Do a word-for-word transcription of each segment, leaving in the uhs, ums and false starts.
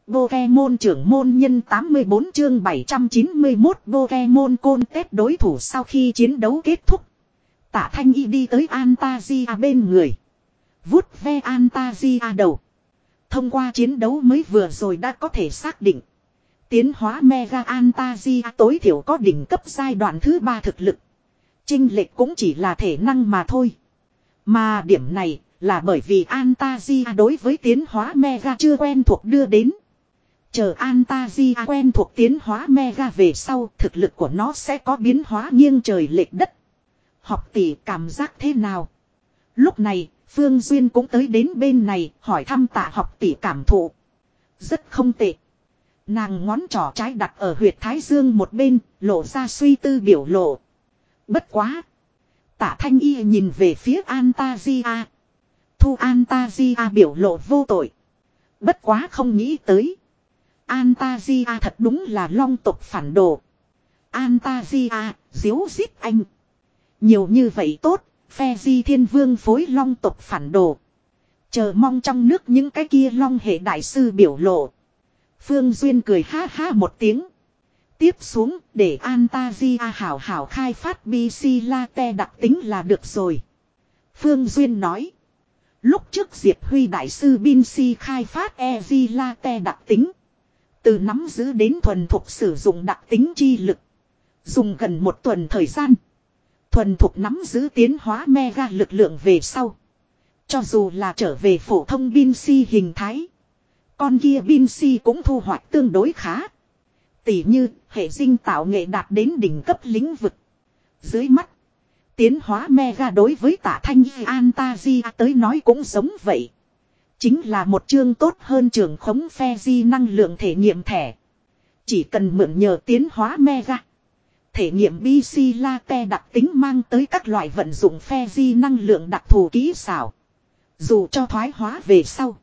Pokemon trưởng môn nhân tám mươi bốn chương bảy trăm chín mươi mốt Pokemon Contest đối thủ sau khi chiến đấu kết thúc. Tạ Thanh Y đi tới Antasia bên người. Vuốt ve Antasia đầu. Thông qua chiến đấu mới vừa rồi đã có thể xác định. Tiến hóa Mega Antasia tối thiểu có đỉnh cấp giai đoạn thứ ba thực lực. Chênh lệch cũng chỉ là thể năng mà thôi. Mà điểm này là bởi vì Antasia đối với tiến hóa Mega chưa quen thuộc đưa đến. Chờ Antasia quen thuộc tiến hóa Mega về sau, thực lực của nó sẽ có biến hóa nghiêng trời lệch đất. Học tỷ cảm giác thế nào? Lúc này, Phương Duyên cũng tới đến bên này, hỏi thăm Tạ học tỷ cảm thụ. Rất không tệ. Nàng ngón trỏ trái đặt ở huyệt thái dương một bên, lộ ra suy tư biểu lộ. Bất quá. Tạ Thanh Y nhìn về phía Antasia. Thu Antasia biểu lộ vô tội. Bất quá không nghĩ tới. Antasia thật đúng là long tộc phản đồ. Antasia, diếu giết anh. Nhiều như vậy tốt, phe di thiên vương phối long tộc phản đồ. Chờ mong trong nước những cái kia long hệ đại sư biểu lộ. Phương Duyên cười ha ha một tiếng. Tiếp xuống để Antasia hảo hảo khai phát bê xê Latte đặc tính là được rồi. Phương Duyên nói. Lúc trước Diệp Huy đại sư Binsi khai phát e giê Latte đặc tính. Từ nắm giữ đến thuần thục sử dụng đặc tính chi lực. Dùng gần một tuần thời gian. Thuần thục nắm giữ tiến hóa mega lực lượng về sau. Cho dù là trở về phổ thông Binsi hình thái. Con kia Binsi cũng thu hoạch tương đối khá. Tỉ như hệ sinh tạo nghệ đạt đến đỉnh cấp lĩnh vực. Dưới mắt. Tiến hóa mega đối với Tạ Thanh Y Antasia tới nói cũng giống vậy. Chính là một chương tốt hơn trường khống phe di năng lượng thể nghiệm thẻ. Chỉ cần mượn nhờ tiến hóa mega. Thể nghiệm bê xê Latte đặc tính mang tới các loại vận dụng phe di năng lượng đặc thù kỹ xảo. Dù cho thoái hóa về sau.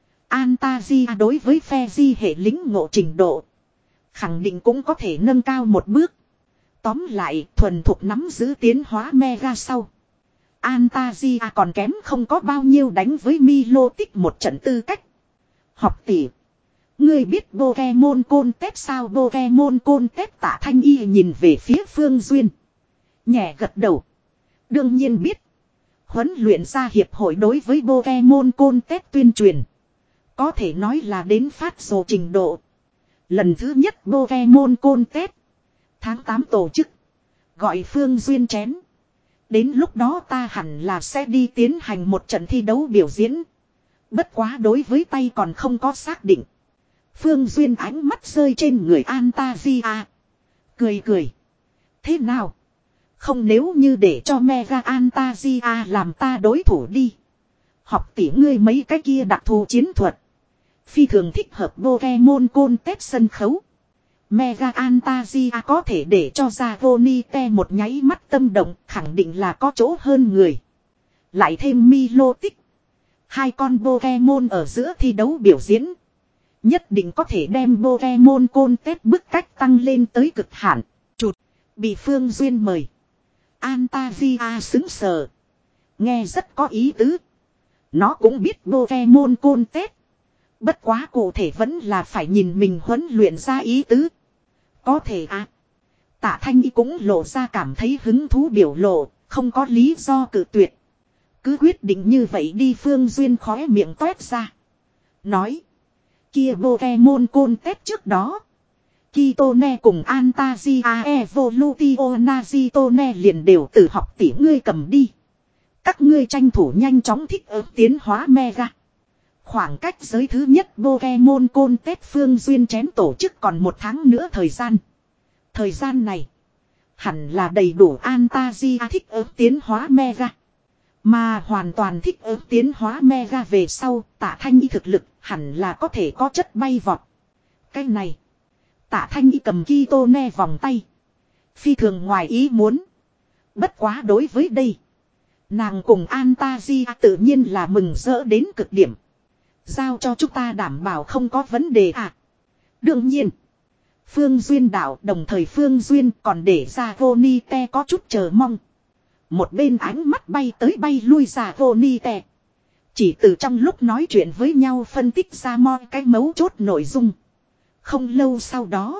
Antasia đối với phe di hệ lĩnh ngộ trình độ. Khẳng định cũng có thể nâng cao một bước. Tóm lại thuần thục nắm giữ tiến hóa mega sau. Antasia còn kém không có bao nhiêu đánh với Milotic một trận tư cách. Học tỷ. Ngươi biết Pokemon Contest sao? Pokemon Contest Tạ Thanh Y nhìn về phía Phương Duyên. Nhẹ gật đầu. Đương nhiên biết. Huấn luyện ra hiệp hội đối với Pokemon Contest tuyên truyền. Có thể nói là đến phát rồ trình độ. Lần thứ nhất Pokemon Contest. Tháng tám tổ chức. Gọi Phương Duyên chén. Đến lúc đó ta hẳn là sẽ đi tiến hành một trận thi đấu biểu diễn. Bất quá đối với tay còn không có xác định. Phương Duyên ánh mắt rơi trên người Antasia. Cười cười. Thế nào? Không nếu như để cho Mega Antasia làm ta đối thủ đi. Học tỷ ngươi mấy cái kia đặc thù chiến thuật. Phi thường thích hợp Pokemon Contest sân khấu. Mega Antasia có thể để cho Zagonite một nháy mắt tâm động, khẳng định là có chỗ hơn người. Lại thêm Milotic. Hai con Pokemon ở giữa thi đấu biểu diễn. Nhất định có thể đem Pokemon Contest bức cách tăng lên tới cực hạn. Chụt, bị Phương Duyên mời. Antasia xứng sờ. Nghe rất có ý tứ. Nó cũng biết Pokemon Contest. Bất quá cụ thể vẫn là phải nhìn mình huấn luyện ra ý tứ. Có thể à. Tạ Thanh Y cũng lộ ra cảm thấy hứng thú biểu lộ, không có lý do cự tuyệt. Cứ quyết định như vậy đi. Phương Duyên khóe miệng toét ra. Nói. Kia Pokemon Contest trước đó. Kitone cùng Antasia Evolutio Nazitone liền đều tự học tỷ ngươi cầm đi. Các ngươi tranh thủ nhanh chóng thích ứng tiến hóa Mega. Khoảng cách giới thứ nhất Pokemon Contest Phương Duyên chén tổ chức còn một tháng nữa thời gian. Thời gian này. Hẳn là đầy đủ Antasia thích ứng tiến hóa Mega. Mà hoàn toàn thích ứng tiến hóa Mega về sau. Tạ Thanh Y thực lực hẳn là có thể có chất bay vọt. Cái này. Tạ Thanh Y cầm Kitone vòng tay. Phi thường ngoài ý muốn. Bất quá đối với đây. Nàng cùng Antasia tự nhiên là mừng rỡ đến cực điểm. Giao cho chúng ta đảm bảo không có vấn đề à. Đương nhiên. Phương Duyên đạo đồng thời Phương Duyên còn để ra Zagonite có chút chờ mong. Một bên ánh mắt bay tới bay lui Zagonite. Chỉ từ trong lúc nói chuyện với nhau phân tích ra mo cái mấu chốt nội dung. Không lâu sau đó,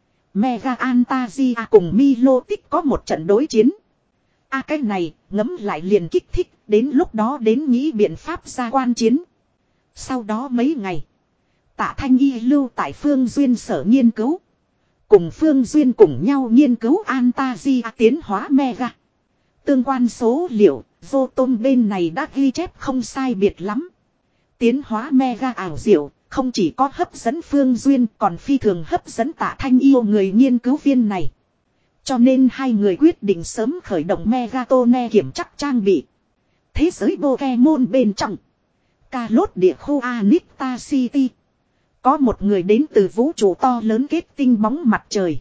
Mega Antasia cùng Milotic có một trận đối chiến. A à, cái này, ngấm lại liền kích thích, đến lúc đó đến nghĩ biện pháp ra quan chiến. Sau đó mấy ngày, Tạ Thanh Y lưu tại Phương Duyên sở nghiên cứu. Cùng Phương Duyên cùng nhau nghiên cứu Antasia tiến hóa Mega. Tương quan số liệu, vô tôm bên này đã ghi chép không sai biệt lắm. Tiến hóa Mega ảo diệu, không chỉ có hấp dẫn Phương Duyên còn phi thường hấp dẫn Tạ Thanh yêu người nghiên cứu viên này. Cho nên hai người quyết định sớm khởi động Megatone kiểm chắc trang bị. Thế giới Pokemon bên trong. Ca lốt địa khu Anita City. Có một người đến từ vũ trụ to lớn kết tinh bóng mặt trời.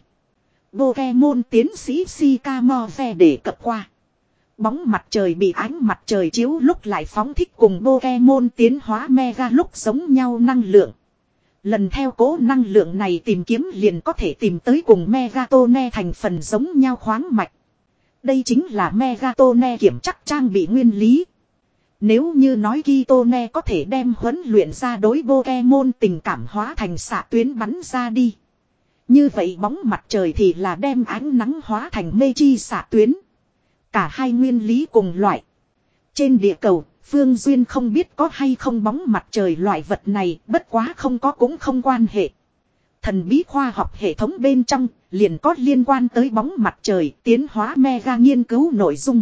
Pokemon tiến sĩ Sycamore đề cập qua. Bóng mặt trời bị ánh mặt trời chiếu lúc lại phóng thích cùng Pokemon tiến hóa Mega lúc giống nhau năng lượng. Lần theo cố năng lượng này tìm kiếm liền có thể tìm tới cùng Megatone thành phần giống nhau khoáng mạch. Đây chính là Megatone kiểm chắc trang bị nguyên lý. Nếu như nói Kitone có thể đem huấn luyện ra đối Pokemon tình cảm hóa thành xạ tuyến bắn ra đi. Như vậy bóng mặt trời thì là đem ánh nắng hóa thành mê chi xạ tuyến. Cả hai nguyên lý cùng loại. Trên địa cầu, Phương Duyên không biết có hay không bóng mặt trời loại vật này, bất quá không có cũng không quan hệ. Thần bí khoa học hệ thống bên trong, liền có liên quan tới bóng mặt trời tiến hóa Mega nghiên cứu nội dung.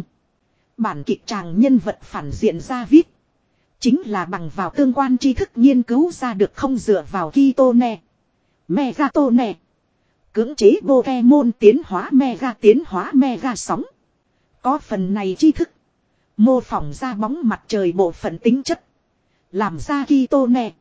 Bản kịch tràng nhân vật phản diện ra viết. Chính là bằng vào tương quan tri thức nghiên cứu ra được không dựa vào Kitone, Megatone. Cưỡng chế Pokemon tiến hóa Mega tiến hóa Mega sóng. Có phần này tri thức. Mô phỏng ra bóng mặt trời bộ phận tính chất. Làm ra Kitone,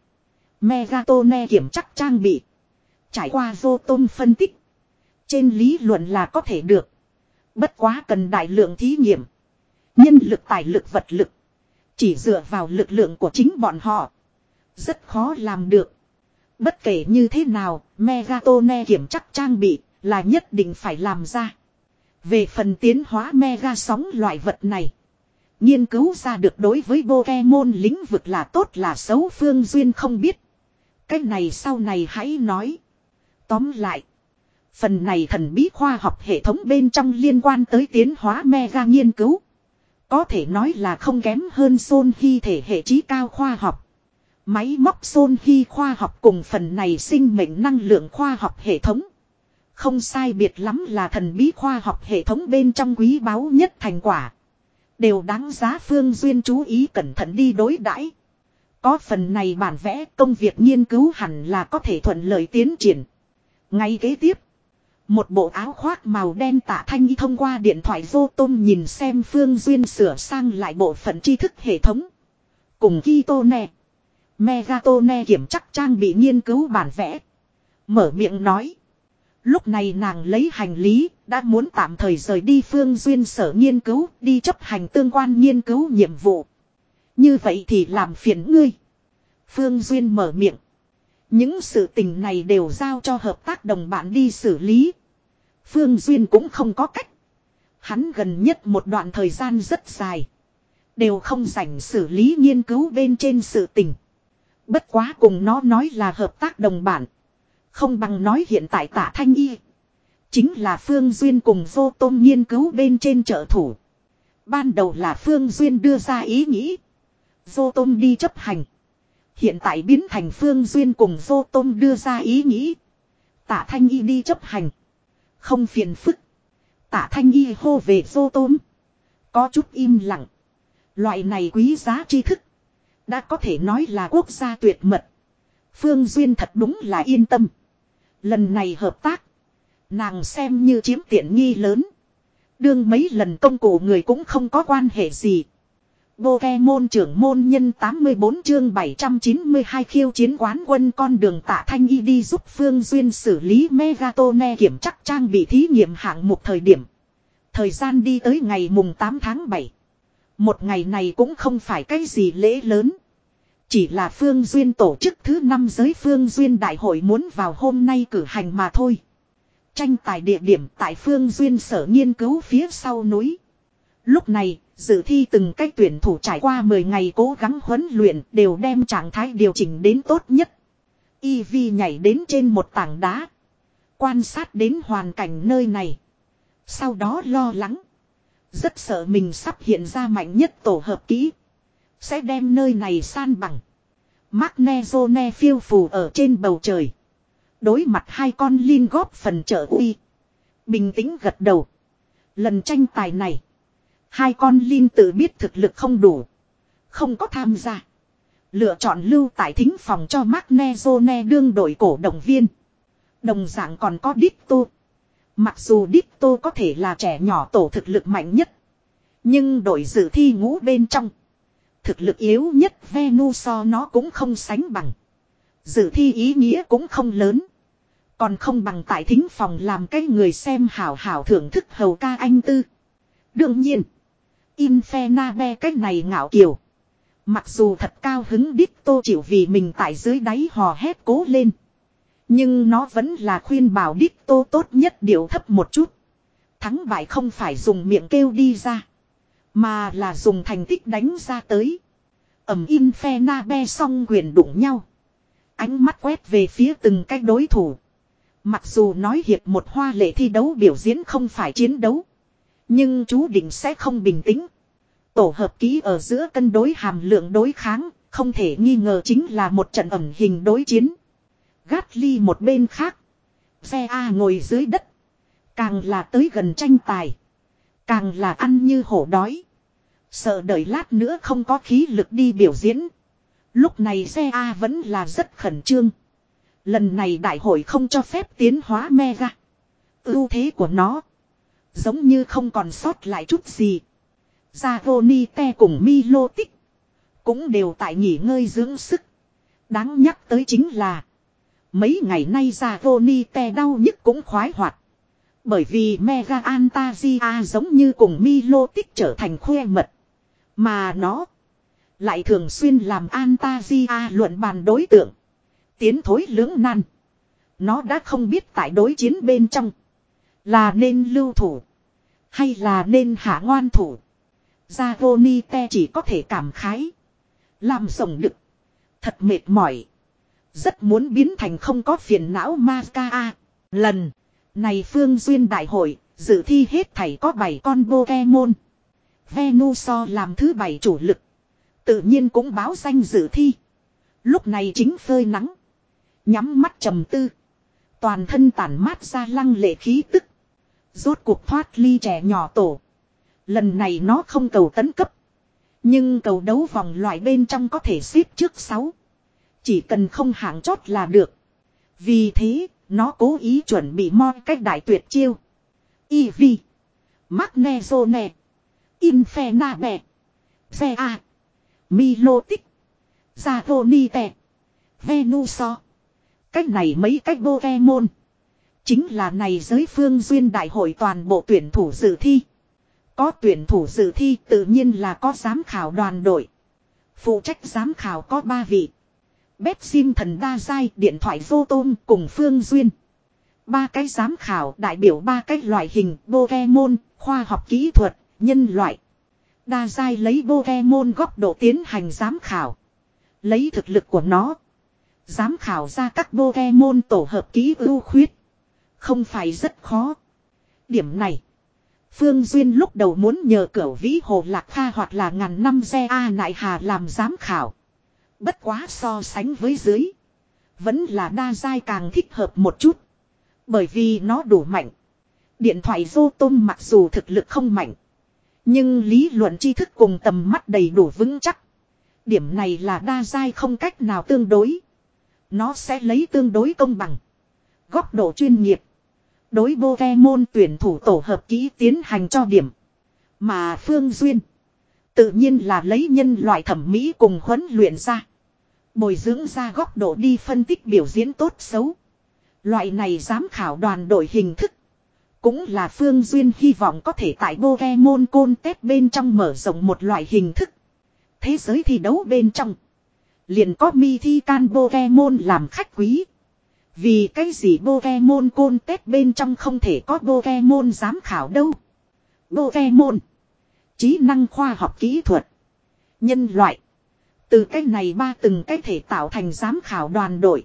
Megatone kiểm chắc trang bị. Trải qua Rotom phân tích. Trên lý luận là có thể được. Bất quá cần đại lượng thí nghiệm. Nhân lực tài lực vật lực. Chỉ dựa vào lực lượng của chính bọn họ. Rất khó làm được. Bất kể như thế nào, Megatone kiểm chắc trang bị là nhất định phải làm ra. Về phần tiến hóa Mega sóng loại vật này. Nghiên cứu ra được đối với Pokemon lĩnh vực là tốt là xấu Phương Duyên không biết. Cái này sau này hãy nói. Tóm lại. Phần này thần bí khoa học hệ thống bên trong liên quan tới tiến hóa Mega nghiên cứu. Có thể nói là không kém hơn Son Hy thể hệ trí cao khoa học. Máy móc Son Hy khoa học cùng phần này sinh mệnh năng lượng khoa học hệ thống. Không sai biệt lắm là thần bí khoa học hệ thống bên trong quý báu nhất thành quả. Đều đáng giá Phương Duyên chú ý cẩn thận đi đối đãi. Có phần này bản vẽ công việc nghiên cứu hẳn là có thể thuận lợi tiến triển. Ngay kế tiếp. Một bộ áo khoác màu đen Tạ Thanh Y thông qua điện thoại Rotom nhìn xem Phương Duyên sửa sang lại bộ phận tri thức hệ thống. Cùng Kitone, Megatone kiểm chắc trang bị nghiên cứu bản vẽ. Mở miệng nói. Lúc này nàng lấy hành lý, đã muốn tạm thời rời đi Phương Duyên sở nghiên cứu, đi chấp hành tương quan nghiên cứu nhiệm vụ. Như vậy thì làm phiền ngươi. Phương Duyên mở miệng. Những sự tình này đều giao cho hợp tác đồng bạn đi xử lý. Phương Duyên cũng không có cách. Hắn gần nhất một đoạn thời gian rất dài. Đều không rảnh xử lý nghiên cứu bên trên sự tình. Bất quá cùng nó nói là hợp tác đồng bạn. Không bằng nói hiện tại Tạ Thanh Y. Chính là Phương Duyên cùng Vô Tôm nghiên cứu bên trên trợ thủ. Ban đầu là Phương Duyên đưa ra ý nghĩ. Vô Tôm đi chấp hành. Hiện tại biến thành Phương Duyên cùng Vô Tôm đưa ra ý nghĩ. Tạ Thanh Y đi chấp hành. Không phiền phức. Tạ Thanh Y hô về Vô Tôm. Có chút im lặng. Loại này quý giá tri thức. Đã có thể nói là quốc gia tuyệt mật. Phương Duyên thật đúng là yên tâm. Lần này hợp tác. Nàng xem như chiếm tiện nghi lớn. Đương mấy lần công cụ người cũng không có quan hệ gì. Pokemon trưởng môn nhân tám mươi bốn chương bảy trăm chín mươi hai khiêu chiến quán quân con đường Tạ Thanh Y đi giúp Phương Duyên xử lý Megatone kiểm chắc trang bị thí nghiệm hạng mục thời điểm. Thời gian đi tới ngày mùng tám tháng bảy. Một ngày này cũng không phải cái gì lễ lớn. Chỉ là Phương Duyên tổ chức thứ năm giới Phương Duyên đại hội muốn vào hôm nay cử hành mà thôi. Tranh tài địa điểm tại Phương Duyên sở nghiên cứu phía sau núi. Lúc này, dự thi từng cái tuyển thủ trải qua mười ngày cố gắng huấn luyện đều đem trạng thái điều chỉnh đến tốt nhất. Ivy nhảy đến trên một tảng đá. Quan sát đến hoàn cảnh nơi này. Sau đó lo lắng. Rất sợ mình sắp hiện ra mạnh nhất tổ hợp kỹ. Sẽ đem nơi này san bằng. Magnezone phiêu phù ở trên bầu trời. Đối mặt hai con Lin góp phần trợ uy. Bình tĩnh gật đầu. Lần tranh tài này. Hai con Lin tự biết thực lực không đủ. Không có tham gia. Lựa chọn lưu tại thính phòng cho Magnezone đương đội cổ động viên. Đồng dạng còn có Ditto. Mặc dù Ditto có thể là trẻ nhỏ tổ thực lực mạnh nhất. Nhưng đội dự thi ngũ bên trong. Thực lực yếu nhất Venuso nó cũng không sánh bằng. Dự thi ý nghĩa cũng không lớn. Còn không bằng tại thính phòng làm cái người xem hảo hảo thưởng thức hầu ca anh tư. Đương nhiên. Infernabe cái này ngạo kiều. Mặc dù thật cao hứng Ditto chịu vì mình tại dưới đáy hò hét cố lên. Nhưng nó vẫn là khuyên bảo Ditto tốt nhất điều thấp một chút. Thắng bại không phải dùng miệng kêu đi ra. Mà là dùng thành tích đánh ra tới. Ẩm Infernabe song quyền đụng nhau. Ánh mắt quét về phía từng cái đối thủ. Mặc dù nói hiệp một hoa lệ thi đấu biểu diễn không phải chiến đấu. Nhưng chú định sẽ không bình tĩnh. Tổ hợp ký ở giữa cân đối hàm lượng đối kháng. Không thể nghi ngờ chính là một trận ẩn hình đối chiến. Gatly một bên khác. Xe A ngồi dưới đất. Càng là tới gần tranh tài. Càng là ăn như hổ đói. Sợ đợi lát nữa không có khí lực đi biểu diễn. Lúc này xe A vẫn là rất khẩn trương. Lần này đại hội không cho phép tiến hóa Mega. Ưu thế của nó. Giống như không còn sót lại chút gì. Zagonite cùng Milotic. Cũng đều tại nghỉ ngơi dưỡng sức. Đáng nhắc tới chính là. Mấy ngày nay Zagonite đau nhức cũng khoái hoạt. Bởi vì Mega Antasia giống như cùng Milotic trở thành khoe mật. Mà nó. Lại thường xuyên làm Antasia luận bàn đối tượng. Tiến thối lưỡng nan. Nó đã không biết tại đối chiến bên trong. Là nên lưu thủ. Hay là nên hạ ngoan thủ. Zagonite chỉ có thể cảm khái. Làm rồng đực. Thật mệt mỏi. Rất muốn biến thành không có phiền não Mazka. Lần này Phương Duyên đại hội. Dự thi hết thảy có bảy con Pokemon. Venusaur làm thứ bảy chủ lực. Tự nhiên cũng báo danh dự thi. Lúc này chính phơi nắng. Nhắm mắt trầm tư. Toàn thân tản mát ra lăng lệ khí tức. Rốt cuộc thoát ly trẻ nhỏ tổ. Lần này nó không cầu tấn cấp. Nhưng cầu đấu vòng loại bên trong có thể xếp trước sáu. Chỉ cần không hạng chót là được. Vì thế, nó cố ý chuẩn bị mo cách đại tuyệt chiêu. Eevee. Magnezone. Infernabe. Zea. Milotic. Zagonite. Venusaur. Cách này mấy cách Pokemon. Chính là này giới Phương Duyên đại hội toàn bộ tuyển thủ dự thi. Có tuyển thủ dự thi tự nhiên là có giám khảo đoàn đội. Phụ trách giám khảo có ba vị. Bếp sim thần đa giai điện thoại vô tôm cùng Phương Duyên. Ba cái giám khảo đại biểu ba cái loại hình Pokemon, khoa học kỹ thuật, nhân loại. Đa giai lấy Pokemon góc độ tiến hành giám khảo. Lấy thực lực của nó. Giám khảo ra các Pokemon tổ hợp ký ưu khuyết. Không phải rất khó. Điểm này. Phương Duyên lúc đầu muốn nhờ Cửu Vĩ Hồ Lạc Kha hoặc là ngàn năm xe A Nại Hà làm giám khảo. Bất quá so sánh với dưới. Vẫn là đa giai càng thích hợp một chút. Bởi vì nó đủ mạnh. Điện thoại vô tôm mặc dù thực lực không mạnh. Nhưng lý luận tri thức cùng tầm mắt đầy đủ vững chắc. Điểm này là đa giai không cách nào tương đối. Nó sẽ lấy tương đối công bằng. Góc độ chuyên nghiệp. Đối Pokemon tuyển thủ tổ hợp kỹ tiến hành cho điểm. Mà Phương Duyên. Tự nhiên là lấy nhân loại thẩm mỹ cùng huấn luyện ra. Bồi dưỡng ra góc độ đi phân tích biểu diễn tốt xấu. Loại này giám khảo đoàn đội hình thức. Cũng là Phương Duyên hy vọng có thể tại Pokemon Contest bên trong mở rộng một loại hình thức. Thế giới thi đấu bên trong. Liền có Mythical Pokemon làm khách quý. Vì cái gì Pokemon Contest bên trong không thể có Pokemon giám khảo đâu. Pokemon. trí năng khoa học kỹ thuật, nhân loại. Từ cái này ba từng cái thể tạo thành giám khảo đoàn đội.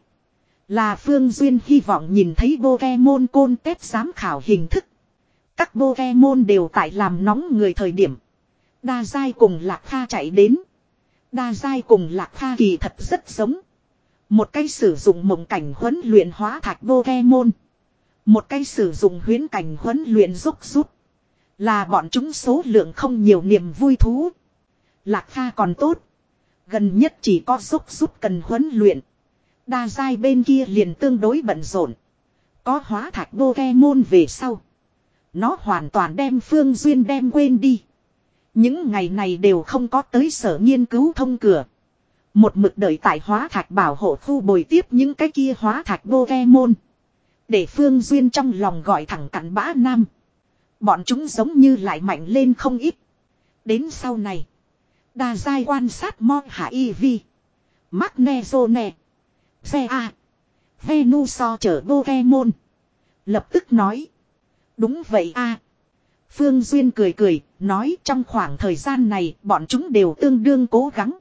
Là Phương Duyên hy vọng nhìn thấy Pokemon Contest giám khảo hình thức. Các Pokemon đều tại làm nóng người thời điểm. Đa Giai cùng Lạc Kha chạy đến. Đa Giai cùng Lạc Kha kỳ thật rất giống. Một cái sử dụng mộng cảnh huấn luyện hóa thạch Pokemon. Một cái sử dụng huyễn cảnh huấn luyện rúc rút. Là bọn chúng số lượng không nhiều niềm vui thú. Lạc Kha còn tốt. Gần nhất chỉ có rúc rút cần huấn luyện. Đa Giai bên kia liền tương đối bận rộn. Có hóa thạch Pokemon về sau. Nó hoàn toàn đem Phương Duyên đem quên đi. Những ngày này đều không có tới sở nghiên cứu thông cửa. Một mực đợi tại hóa thạch bảo hộ khu bồi tiếp những cái kia hóa thạch Pokemon. Để Phương Duyên trong lòng gọi thẳng cặn bã nam. Bọn chúng giống như lại mạnh lên không ít. Đến sau này. Đa Giai quan sát Mo Hạ Y Vi. Magnezone. Ve A. Venusaur chở Pokemon. Lập tức nói. Đúng vậy a. Phương Duyên cười cười, nói trong khoảng thời gian này bọn chúng đều tương đương cố gắng.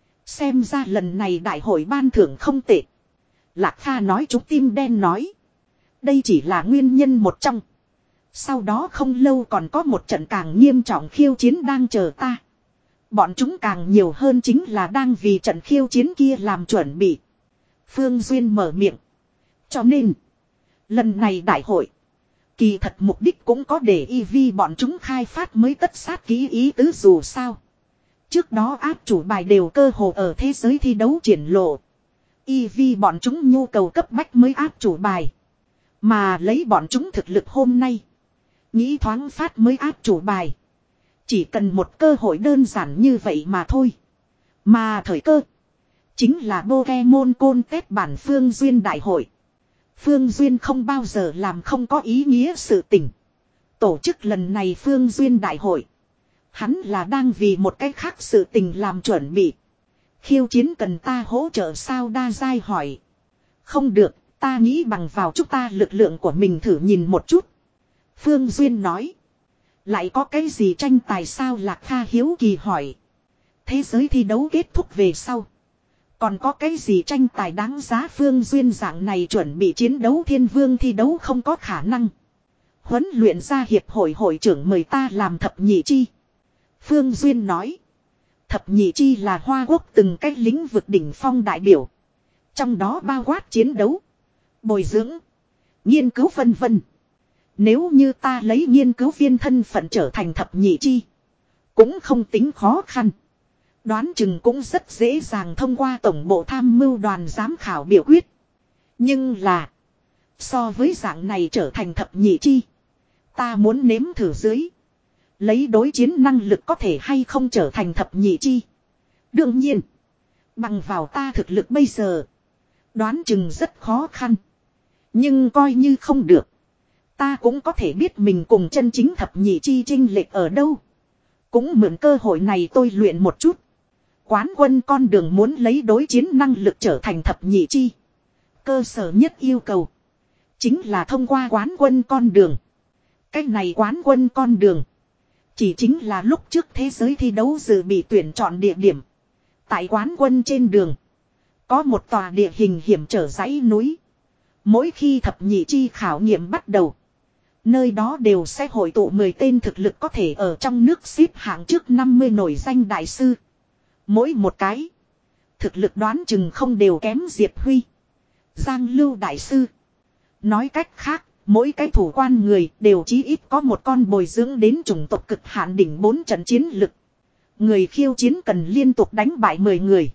Xem ra lần này đại hội ban thưởng không tệ. Lạc Kha nói chúng tim đen nói. Đây chỉ là nguyên nhân một trong. Sau đó không lâu còn có một trận càng nghiêm trọng khiêu chiến đang chờ ta. Bọn chúng càng nhiều hơn chính là đang vì trận khiêu chiến kia làm chuẩn bị. Phương Duyên mở miệng. Cho nên, lần này đại hội, kỳ thật mục đích cũng có để e vê bọn chúng khai phát mới tất sát ký ý tứ dù sao. Trước đó áp chủ bài đều cơ hồ ở thế giới thi đấu triển lộ. e vê bọn chúng nhu cầu cấp bách mới áp chủ bài. Mà lấy bọn chúng thực lực hôm nay. Nghĩ thoáng phát mới áp chủ bài. Chỉ cần một cơ hội đơn giản như vậy mà thôi. Mà thời cơ. Chính là Pokemon Contest bản Phương Duyên đại hội. Phương Duyên không bao giờ làm không có ý nghĩa sự tình. Tổ chức lần này Phương Duyên đại hội. Hắn là đang vì một cách khác sự tình làm chuẩn bị. Khiêu chiến cần ta hỗ trợ sao Đa Giai hỏi. Không được, ta nghĩ bằng vào chúng ta lực lượng của mình thử nhìn một chút. Phương Duyên nói. Lại có cái gì tranh tài sao Lạc Kha hiếu kỳ hỏi. Thế giới thi đấu kết thúc về sau. Còn có cái gì tranh tài đáng giá Phương Duyên dạng này chuẩn bị chiến đấu thiên vương thi đấu không có khả năng. Huấn luyện ra hiệp hội hội trưởng mời ta làm thập nhị chi. Phương Duyên nói. Thập nhị chi là Hoa Quốc từng cái lĩnh vực đỉnh phong đại biểu. Trong đó bao quát chiến đấu, bồi dưỡng, nghiên cứu vân vân. Nếu như ta lấy nghiên cứu viên thân phận trở thành thập nhị chi, cũng không tính khó khăn. Đoán chừng cũng rất dễ dàng thông qua tổng bộ tham mưu đoàn giám khảo biểu quyết. Nhưng là, so với dạng này trở thành thập nhị chi, ta muốn nếm thử dưới. Lấy đối chiến năng lực có thể hay không trở thành thập nhị chi. Đương nhiên, bằng vào ta thực lực bây giờ, đoán chừng rất khó khăn. Nhưng coi như không được, ta cũng có thể biết mình cùng chân chính thập nhị chi chênh lệch ở đâu. Cũng mượn cơ hội này tôi luyện một chút. Quán quân con đường muốn lấy đối chiến năng lực trở thành thập nhị chi. Cơ sở nhất yêu cầu chính là thông qua quán quân con đường. Cách này quán quân con đường chỉ chính là lúc trước thế giới thi đấu dự bị tuyển chọn địa điểm. Tại quán quân trên đường có một tòa địa hình hiểm trở dãy núi. Mỗi khi thập nhị chi khảo nghiệm bắt đầu, nơi đó đều sẽ hội tụ mười tên thực lực có thể ở trong nước xếp hạng trước năm mươi nổi danh đại sư. Mỗi một cái thực lực đoán chừng không đều kém Diệp Huy, Giang Lưu đại sư. Nói cách khác, mỗi cái thủ quan người đều chí ít có một con bồi dưỡng đến chủng tộc cực hạn đỉnh bốn trận chiến lực. Người khiêu chiến cần liên tục đánh bại mười người.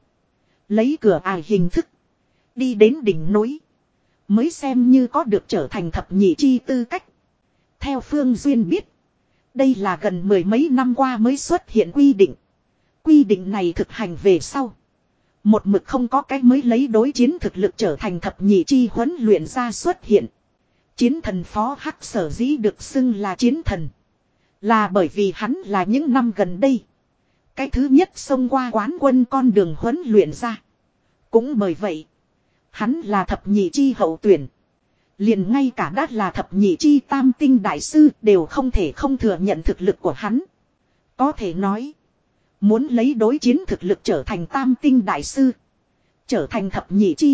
Lấy cửa ải hình thức đi đến đỉnh núi, mới xem như có được trở thành thập nhị chi tư cách. Theo Phương Duyên biết, đây là gần mười mấy năm qua mới xuất hiện quy định. Quy định này thực hành về sau, một mực không có cách mới lấy đối chiến thực lực trở thành thập nhị chi huấn luyện ra xuất hiện. Chiến thần Phó Hắc sở dĩ được xưng là chiến thần, là bởi vì hắn là những năm gần đây cái thứ nhất xông qua quán quân con đường huấn luyện ra. Cũng bởi vậy, hắn là thập nhị chi hậu tuyển. Liền ngay cả đã là thập nhị chi tam tinh đại sư đều không thể không thừa nhận thực lực của hắn. Có thể nói. Muốn lấy đối chiến thực lực trở thành tam tinh đại sư. Trở thành thập nhị chi.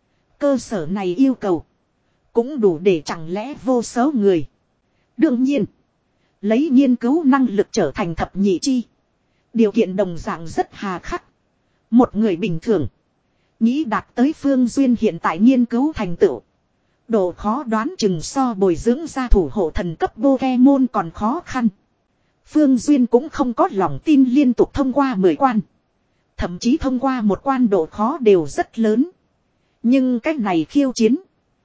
Cơ sở này yêu cầu. Cũng đủ để chẳng lẽ vô số người. Đương nhiên. Lấy nghiên cứu năng lực trở thành thập nhị chi. Điều kiện đồng dạng rất hà khắc. Một người bình thường. Nghĩ đạt tới Phương Duyên hiện tại nghiên cứu thành tựu. Độ khó đoán chừng so bồi dưỡng ra thủ hộ thần cấp Pokemon còn khó khăn. Phương Duyên cũng không có lòng tin liên tục thông qua mười quan. Thậm chí thông qua một quan độ khó đều rất lớn. Nhưng cách này khiêu chiến.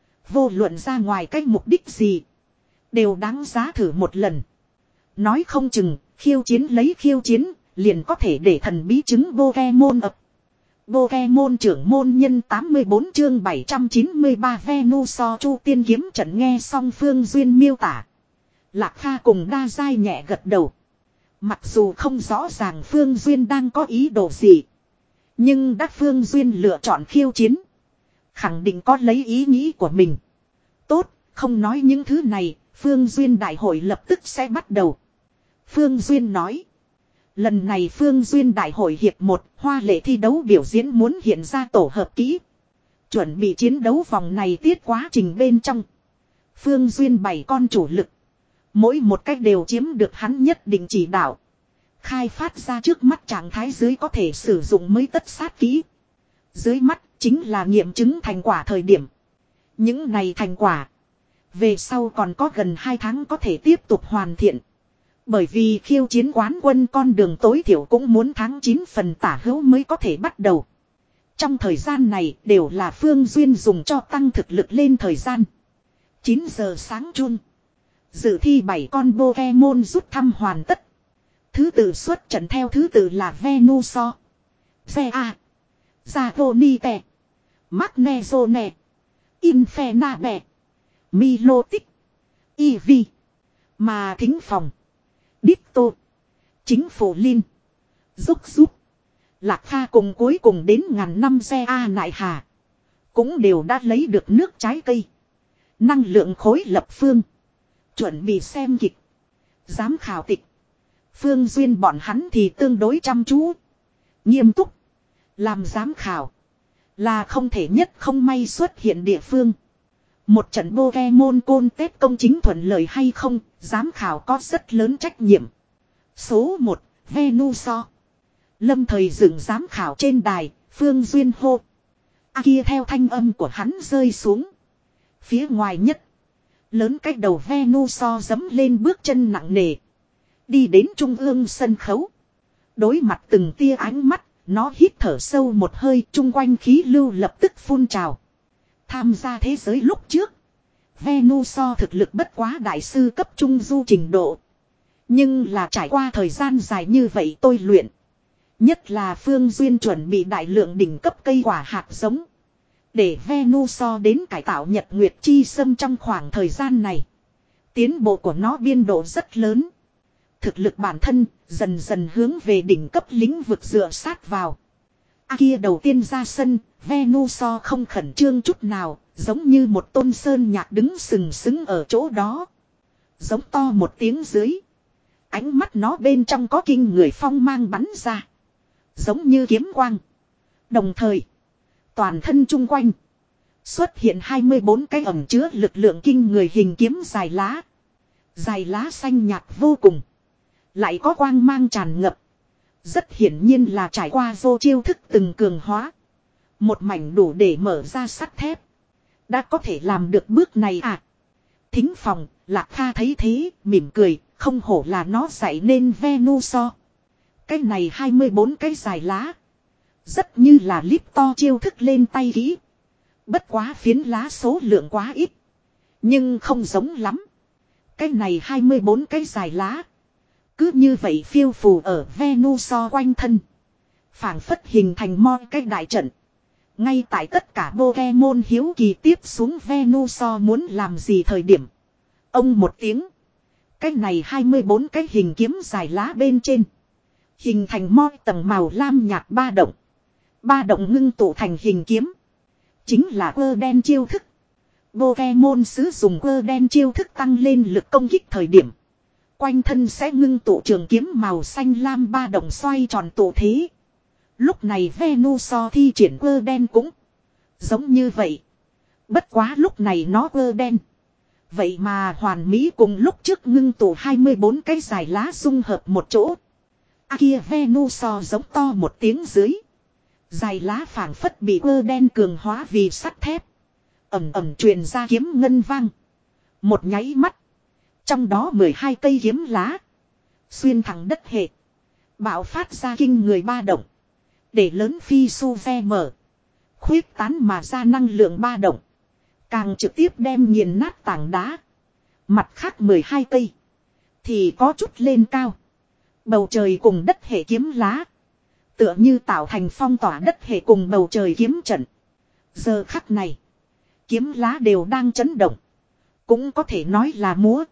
Vô luận ra ngoài cách mục đích gì. Đều đáng giá thử một lần. Nói không chừng khiêu chiến lấy khiêu chiến liền có thể để thần bí chứng Pokemon ập. Pokemon trưởng môn nhân tám mươi bốn chương bảy trăm chín mươi ba Venusaur Chu tiên kiếm trận nghe xong Phương Duyên miêu tả. Lạc Kha cùng đa dai nhẹ gật đầu. Mặc dù không rõ ràng Phương Duyên đang có ý đồ gì. Nhưng đã Phương Duyên lựa chọn khiêu chiến. Khẳng định có lấy ý nghĩ của mình. Tốt, không nói những thứ này, Phương Duyên đại hội lập tức sẽ bắt đầu. Phương Duyên nói. Lần này Phương Duyên đại hội hiệp một hoa lệ thi đấu biểu diễn muốn hiện ra tổ hợp kỹ. Chuẩn bị chiến đấu vòng này tiết quá trình bên trong. Phương Duyên bảy con chủ lực. Mỗi một cách đều chiếm được hắn nhất định chỉ đạo. Khai phát ra trước mắt trạng thái dưới có thể sử dụng mới tất sát kỹ. Dưới mắt chính là nghiệm chứng thành quả thời điểm. Những này thành quả. Về sau còn có gần hai tháng có thể tiếp tục hoàn thiện. Bởi vì khiêu chiến quán quân con đường tối thiểu cũng muốn tháng chín phần tả hữu mới có thể bắt đầu. Trong thời gian này đều là Phương Duyên dùng cho tăng thực lực lên thời gian. chín giờ sáng chun. Dự thi bảy con Pokemon rút thăm hoàn tất. Thứ tự xuất trận theo thứ tự là Venusaur, Zea, Zagonite, Magnezone, Infernape, Milotic, Eevee, mà thính phòng. Ditto, chính phủ Linh, Giúp Giúp, Lạc Kha cùng cuối cùng đến ngàn năm Zea Nại Hà. Cũng đều đã lấy được nước trái cây. Năng lượng khối lập phương. Chuẩn bị xem kịch. Giám khảo tịch. Phương Duyên bọn hắn thì tương đối chăm chú. Nghiêm túc. Làm giám khảo. Là không thể nhất không may xuất hiện địa phương. Một trận Pokemon Contest công chính thuận lợi hay không, giám khảo có rất lớn trách nhiệm. Số một, Venusaur. Lâm thời dựng giám khảo trên đài, Phương Duyên hô. A kia theo thanh âm của hắn rơi xuống. Phía ngoài nhất. Lớn cách đầu Venusaur giẫm lên bước chân nặng nề. Đi đến trung ương sân khấu. Đối mặt từng tia ánh mắt, nó hít thở sâu một hơi, chung quanh khí lưu lập tức phun trào. Tham gia thế giới lúc trước. Venusaur thực lực bất quá đại sư cấp trung du trình độ. Nhưng là trải qua thời gian dài như vậy tôi luyện. Nhất là Phương Duyên chuẩn bị đại lượng đỉnh cấp cây quả hạt giống. Để Venusaur đến cải tạo Nhật Nguyệt Chi Sâm trong khoảng thời gian này. Tiến bộ của nó biên độ rất lớn. Thực lực bản thân dần dần hướng về đỉnh cấp lĩnh vực dựa sát vào. A kia đầu tiên ra sân, Venusaur không khẩn trương chút nào, giống như một tôn sơn nhạc đứng sừng sững ở chỗ đó. Giống to một tiếng dưới. Ánh mắt nó bên trong có kinh người phong mang bắn ra. Giống như kiếm quang. Đồng thời, toàn thân chung quanh xuất hiện hai mươi bốn cái ẩm chứa lực lượng kinh người hình kiếm dài lá. Dài lá xanh nhạt vô cùng. Lại có quang mang tràn ngập. Rất hiển nhiên là trải qua vô chiêu thức từng cường hóa. Một mảnh đủ để mở ra sắt thép. Đã có thể làm được bước này à? Thính phòng, Lạc Kha thấy thế, mỉm cười, không hổ là nó dạy nên Venusaur. Cái này hai mươi bốn cái dài lá. Rất như là líp to chiêu thức lên tay kỹ. Bất quá phiến lá số lượng quá ít. Nhưng không giống lắm. Cái này hai mươi bốn cái dài lá. Cứ như vậy phiêu phù ở Venusaur quanh thân. Phảng phất hình thành moi cái đại trận. Ngay tại tất cả Pokemon hiếu kỳ tiếp xuống Venusaur muốn làm gì thời điểm. Ông một tiếng. Cái này hai mươi bốn cái hình kiếm dài lá bên trên. Hình thành moi tầng màu lam nhạt ba động. Ba động ngưng tụ thành hình kiếm. Chính là quơ đen chiêu thức. Pokemon sử dụng quơ đen chiêu thức tăng lên lực công kích thời điểm. Quanh thân sẽ ngưng tụ trường kiếm màu xanh lam ba động xoay tròn tụ thế. Lúc này Venusaur thi triển quơ đen cũng giống như vậy. Bất quá lúc này nó quơ đen. Vậy mà hoàn mỹ cùng lúc trước ngưng tụ hai mươi bốn cái dài lá dung hợp một chỗ. À kia Venusaur giống to một tiếng dưới. Dài lá phảng phất bị quơ đen cường hóa vì sắt thép. Ẩm ẩm truyền ra kiếm ngân vang. Một nháy mắt. Trong đó mười hai cây kiếm lá. Xuyên thẳng đất hệ. Bạo phát ra kinh người ba động. Để lớn phi su ve mở. Khuyết tán mà ra năng lượng ba động. Càng trực tiếp đem nghiền nát tảng đá. Mặt khác mười hai cây. Thì có chút lên cao. Bầu trời cùng đất hệ kiếm lá. Tựa như tạo thành phong tỏa đất hệ cùng bầu trời kiếm trận. Giờ khắc này. Kiếm lá đều đang chấn động. Cũng có thể nói là múa.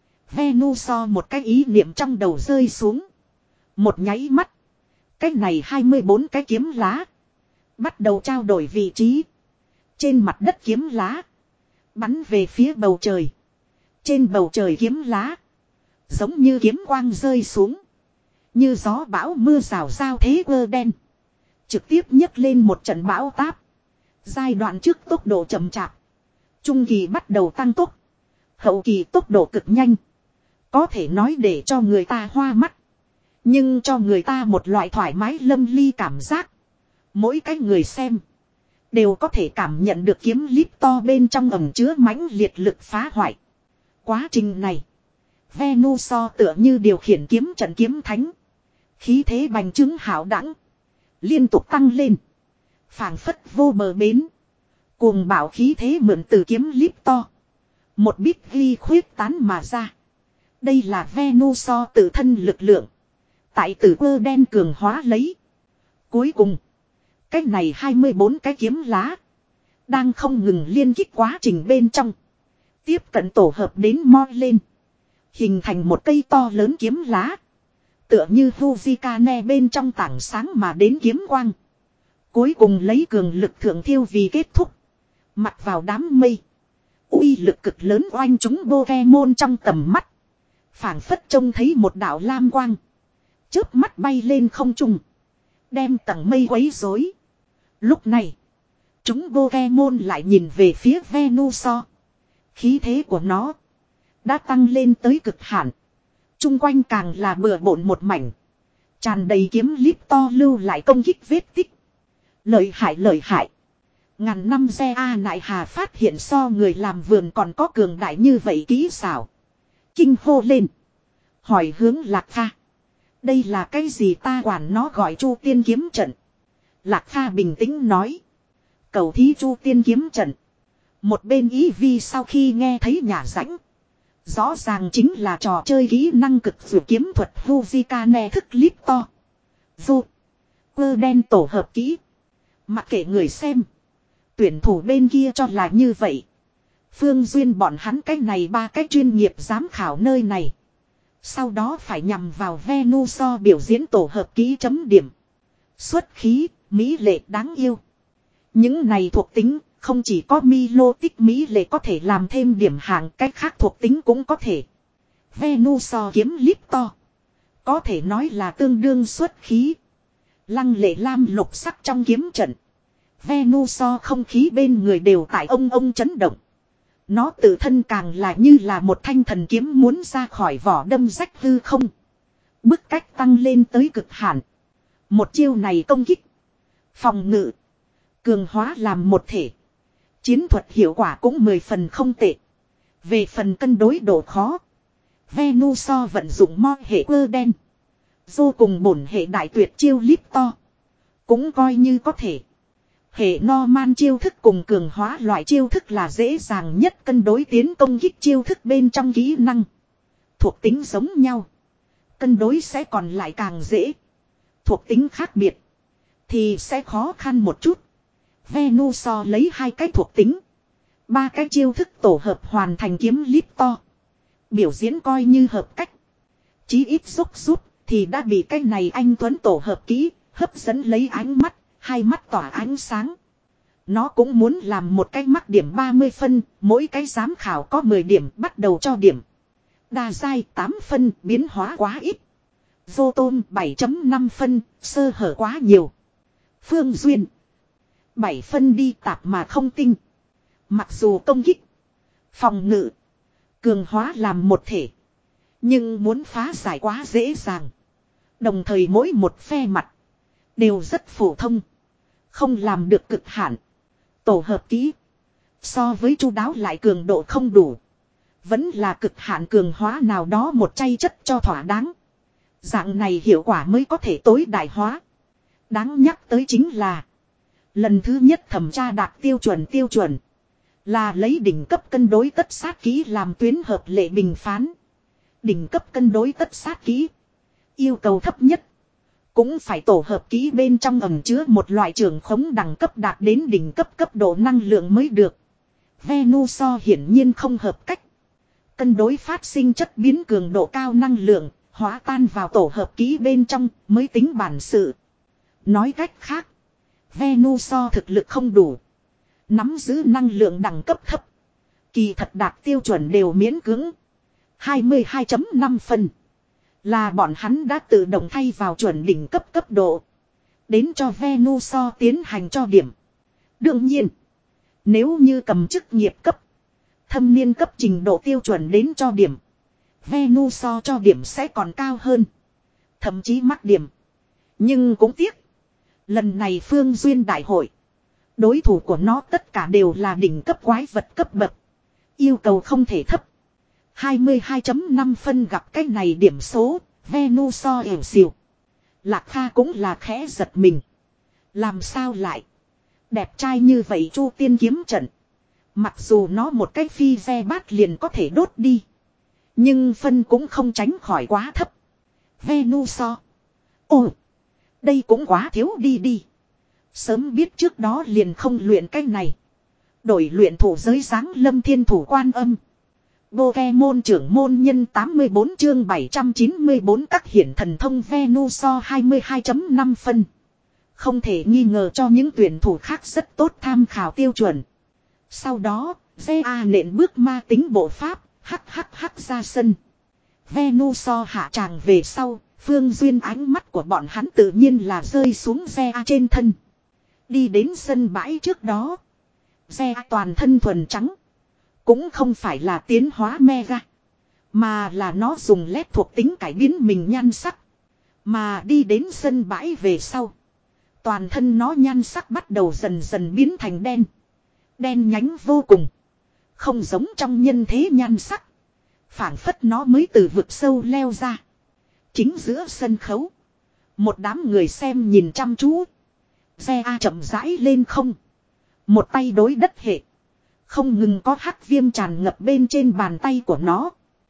Venusaur một cái ý niệm trong đầu rơi xuống. Một nháy mắt. Cái này hai mươi bốn cái kiếm lá. Bắt đầu trao đổi vị trí. Trên mặt đất kiếm lá. Bắn về phía bầu trời. Trên bầu trời kiếm lá. Giống như kiếm quang rơi xuống. Như gió bão mưa rào giao thế quơ đen. Trực tiếp nhấc lên một trận bão táp. Giai đoạn trước tốc độ chậm chạp. Trung kỳ bắt đầu tăng tốc. Hậu kỳ tốc độ cực nhanh. Có thể nói để cho người ta hoa mắt. Nhưng cho người ta một loại thoải mái lâm ly cảm giác. Mỗi cái người xem. Đều có thể cảm nhận được kiếm líp to bên trong ẩm chứa mãnh liệt lực phá hoại. Quá trình này. Venusaur tựa như điều khiển kiếm trận kiếm thánh. Khí thế bành trướng hảo đẳng. Liên tục tăng lên. Phảng phất vô bờ bến. Cuồng bạo khí thế mượn từ kiếm líp to. Một bít ghi khuyết tán mà ra. Đây là Venusaur tự thân lực lượng. Tại tử quơ đen cường hóa lấy. Cuối cùng. Cái này hai mươi bốn cái kiếm lá. Đang không ngừng liên kích quá trình bên trong. Tiếp cận tổ hợp đến mo lên. Hình thành một cây to lớn kiếm lá. Tựa như Fujikane bên trong tảng sáng mà đến kiếm quang. Cuối cùng lấy cường lực thượng thiêu vì kết thúc. Mặt vào đám mây. Uy lực cực lớn oanh chúng Pokemon trong tầm mắt. Phảng phất trông thấy một đạo lam quang. Chớp mắt bay lên không trung. Đem tầng mây quấy rối. Lúc này. Chúng Pokemon lại nhìn về phía Venusaur. Khí thế của nó. Đã tăng lên tới cực hạn. Trung quanh càng là bừa bộn một mảnh. Tràn đầy kiếm líp to lưu lại công kích vết tích. Lợi hại lợi hại. Ngàn năm xe A nại hà phát hiện so người làm vườn còn có cường đại như vậy kỹ xảo. Kinh hô lên. Hỏi hướng Lạc Kha. Đây là cái gì ta quản nó gọi Chu Tiên kiếm trận. Lạc Kha bình tĩnh nói. Cầu thí Chu Tiên kiếm trận. Một bên ý vi sau khi nghe thấy nhà rãnh. Rõ ràng chính là trò chơi kỹ năng cực dù kiếm thuật Fujikane thức líp to. Vô. Quơ đen tổ hợp kỹ. Mặc kệ người xem. Tuyển thủ bên kia cho là như vậy. Phương Duyên bọn hắn cách này ba cái chuyên nghiệp giám khảo nơi này. Sau đó phải nhằm vào Venusaur biểu diễn tổ hợp kỹ chấm điểm. Xuất khí, mỹ lệ đáng yêu. Những này thuộc tính không chỉ có Milo tích mỹ lệ có thể làm thêm điểm hạng, cách khác thuộc tính cũng có thể. Venusaur kiếm líp to. Có thể nói là tương đương xuất khí. Lăng lệ lam lục sắc trong kiếm trận. Venusaur không khí bên người đều tại ông ông chấn động. Nó tự thân càng là như là một thanh thần kiếm muốn ra khỏi vỏ đâm rách hư không. Bức cách tăng lên tới cực hạn. Một chiêu này công kích. Phòng ngự. Cường hóa làm một thể. Chiến thuật hiệu quả cũng mười phần không tệ. Về phần cân đối độ khó. Venusaur vận dụng mo hệ quơ đen. Vô cùng bổn hệ đại tuyệt chiêu líp to. Cũng coi như có thể. Hệ Norman chiêu thức cùng cường hóa loại chiêu thức là dễ dàng nhất cân đối tiến công kích chiêu thức bên trong kỹ năng. Thuộc tính giống nhau. Cân đối sẽ còn lại càng dễ. Thuộc tính khác biệt. Thì sẽ khó khăn một chút. Venusaur lấy hai cái thuộc tính. Ba cái chiêu thức tổ hợp hoàn thành kiếm líp to. Biểu diễn coi như hợp cách. Chí ít rút rút thì đã bị cái này anh Tuấn tổ hợp kỹ. Hấp dẫn lấy ánh mắt. Hai mắt tỏa ánh sáng. Nó cũng muốn làm một cái mắc điểm ba mươi phân. Mỗi cái giám khảo có mười điểm bắt đầu cho điểm. Đa giai tám phân, biến hóa quá ít. Vô tôm bảy chấm năm phân, sơ hở quá nhiều. Phương Duyên. bảy phân đi tạp mà không tinh. Mặc dù công kích, phòng ngự, cường hóa làm một thể. Nhưng muốn phá giải quá dễ dàng. Đồng thời mỗi một phe mặt đều rất phổ thông. Không làm được cực hạn. Tổ hợp kỹ. So với chu đáo lại cường độ không đủ. Vẫn là cực hạn cường hóa nào đó một chay chất cho thỏa đáng. Dạng này hiệu quả mới có thể tối đại hóa. Đáng nhắc tới chính là lần thứ nhất thẩm tra đạt tiêu chuẩn tiêu chuẩn. Là lấy đỉnh cấp cân đối tất sát kỹ làm tuyến hợp lệ bình phán. Đỉnh cấp cân đối tất sát kỹ. Yêu cầu thấp nhất. Cũng phải tổ hợp kỹ bên trong ẩn chứa một loại trường khống đẳng cấp đạt đến đỉnh cấp cấp độ năng lượng mới được. Venusaur hiển nhiên không hợp cách. Cân đối phát sinh chất biến cường độ cao năng lượng, hóa tan vào tổ hợp kỹ bên trong mới tính bản sự. Nói cách khác, Venusaur thực lực không đủ. Nắm giữ năng lượng đẳng cấp thấp. Kỳ thật đạt tiêu chuẩn đều miễn cưỡng. hai mươi hai chấm năm phân. Là bọn hắn đã tự động thay vào chuẩn đỉnh cấp cấp độ. Đến cho Venusaur tiến hành cho điểm. Đương nhiên, nếu như cầm chức nghiệp cấp, thâm niên cấp trình độ tiêu chuẩn đến cho điểm, Venusaur cho điểm sẽ còn cao hơn. Thậm chí mắc điểm. Nhưng cũng tiếc. Lần này Phương Duyên đại hội, đối thủ của nó tất cả đều là đỉnh cấp quái vật cấp bậc. Yêu cầu không thể thấp. hai mươi hai chấm năm phân gặp cái này điểm số, Venusaur ẻo xìu. Lạc Kha cũng là khẽ giật mình. Làm sao lại? Đẹp trai như vậy Chu Tiên kiếm trận. Mặc dù nó một cái phi xe bát liền có thể đốt đi. Nhưng phân cũng không tránh khỏi quá thấp. Venusaur. Ồ! Đây cũng quá thiếu đi đi. Sớm biết trước đó liền không luyện cái này. Đổi luyện thủ giới dáng lâm thiên thủ quan âm. Pokemon trưởng môn nhân tám mươi bốn chương bảy trăm chín mươi bốn các hiển thần thông Venusaur hai mươi hai chấm năm phân. Không thể nghi ngờ cho những tuyển thủ khác rất tốt tham khảo tiêu chuẩn. Sau đó, giê a nện bước ma tính bộ pháp, hắc hắc hắc ra sân. Venusaur hạ tràng về sau, Phương Duyên ánh mắt của bọn hắn tự nhiên là rơi xuống giê a trên thân. Đi đến sân bãi trước đó. giê a toàn thân thuần trắng. Cũng không phải là tiến hóa mega. Mà là nó dùng led thuộc tính cải biến mình nhan sắc. Mà đi đến sân bãi về sau. Toàn thân nó nhan sắc bắt đầu dần dần biến thành đen. Đen nhánh vô cùng. Không giống trong nhân thế nhan sắc. Phảng phất nó mới từ vực sâu leo ra. Chính giữa sân khấu. Một đám người xem nhìn chăm chú. Xe A chậm rãi lên không. Một tay đối đất hệ. Không ngừng có hắc viêm tràn ngập bên trên bàn tay của nó.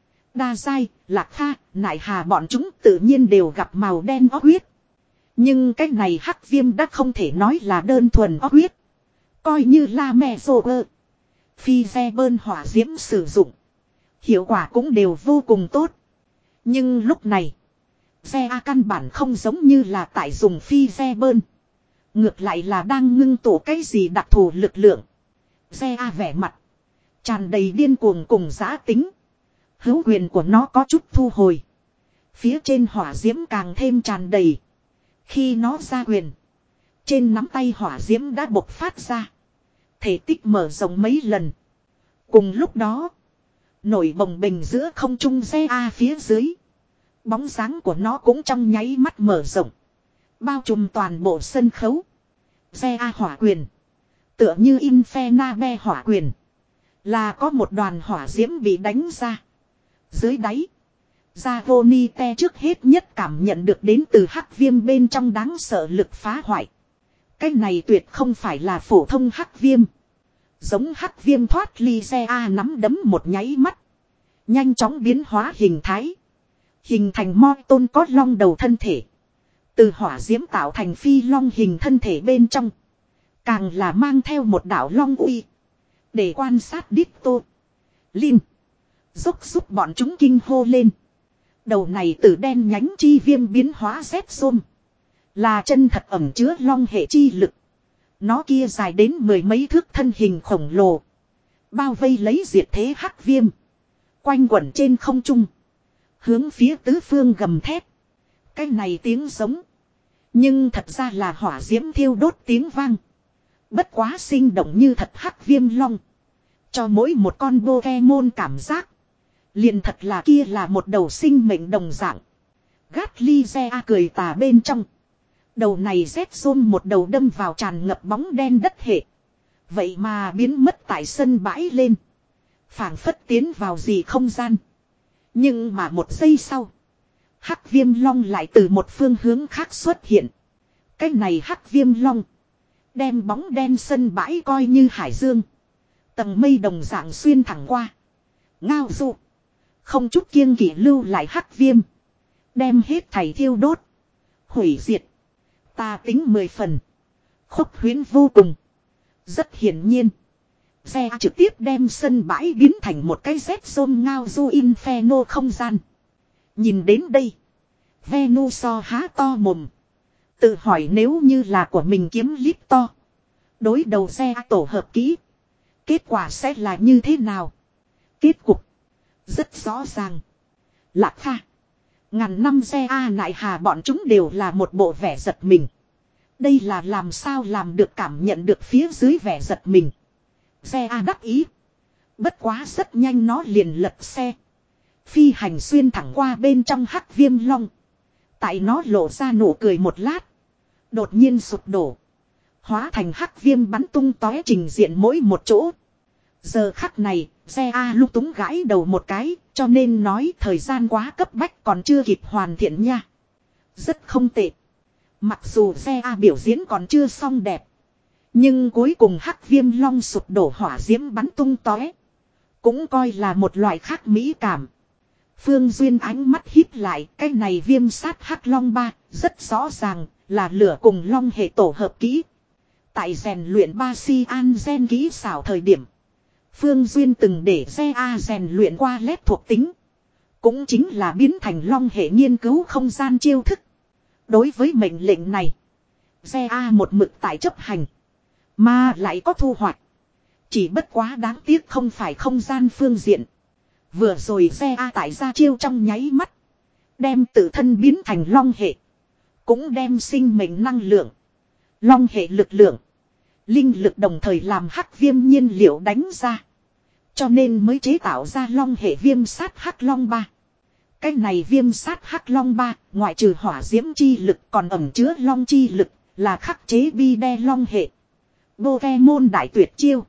Đa giai, Lạc Kha, Nại Hà bọn chúng tự nhiên đều gặp màu đen óc huyết. Nhưng cái này hắc viêm đã không thể nói là đơn thuần óc huyết. Coi như là mẹ rồ ơ. Phi ve bơn hỏa diễm sử dụng. Hiệu quả cũng đều vô cùng tốt. Nhưng lúc này. Ve A căn bản không giống như là tại dùng phi ve bơn. Ngược lại là đang ngưng tụ cái gì đặc thù lực lượng. Ve A vẻ mặt. Tràn đầy điên cuồng cùng giã tính. Hữu quyền của nó có chút thu hồi. Phía trên hỏa diễm càng thêm tràn đầy. Khi nó ra quyền. Trên nắm tay hỏa diễm đã bộc phát ra. Thể tích mở rộng mấy lần. Cùng lúc đó. Nổi bồng bềnh giữa không trung xe A phía dưới. Bóng dáng của nó cũng trong nháy mắt mở rộng. Bao trùm toàn bộ sân khấu. Xe A hỏa quyền. Tựa như Infernabe hỏa quyền. Là có một đoàn hỏa diễm bị đánh ra. Dưới đáy. Zagonite trước hết nhất cảm nhận được đến từ hắc viêm bên trong đáng sợ lực phá hoại. Cái này tuyệt không phải là phổ thông hắc viêm. Giống hắc viêm thoát ly xe A nắm đấm một nháy mắt. Nhanh chóng biến hóa hình thái. Hình thành moi tôn có long đầu thân thể. Từ hỏa diễm tạo thành phi long hình thân thể bên trong. Càng là mang theo một đạo long uy. Để quan sát Ditto. Linh. Dốc giúp bọn chúng kinh hô lên. Đầu này từ đen nhánh chi viêm biến hóa rét xôm. Là chân thật ẩm chứa long hệ chi lực. Nó kia dài đến mười mấy thước thân hình khổng lồ. Bao vây lấy diệt thế hắc viêm. Quanh quẩn trên không trung. Hướng phía tứ phương gầm thét. Cái này tiếng giống. Nhưng thật ra là hỏa diễm thiêu đốt tiếng vang. Bất quá sinh động như thật hắc viêm long. Cho mỗi một con Pokemon cảm giác. Liền thật là kia là một đầu sinh mệnh đồng dạng. Gatlize cười tà bên trong. Đầu này rét rôm một đầu đâm vào tràn ngập bóng đen đất hệ. Vậy mà biến mất tại sân bãi lên. Phảng phất tiến vào gì không gian. Nhưng mà một giây sau. Hắc viêm long lại từ một phương hướng khác xuất hiện. Cái này hắc viêm long. Đem bóng đen sân bãi coi như hải dương. Tầng mây đồng dạng xuyên thẳng qua. Ngao du. Không chút kiêng kỵ lưu lại hắc viêm. Đem hết thảy thiêu đốt. Hủy diệt. Ta tính mười phần. Khốc huyễn vô cùng. Rất hiển nhiên. Xe trực tiếp đem sân bãi biến thành một cái rét rôm ngao du inferno không gian. Nhìn đến đây. Venuso há to mồm. Tự hỏi nếu như là của mình kiếm líp to. Đối đầu xe tổ hợp kỹ. Kết quả sẽ là như thế nào? Kết cục. Rất rõ ràng. Lạc Kha. Ngàn năm xe A nại hà bọn chúng đều là một bộ vẻ giật mình. Đây là làm sao làm được cảm nhận được phía dưới vẻ giật mình. Xe A đắc ý. Bất quá rất nhanh nó liền lật xe. Phi hành xuyên thẳng qua bên trong hắc viêm long. Tại nó lộ ra nụ cười một lát. Đột nhiên sụp đổ. Hóa thành hắc viêm bắn tung tóe trình diện mỗi một chỗ. Giờ khắc này, xe A lúc túng gãi đầu một cái, cho nên nói thời gian quá cấp bách còn chưa kịp hoàn thiện nha. Rất không tệ. Mặc dù xe A biểu diễn còn chưa xong đẹp. Nhưng cuối cùng hắc viêm long sụp đổ hỏa diễm bắn tung tóe. Cũng coi là một loại khác mỹ cảm. Phương Duyên ánh mắt híp lại, cái này viêm sát hắc long ba, rất rõ ràng, là lửa cùng long hệ tổ hợp kỹ. Tại rèn luyện ba si an gen kỹ xảo thời điểm. Phương Duyên từng để xe A rèn luyện qua lép thuộc tính. Cũng chính là biến thành long hệ nghiên cứu không gian chiêu thức. Đối với mệnh lệnh này. Xe A một mực tại chấp hành. Mà lại có thu hoạch. Chỉ bất quá đáng tiếc không phải không gian phương diện. Vừa rồi xe A tại ra chiêu trong nháy mắt. Đem tự thân biến thành long hệ. Cũng đem sinh mệnh năng lượng. Long hệ lực lượng. Linh lực đồng thời làm hắc viêm nhiên liệu đánh ra. Cho nên mới chế tạo ra long hệ viêm sát hắc long ba. Cái này viêm sát hắc long ba, ngoại trừ hỏa diễm chi lực còn ẩn chứa long chi lực, là khắc chế bi đe long hệ. Pokemon đại tuyệt chiêu.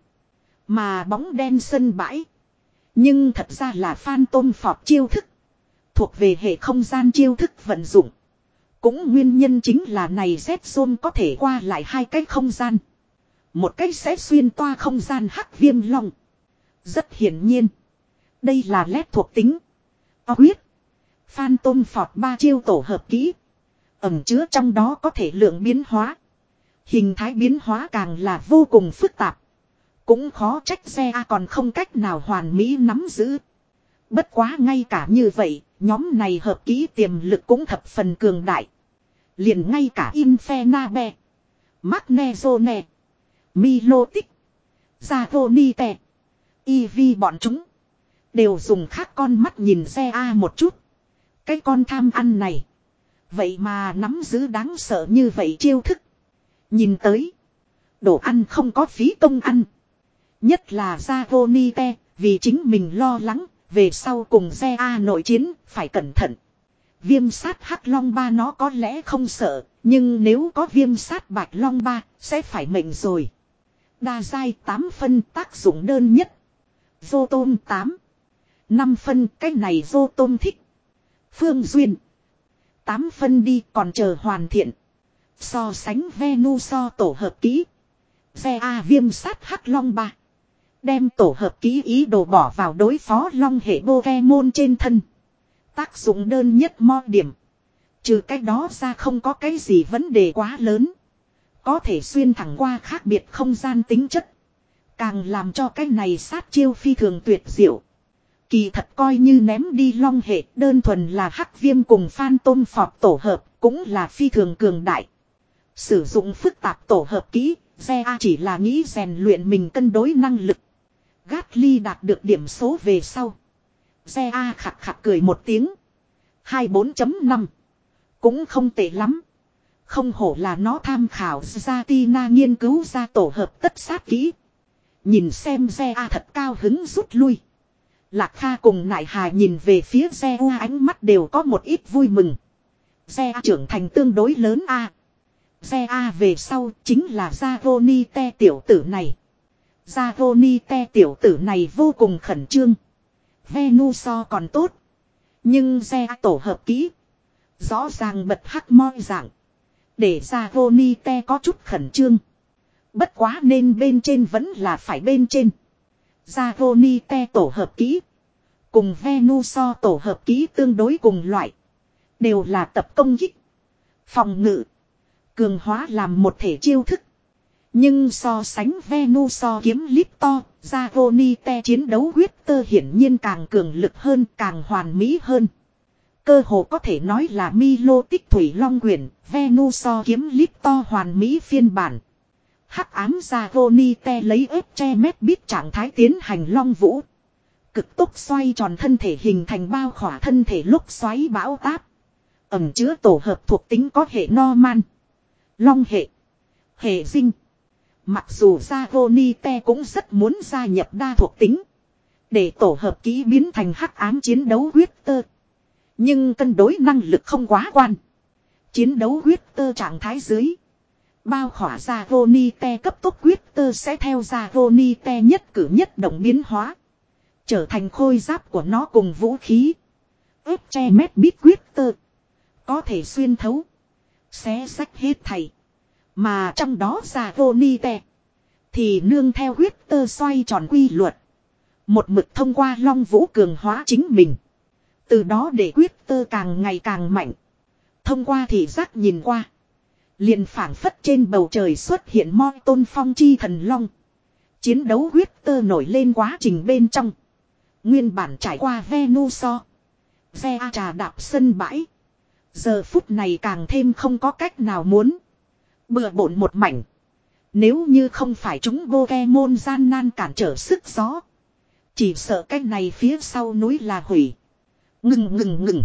Mà bóng đen sân bãi. Nhưng thật ra là Phantom Phọt chiêu thức. Thuộc về hệ không gian chiêu thức vận dụng. Cũng nguyên nhân chính là này Z-Zone có thể qua lại hai cái không gian. Một cách sẽ xuyên toa không gian hắc viêm long. Rất hiển nhiên. Đây là lét thuộc tính. O huyết. Phantom Phọt ba chiêu tổ hợp kỹ. Ẩm chứa trong đó có thể lượng biến hóa. Hình thái biến hóa càng là vô cùng phức tạp. Cũng khó trách xe A còn không cách nào hoàn mỹ nắm giữ. Bất quá ngay cả như vậy, nhóm này hợp kỹ tiềm lực cũng thập phần cường đại. Liền ngay cả Infernabe, Magnezone, Milotic, Zagonite, Eevee bọn chúng. Đều dùng khác con mắt nhìn xe A một chút. Cái con tham ăn này. Vậy mà nắm giữ đáng sợ như vậy chiêu thức. Nhìn tới. Đồ ăn không có phí công ăn. Nhất là Zagonite, vì chính mình lo lắng, về sau cùng xe A nội chiến, phải cẩn thận. Viêm sát hắc long ba nó có lẽ không sợ, nhưng nếu có viêm sát bạch long ba, sẽ phải mệnh rồi. Đa giai tám phân tác dụng đơn nhất. Vô tôm tám. năm phân cái này vô tôm thích. Phương Duyên. tám phân đi còn chờ hoàn thiện. So sánh Venuso tổ hợp kỹ. Xe A viêm sát hắc long ba. Đem tổ hợp kỹ ý đồ bỏ vào đối phó long hệ Pokemon trên thân. Tác dụng đơn nhất mo điểm. Trừ cái đó ra không có cái gì vấn đề quá lớn. Có thể xuyên thẳng qua khác biệt không gian tính chất. Càng làm cho cái này sát chiêu phi thường tuyệt diệu. Kỳ thật coi như ném đi long hệ đơn thuần là hắc viêm cùng Phantom Phọt tổ hợp cũng là phi thường cường đại. Sử dụng phức tạp tổ hợp kỹ, xe A chỉ là nghĩ rèn luyện mình cân đối năng lực. Gatly đạt được điểm số về sau. Xe A khặt khặt cười một tiếng. hai mươi bốn chấm năm. Cũng không tệ lắm. Không hổ là nó tham khảo Zatina nghiên cứu ra tổ hợp tất sát kỹ. Nhìn xem Ze A thật cao hứng rút lui. Lạc Kha cùng Nại Hà nhìn về phía Ze A ánh mắt đều có một ít vui mừng. Ze A trưởng thành tương đối lớn A. Ze A về sau chính là Zavonite tiểu tử này. Zavonite tiểu tử này vô cùng khẩn trương. Venuso còn tốt. Nhưng Ze A tổ hợp kỹ. Rõ ràng bật hắc moi dạng. Để Zavonite có chút khẩn trương. Bất quá nên bên trên vẫn là phải bên trên. Zavonite tổ hợp kỹ. Cùng Venuso tổ hợp kỹ tương đối cùng loại. Đều là tập công kích. Phòng ngự. Cường hóa làm một thể chiêu thức. Nhưng so sánh Venuso kiếm líp to, Zavonite chiến đấu huyết tơ hiển nhiên càng cường lực hơn, càng hoàn mỹ hơn. Cơ hồ có thể nói là Milo tích thủy long quyển, Venuso kiếm líp to hoàn mỹ phiên bản. Hắc ám Zavonite lấy ép che mét biết trạng thái tiến hành long vũ. Cực tốc xoay tròn thân thể hình thành bao khỏa thân thể lúc xoáy bão táp. Ẩm chứa tổ hợp thuộc tính có hệ Norman, long hệ, hệ dinh. Mặc dù Zavonite cũng rất muốn gia nhập đa thuộc tính. Để tổ hợp kỹ biến thành hắc ám chiến đấu huyết tơ. Nhưng cân đối năng lực không quá quan. Chiến đấu huyết tơ trạng thái dưới. Bao khỏa Zavonite cấp tốc huyết tơ sẽ theo Zavonite nhất cử nhất động biến hóa. Trở thành khôi giáp của nó cùng vũ khí. ép che mét bít huyết tơ. Có thể xuyên thấu. Xé sách hết thảy. Mà trong đó Zavonite. Thì nương theo huyết tơ xoay tròn quy luật. Một mực thông qua long vũ cường hóa chính mình. Từ đó để huyết tơ càng ngày càng mạnh. Thông qua thị giác nhìn qua. Liền phảng phất trên bầu trời xuất hiện moi tôn phong chi thần long. Chiến đấu huyết tơ nổi lên quá trình bên trong. Nguyên bản trải qua Venuso. Ve A trà đạp sân bãi. Giờ phút này càng thêm không có cách nào muốn. Bừa bộn một mảnh. Nếu như không phải chúng Pokemon gian nan cản trở sức gió. Chỉ sợ cách này phía sau núi là hủy. Ngừng ngừng ngừng.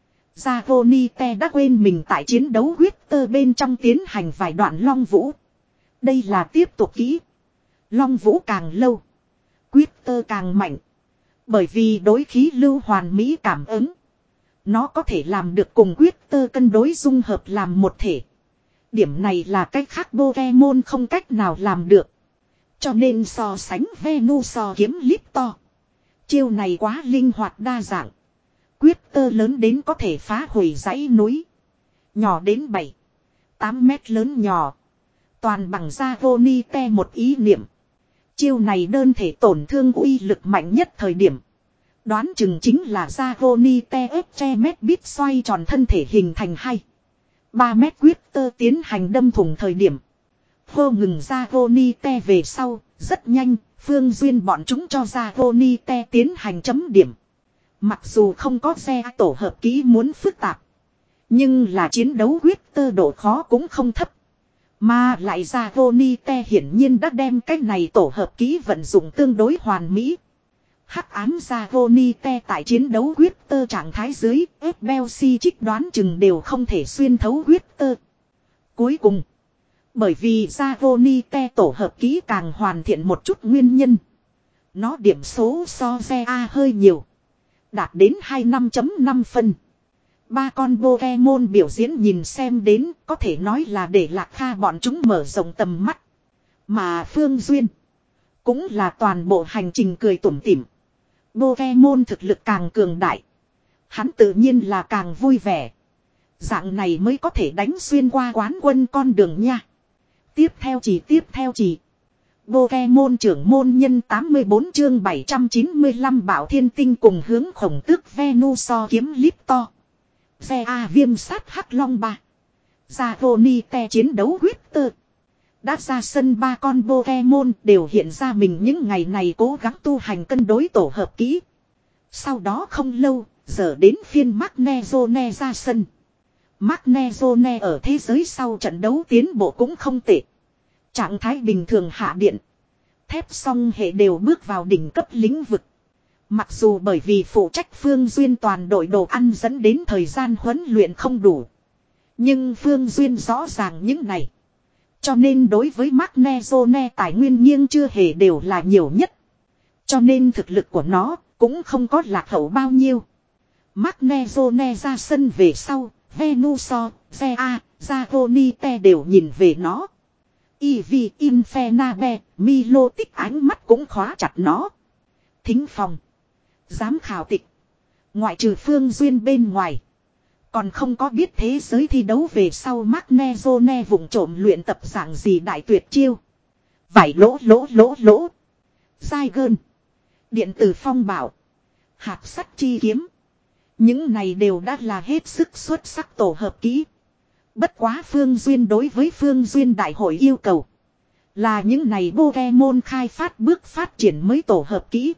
Zavonite đã quên mình tại chiến đấu huyết tơ bên trong tiến hành vài đoạn long vũ. Đây là tiếp tục kỹ. Long vũ càng lâu. Huyết tơ càng mạnh. Bởi vì đối khí lưu hoàn mỹ cảm ứng. Nó có thể làm được cùng huyết tơ cân đối dung hợp làm một thể. Điểm này là cách khác Pokemon không cách nào làm được. Cho nên so sánh Venuso kiếm líp to. Chiêu này quá linh hoạt đa dạng. Huyết tơ lớn đến có thể phá hủy dãy núi. Nhỏ đến bảy, tám mét lớn nhỏ. Toàn bằng Zavonite một ý niệm. Chiêu này đơn thể tổn thương uy lực mạnh nhất thời điểm. Đoán chừng chính là Zavonite ép che mét bít xoay tròn thân thể hình thành hai, ba mét huyết tơ tiến hành đâm thủng thời điểm. Hô ngừng Zavonite về sau, rất nhanh, Phương Duyên bọn chúng cho Zavonite tiến hành chấm điểm. Mặc dù không có xe tổ hợp kỹ muốn phức tạp. Nhưng là chiến đấu huyết tơ độ khó cũng không thấp. Mà lại Zavonite hiển nhiên đã đem cái này tổ hợp kỹ vận dụng tương đối hoàn mỹ. Hắc ám Zavonite tại chiến đấu huyết tơ trạng thái dưới, ép beo si trích đoán chừng đều không thể xuyên thấu huyết tơ. Cuối cùng, bởi vì Zavonite tổ hợp kỹ càng hoàn thiện một chút nguyên nhân. Nó điểm số so xe A hơi nhiều. Đạt đến hai mươi lăm chấm năm phân. Ba con Pokemon biểu diễn nhìn xem đến có thể nói là để Lạc Kha bọn chúng mở rộng tầm mắt. Mà Phương Duyên cũng là toàn bộ hành trình cười tủm tỉm. Pokemon thực lực càng cường đại. Hắn tự nhiên là càng vui vẻ. Dạng này mới có thể đánh xuyên qua quán quân con đường nha. Tiếp theo chỉ tiếp theo chỉ. Pokemon trưởng môn nhân tám mươi bốn chương bảy trăm chín mươi lăm Bảo Thiên Tinh cùng hướng khổng tước Venuso kiếm líp to. Ve A viêm sát hắc long ba. Zavonite chiến đấu huyết tơ. Đã ra sân ba con Pokemon đều hiện ra mình những ngày này cố gắng tu hành cân đối tổ hợp kỹ. Sau đó không lâu, giờ đến phiên Magnezone ra sân. Magnezone ở thế giới sau trận đấu tiến bộ cũng không tệ. Trạng thái bình thường hạ điện. Thép song hệ đều bước vào đỉnh cấp lĩnh vực. Mặc dù bởi vì phụ trách Phương Duyên toàn đội đồ ăn dẫn đến thời gian huấn luyện không đủ. Nhưng Phương Duyên rõ ràng những này. Cho nên đối với Magnezone tài nguyên nghiêng chưa hề đều là nhiều nhất. Cho nên thực lực của nó cũng không có lạc hậu bao nhiêu. Magnezone ra sân về sau, Venusaur, Zea, Zagonite đều nhìn về nó. Eevee, Infernape, Milotic ánh mắt cũng khóa chặt nó. Thính phòng. Giám khảo tịch. Ngoại trừ Phương Duyên bên ngoài. Còn không có biết thế giới thi đấu về sau Magnezone vụng trộm luyện tập dạng gì đại tuyệt chiêu. Vải lỗ lỗ lỗ lỗ. Giai gơn. Điện tử phong bảo. Hạt sắt chi kiếm. Những này đều đã là hết sức xuất sắc tổ hợp kỹ. Bất quá Phương Duyên đối với Phương Duyên đại hội yêu cầu. Là những này Pokemon khai phát bước phát triển mới tổ hợp kỹ.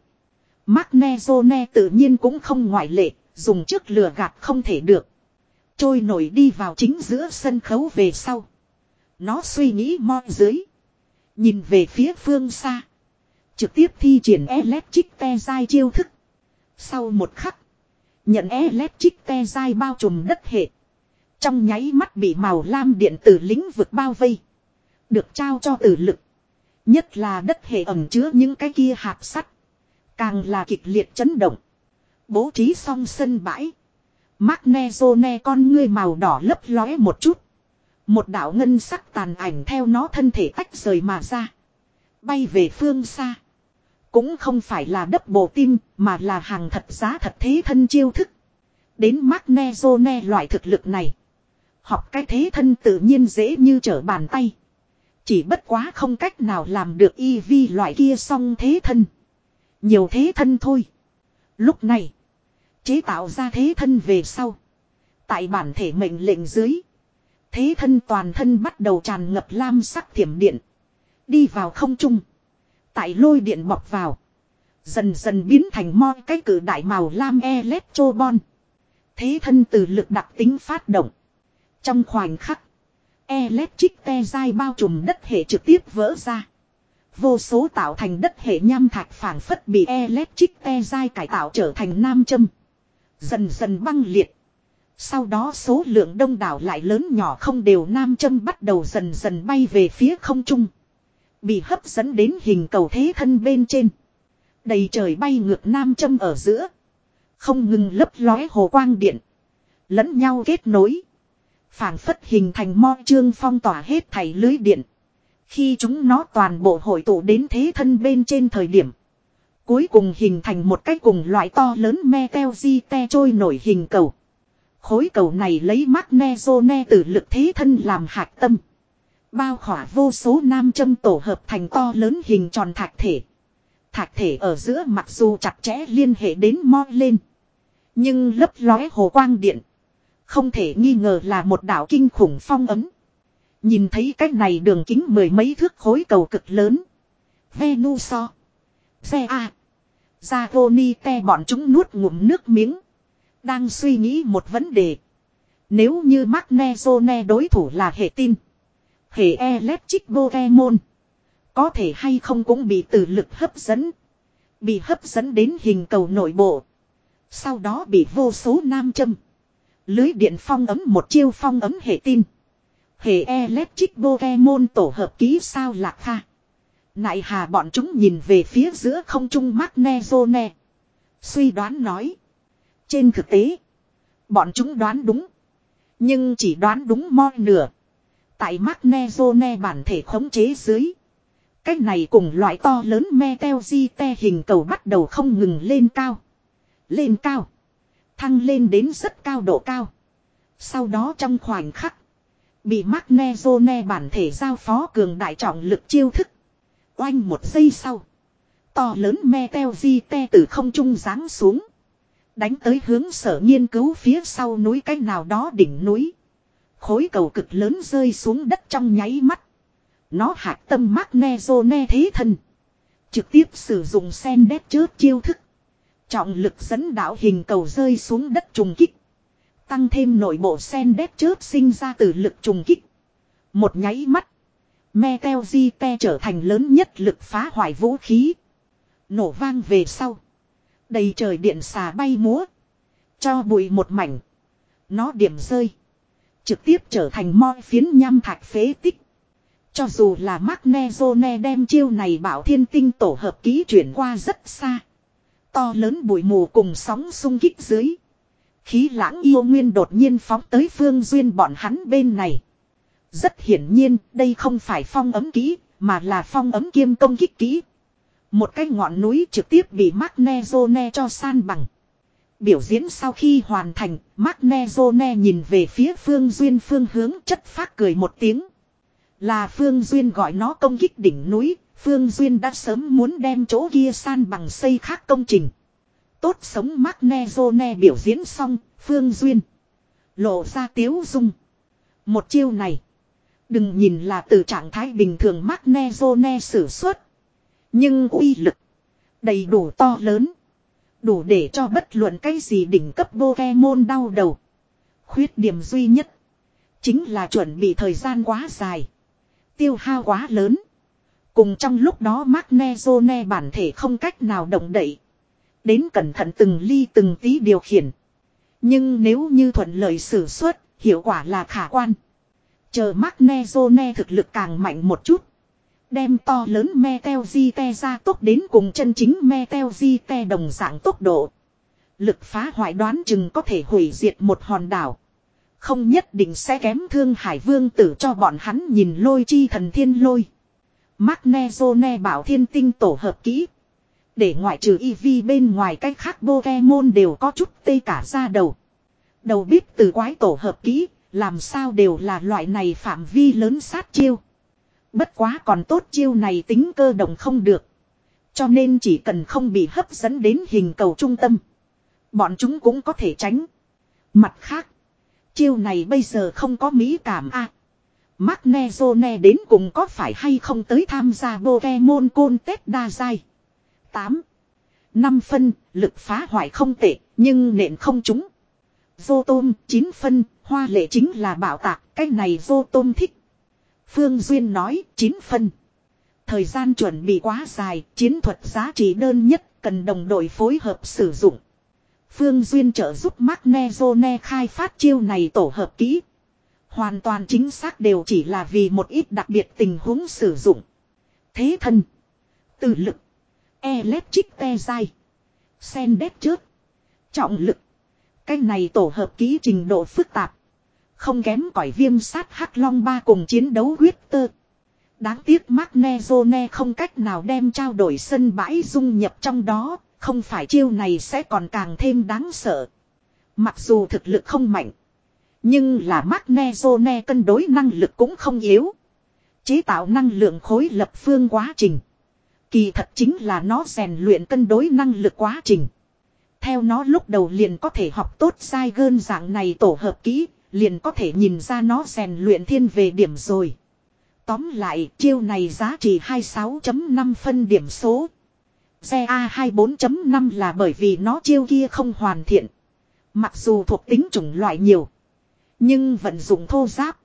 Magnezone tự nhiên cũng không ngoại lệ. Dùng trước lừa gạt không thể được. Trôi nổi đi vào chính giữa sân khấu về sau. Nó suy nghĩ mo dưới. Nhìn về phía phương xa. Trực tiếp thi triển Electric Te Dai chiêu thức. Sau một khắc. Nhận Electric Te Dai bao trùm đất hệ. Trong nháy mắt bị màu lam điện tử lĩnh vực bao vây. Được trao cho tử lực. Nhất là đất hệ ẩn chứa những cái kia hạt sắt. Càng là kịch liệt chấn động. Bố trí xong sân bãi. Magnezone con ngươi màu đỏ lấp lóe một chút. Một đạo ngân sắc tàn ảnh theo nó thân thể tách rời mà ra. Bay về phương xa. Cũng không phải là đấp bộ tim mà là hàng thật giá thật thế thân chiêu thức. Đến Magnezone loại thực lực này. Học cái thế thân tự nhiên dễ như trở bàn tay. Chỉ bất quá không cách nào làm được Eevee loại kia song thế thân. Nhiều thế thân thôi. Lúc này. Chế tạo ra thế thân về sau. Tại bản thể mệnh lệnh dưới. Thế thân toàn thân bắt đầu tràn ngập lam sắc thiểm điện. Đi vào không trung. Tại lôi điện bọc vào. Dần dần biến thành moi cái cử đại màu lam electrobon. Thế thân từ lực đặc tính phát động. Trong khoảnh khắc. Electric Te Dai bao trùm đất hệ trực tiếp vỡ ra. Vô số tạo thành đất hệ nham thạch phảng phất bị Electric Te Dai cải tạo trở thành nam châm. Dần dần băng liệt. Sau đó số lượng đông đảo lại lớn nhỏ không đều nam châm bắt đầu dần dần bay về phía không trung. Bị hấp dẫn đến hình cầu thế thân bên trên. Đầy trời bay ngược nam châm ở giữa. Không ngừng lấp lóe hồ quang điện. Lẫn nhau kết nối. Phảng phất hình thành mo trương phong tỏa hết thảy lưới điện. Khi chúng nó toàn bộ hội tụ đến thế thân bên trên thời điểm. Cuối cùng hình thành một cái cùng loại to lớn Meteorite trôi nổi hình cầu. Khối cầu này lấy Magnezone từ lực thế thân làm hạch tâm. Bao khỏa vô số nam châm tổ hợp thành to lớn hình tròn thạch thể. Thạch thể ở giữa mặc dù chặt chẽ liên hệ đến mo lên. Nhưng lấp lóe hồ quang điện. Không thể nghi ngờ là một đạo kinh khủng phong ấm. Nhìn thấy cách này đường kính mười mấy thước khối cầu cực lớn. Venusaur. Zea. Zagonite bọn chúng nuốt ngụm nước miếng. Đang suy nghĩ một vấn đề. Nếu như Magnezone đối thủ là hệ tin. Hệ Electric Pokemon. Có thể hay không cũng bị từ lực hấp dẫn. Bị hấp dẫn đến hình cầu nội bộ. Sau đó bị vô số nam châm. Lưới điện phong ấm một chiêu phong ấm hệ tin. Hệ Electric Pokemon tổ hợp ký sao lạc kha. Nại hà bọn chúng nhìn về phía giữa không trung Magnezone. Suy đoán nói. Trên thực tế. Bọn chúng đoán đúng. Nhưng chỉ đoán đúng moi nửa. Tại Magnezone bản thể khống chế dưới. Cách này cùng loại to lớn Meteorite hình cầu bắt đầu không ngừng lên cao. Lên cao. Thăng lên đến rất cao độ cao. Sau đó trong khoảnh khắc. Bị Magnezone bản thể giao phó cường đại trọng lực chiêu thức. Oanh một giây sau. To lớn Meteorite từ không trung giáng xuống. Đánh tới hướng sở nghiên cứu phía sau núi cách nào đó đỉnh núi. Khối cầu cực lớn rơi xuống đất trong nháy mắt. Nó hạch tâm Magnezone thế thân. Trực tiếp sử dụng sen đét chớp chiêu thức. Trọng lực dẫn đạo hình cầu rơi xuống đất trùng kích. Tăng thêm nội bộ sen đét chớp sinh ra từ lực trùng kích. Một nháy mắt. Meteorite trở thành lớn nhất lực phá hoại vũ khí. Nổ vang về sau. Đầy trời điện xà bay múa. Cho bụi một mảnh. Nó điểm rơi. Trực tiếp trở thành moi phiến nham thạch phế tích. Cho dù là Magnezone đem chiêu này bảo thiên tinh tổ hợp ký chuyển qua rất xa. To lớn bụi mù cùng sóng xung kích dưới. Khí lãng yêu nguyên đột nhiên phóng tới Phương Duyên bọn hắn bên này. Rất hiển nhiên đây không phải phong ấm kỹ mà là phong ấm kiêm công kích kỹ. Một cái ngọn núi trực tiếp bị Magnezone cho san bằng. Biểu diễn sau khi hoàn thành, Magnezone nhìn về phía Phương Duyên phương hướng chất phác cười một tiếng. Là Phương Duyên gọi nó công kích đỉnh núi, Phương Duyên đã sớm muốn đem chỗ kia san bằng xây khác công trình. Tốt sống Magnezone biểu diễn xong, Phương Duyên lộ ra tiếu dung. Một chiêu này, đừng nhìn là từ trạng thái bình thường Magnezone sử xuất. Nhưng uy lực đầy đủ to lớn. Đủ để cho bất luận cái gì đỉnh cấp Pokemon đau đầu. Khuyết điểm duy nhất chính là chuẩn bị thời gian quá dài. Tiêu hao quá lớn. Cùng trong lúc đó Magnezone bản thể không cách nào động đậy. Đến cẩn thận từng ly từng tí điều khiển. Nhưng nếu như thuận lợi sử xuất, hiệu quả là khả quan. Chờ Magnezone thực lực càng mạnh một chút. Đem to lớn Meteorite ra tốc đến cùng chân chính Meteorite đồng dạng tốc độ. Lực phá hoại đoán chừng có thể hủy diệt một hòn đảo. Không nhất định sẽ kém Thương Hải Vương Tử cho bọn hắn nhìn Lôi Chi Thần Thiên Lôi. Magnezone bảo thiên tinh tổ hợp kỹ. Để ngoại trừ Eevee bên ngoài cách khác Pokemon đều có chút tê cả ra đầu. Đầu bếp từ quái tổ hợp kỹ, làm sao đều là loại này phạm vi lớn sát chiêu. Bất quá còn tốt chiêu này tính cơ động không được. Cho nên chỉ cần không bị hấp dẫn đến hình cầu trung tâm. Bọn chúng cũng có thể tránh. Mặt khác. Chiêu này bây giờ không có mỹ cảm a. À, Magnezone đến cùng có phải hay không tới tham gia Pokemon Contest đa giai. tám. năm phân, lực phá hoại không tệ, nhưng nện không trúng. Rotom chín phân, hoa lệ chính là bảo tạc, cái này Rotom thích. Phương Duyên nói chín phân. Thời gian chuẩn bị quá dài, chiến thuật giá trị đơn nhất, cần đồng đội phối hợp sử dụng. Phương Duyên trợ giúp Magnezone khai phát chiêu này tổ hợp kỹ. Hoàn toàn chính xác đều chỉ là vì một ít đặc biệt tình huống sử dụng. Thế thân, từ lực, electric te dai, sen đét trước, trọng lực. Cái này tổ hợp kỹ trình độ phức tạp. Không kém cỏi viêm sát hắc long ba cùng chiến đấu huyết tơ. Đáng tiếc Magnezone không cách nào đem trao đổi sân bãi dung nhập trong đó. Không phải chiêu này sẽ còn càng thêm đáng sợ. Mặc dù thực lực không mạnh. Nhưng là Magnezone cân đối năng lực cũng không yếu. Chế tạo năng lượng khối lập phương quá trình. Kỳ thật chính là nó rèn luyện cân đối năng lực quá trình. Theo nó lúc đầu liền có thể học tốt sai gơn dạng này tổ hợp kỹ. Liền có thể nhìn ra nó rèn luyện thiên về điểm rồi. Tóm lại chiêu này giá trị hai mươi sáu chấm năm phân điểm số. Xe A hai mươi bốn chấm năm là bởi vì nó chiêu kia không hoàn thiện. Mặc dù thuộc tính chủng loại nhiều. Nhưng vận dụng thô giáp.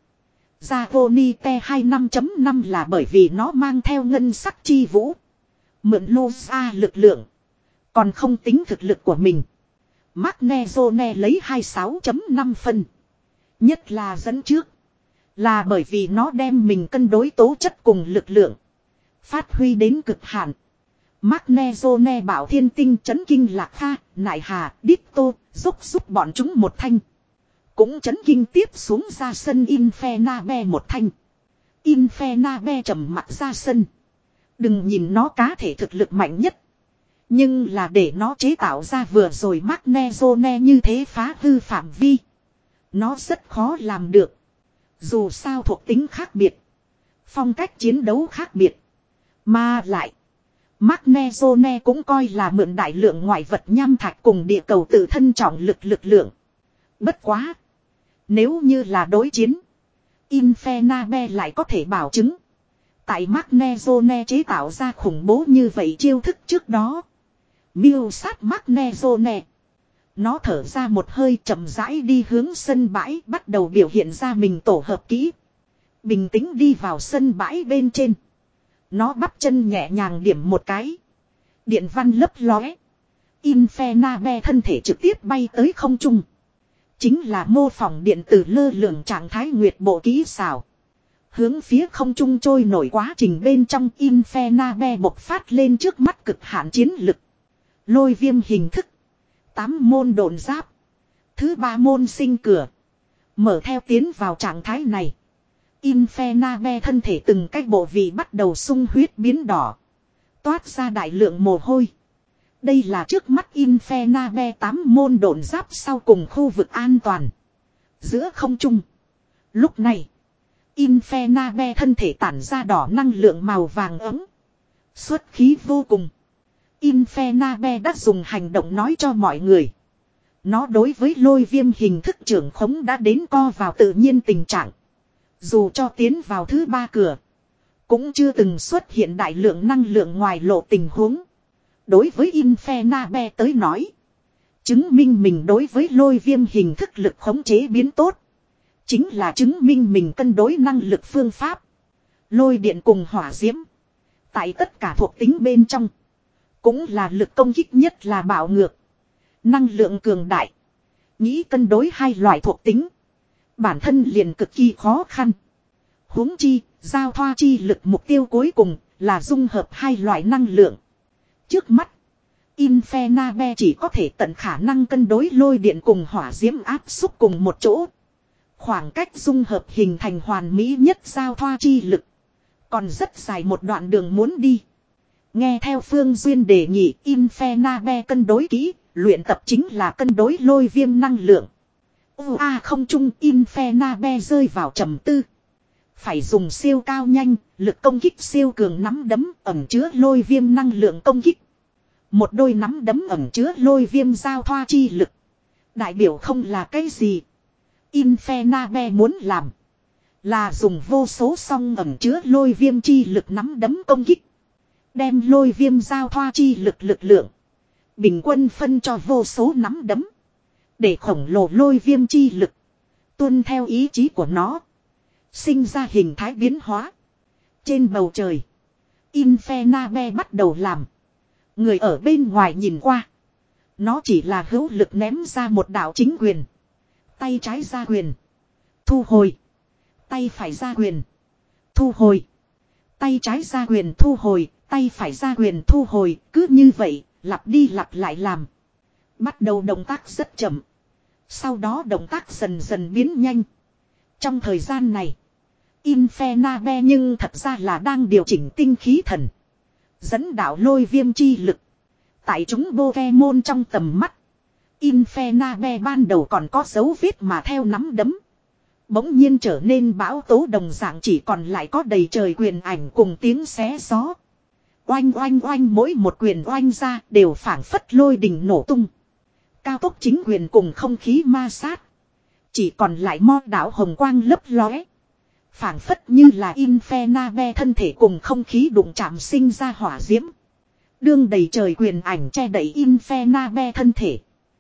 Zagonite hai mươi lăm chấm năm là bởi vì nó mang theo ngân sắc chi vũ. Mượn lô ra lực lượng. Còn không tính thực lực của mình. Magnezone lấy hai mươi sáu chấm năm phân. Nhất là dẫn trước. Là bởi vì nó đem mình cân đối tố chất cùng lực lượng. Phát huy đến cực hạn. Magnezone bảo thiên tinh chấn kinh Lạc Kha, Nại Hà, Ditto, giúp giúp bọn chúng một thanh. Cũng chấn kinh tiếp xuống ra sân Infernape một thanh. Infernape trầm mặt ra sân. Đừng nhìn nó cá thể thực lực mạnh nhất. Nhưng là để nó chế tạo ra vừa rồi Magnezone như thế phá hư phạm vi. Nó rất khó làm được. Dù sao thuộc tính khác biệt. Phong cách chiến đấu khác biệt. Mà lại. Magnezone cũng coi là mượn đại lượng ngoại vật nham thạch cùng địa cầu tự thân trọng lực lực lượng. Bất quá. Nếu như là đối chiến. Infernape lại có thể bảo chứng. Tại Magnezone chế tạo ra khủng bố như vậy chiêu thức trước đó. Miêu sát Magnezone. Nó thở ra một hơi chậm rãi đi hướng sân bãi bắt đầu biểu hiện ra mình tổ hợp kỹ. Bình tĩnh đi vào sân bãi bên trên. Nó bắp chân nhẹ nhàng điểm một cái. Điện văn lấp lóe. Infernabe thân thể trực tiếp bay tới không trung. Chính là mô phỏng điện tử lơ lửng trạng thái nguyệt bộ kỹ xảo. Hướng phía không trung trôi nổi quá trình bên trong Infernabe bộc phát lên trước mắt cực hạn chiến lực. Lôi viêm hình thức. Tám môn độn giáp. Thứ ba môn sinh cửa. Mở theo tiến vào trạng thái này. Infernabe thân thể từng cách bộ vị bắt đầu sung huyết biến đỏ. Toát ra đại lượng mồ hôi. Đây là trước mắt Infernabe tám môn độn giáp sau cùng khu vực an toàn. Giữa không trung. Lúc này. Infernabe thân thể tản ra đỏ năng lượng màu vàng ấm. Xuất khí vô cùng. Infernabe đã dùng hành động nói cho mọi người. Nó đối với lôi viêm hình thức trưởng khống đã đến co vào tự nhiên tình trạng. Dù cho tiến vào thứ ba cửa. Cũng chưa từng xuất hiện đại lượng năng lượng ngoài lộ tình huống. Đối với Infernabe tới nói. Chứng minh mình đối với lôi viêm hình thức lực khống chế biến tốt. Chính là chứng minh mình cân đối năng lực phương pháp. Lôi điện cùng hỏa diễm. Tại tất cả thuộc tính bên trong. Cũng là lực công kích nhất là bạo ngược. Năng lượng cường đại. Nghĩ cân đối hai loại thuộc tính. Bản thân liền cực kỳ khó khăn. Huống chi, giao thoa chi lực mục tiêu cuối cùng là dung hợp hai loại năng lượng. Trước mắt, Infernabe chỉ có thể tận khả năng cân đối lôi điện cùng hỏa diễm áp xúc cùng một chỗ. Khoảng cách dung hợp hình thành hoàn mỹ nhất giao thoa chi lực. Còn rất dài một đoạn đường muốn đi. Nghe theo Phương Duyên đề nghị Infernabe cân đối kỹ, luyện tập chính là cân đối lôi viêm năng lượng. U a không trung Infernabe rơi vào trầm tư. Phải dùng siêu cao nhanh, lực công kích siêu cường nắm đấm ẩn chứa lôi viêm năng lượng công kích. Một đôi nắm đấm ẩn chứa lôi viêm giao thoa chi lực. Đại biểu không là cái gì. Infernabe muốn làm là dùng vô số song ẩn chứa lôi viêm chi lực nắm đấm công kích. Đem lôi viêm giao thoa chi lực lực lượng. Bình quân phân cho vô số nắm đấm. Để khổng lồ lôi viêm chi lực. Tuân theo ý chí của nó. Sinh ra hình thái biến hóa. Trên bầu trời. Infernabe bắt đầu làm. Người ở bên ngoài nhìn qua. Nó chỉ là hữu lực ném ra một đạo chính quyền. Tay trái ra quyền. Thu hồi. Tay phải ra quyền. Thu hồi. Tay trái ra quyền thu hồi. Tay phải ra quyền thu hồi. Cứ như vậy, lặp đi lặp lại làm. Bắt đầu động tác rất chậm. Sau đó động tác dần dần biến nhanh. Trong thời gian này, Infernabe nhưng thật ra là đang điều chỉnh tinh khí thần. Dẫn đạo lôi viêm chi lực. Tại chúng Pokemon trong tầm mắt. Infernabe ban đầu còn có dấu vết mà theo nắm đấm. Bỗng nhiên trở nên bão tố đồng dạng, chỉ còn lại có đầy trời quyền ảnh cùng tiếng xé gió. Oanh oanh oanh, mỗi một quyền oanh ra đều phảng phất lôi đình nổ tung. Cao tốc chính quyền cùng không khí ma sát. Chỉ còn lại mo đảo hồng quang lấp lóe. Phảng phất như là Infernabe thân thể cùng không khí đụng chạm sinh ra hỏa diễm. Đương đầy trời quyền ảnh che đậy Infernabe thân thể.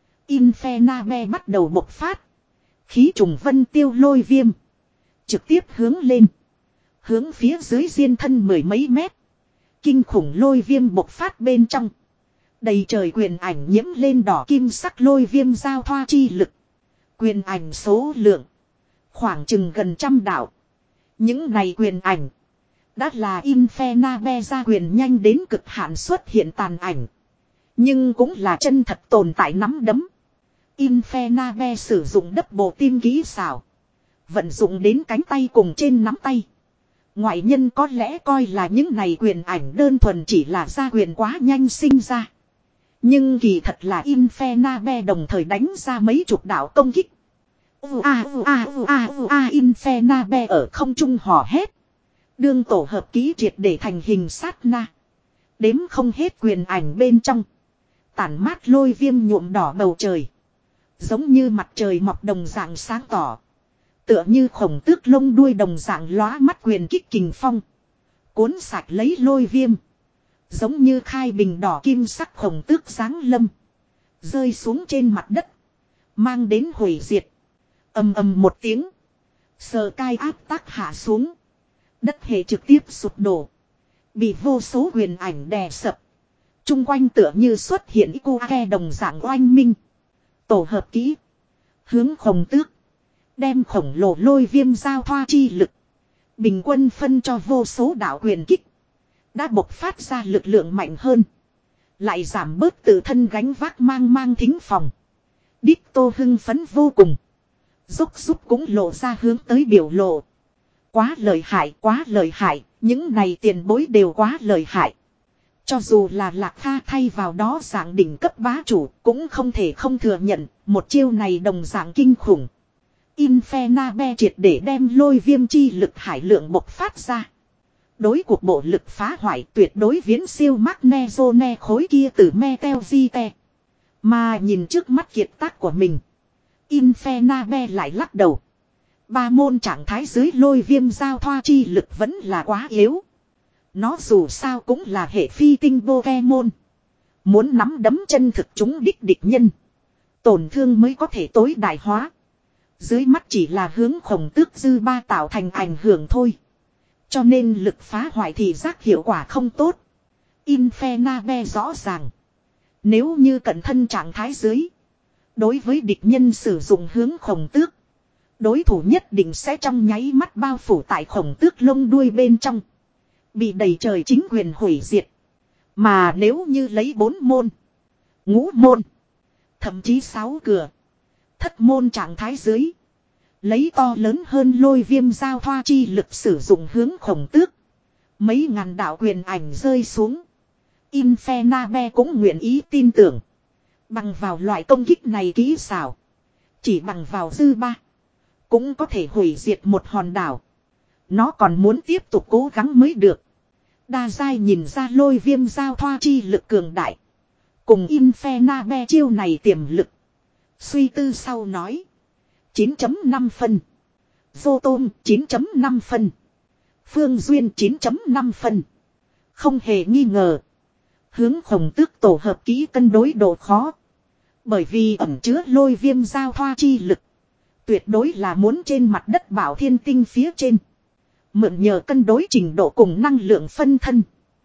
Infernabe bắt đầu bộc phát. Khí trùng vân tiêu lôi viêm. Trực tiếp hướng lên. Hướng phía dưới diên thân mười mấy mét. Kinh khủng lôi viêm bộc phát bên trong. Đầy trời quyền ảnh nhiễm lên đỏ kim sắc lôi viêm giao thoa chi lực. Quyền ảnh số lượng. Khoảng chừng gần trăm đạo. Những này quyền ảnh. Đã là Infernabe ra quyền nhanh đến cực hạn xuất hiện tàn ảnh. Nhưng cũng là chân thật tồn tại nắm đấm. Infernabe sử dụng đấp bộ tim kỹ xảo. Vận dụng đến cánh tay cùng trên nắm tay. Ngoại nhân có lẽ coi là những này quyền ảnh đơn thuần chỉ là ra quyền quá nhanh sinh ra. Nhưng kỳ thật là Infernabe đồng thời đánh ra mấy chục đạo công kích. Ua ua ua ua Infernabe ở không trung hò hét. Đương tổ hợp kỹ triệt để thành hình sát na. Đếm không hết quyền ảnh bên trong. Tản mát lôi viêm nhuộm đỏ bầu trời. Giống như mặt trời mọc đồng dạng sáng tỏ. Tựa như khổng tước lông đuôi đồng dạng lóa mắt quyền kích kình phong. Cuốn sạch lấy lôi viêm. Giống như khai bình đỏ kim sắc khổng tước sáng lâm. Rơi xuống trên mặt đất. Mang đến hủy diệt. Ầm ầm một tiếng. Sờ cai áp tác hạ xuống. Đất hệ trực tiếp sụp đổ. Bị vô số quyền ảnh đè sập. Trung quanh tựa như xuất hiện Ikuake đồng dạng oanh minh. Tổ hợp kỹ. Hướng khổng tước. Đem khổng lồ lôi viêm giao thoa chi lực. Bình quân phân cho vô số đạo quyền kích. Đã bộc phát ra lực lượng mạnh hơn. Lại giảm bớt tự thân gánh vác mang mang thính phòng. Đích Tô hưng phấn vô cùng. Dốc giúp cũng lộ ra hướng tới biểu lộ. Quá lợi hại, quá lợi hại, những này tiền bối đều quá lợi hại. Cho dù là Lạc Kha thay vào đó dạng đỉnh cấp bá chủ, cũng không thể không thừa nhận, một chiêu này đồng dạng kinh khủng. Infernabe triệt để đem lôi viêm chi lực hải lượng bộc phát ra. Đối cuộc bộ lực phá hoại tuyệt đối viễn siêu Magnezone khối kia từ Meteorite. Mà nhìn trước mắt kiệt tác của mình. Infernabe lại lắc đầu. Ba môn trạng thái dưới lôi viêm giao thoa chi lực vẫn là quá yếu. Nó dù sao cũng là hệ phi tinh Pokemon. Muốn nắm đấm chân thực chúng đích địch nhân. Tổn thương mới có thể tối đại hóa. Dưới mắt chỉ là hướng khổng tước dư ba tạo thành ảnh hưởng thôi. Cho nên lực phá hoại thì giác hiệu quả không tốt. Infernabe rõ ràng. Nếu như cận thân trạng thái dưới. Đối với địch nhân sử dụng hướng khổng tước. Đối thủ nhất định sẽ trong nháy mắt bao phủ tại khổng tước lông đuôi bên trong. Bị đầy trời chính quyền hủy diệt. Mà nếu như lấy bốn môn. Ngũ môn. Thậm chí sáu cửa. Thất môn trạng thái dưới. Lấy to lớn hơn lôi viêm giao thoa chi lực sử dụng hướng khổng tước. Mấy ngàn đạo quyền ảnh rơi xuống. Infernabe cũng nguyện ý tin tưởng. Bằng vào loại công kích này kỹ xảo. Chỉ bằng vào dư ba. Cũng có thể hủy diệt một hòn đảo. Nó còn muốn tiếp tục cố gắng mới được. Đa giai nhìn ra lôi viêm giao thoa chi lực cường đại. Cùng Infernabe chiêu này tiềm lực. Suy tư sau nói. chín chấm năm phân. Vô tôm chín chấm năm phân. Phương Duyên chín chấm năm phân. Không hề nghi ngờ. Hướng khổng tước tổ hợp kỹ cân đối độ khó. Bởi vì ẩn chứa lôi viêm giao thoa chi lực. Tuyệt đối là muốn trên mặt đất bảo thiên tinh phía trên. Mượn nhờ cân đối trình độ cùng năng lượng phân thân.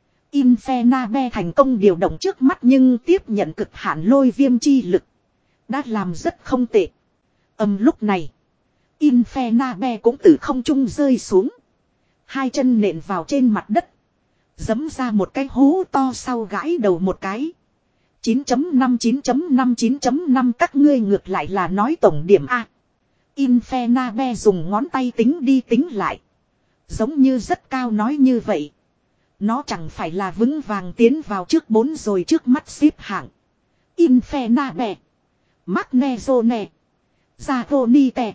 Infernabe thành công điều động trước mắt nhưng tiếp nhận cực hạn lôi viêm chi lực. Đã làm rất không tệ. Âm lúc này. Infernabe cũng từ không trung rơi xuống. Hai chân nện vào trên mặt đất. Giấm ra một cái hố to sau gãi đầu một cái. chín chấm năm chín chấm năm chín chấm năm các ngươi ngược lại là nói tổng điểm A. Infernabe dùng ngón tay tính đi tính lại. Giống như rất cao nói như vậy. Nó chẳng phải là vững vàng tiến vào trước bốn rồi trước mắt xếp hạng. Infernabe. Magnezone. Zagonite.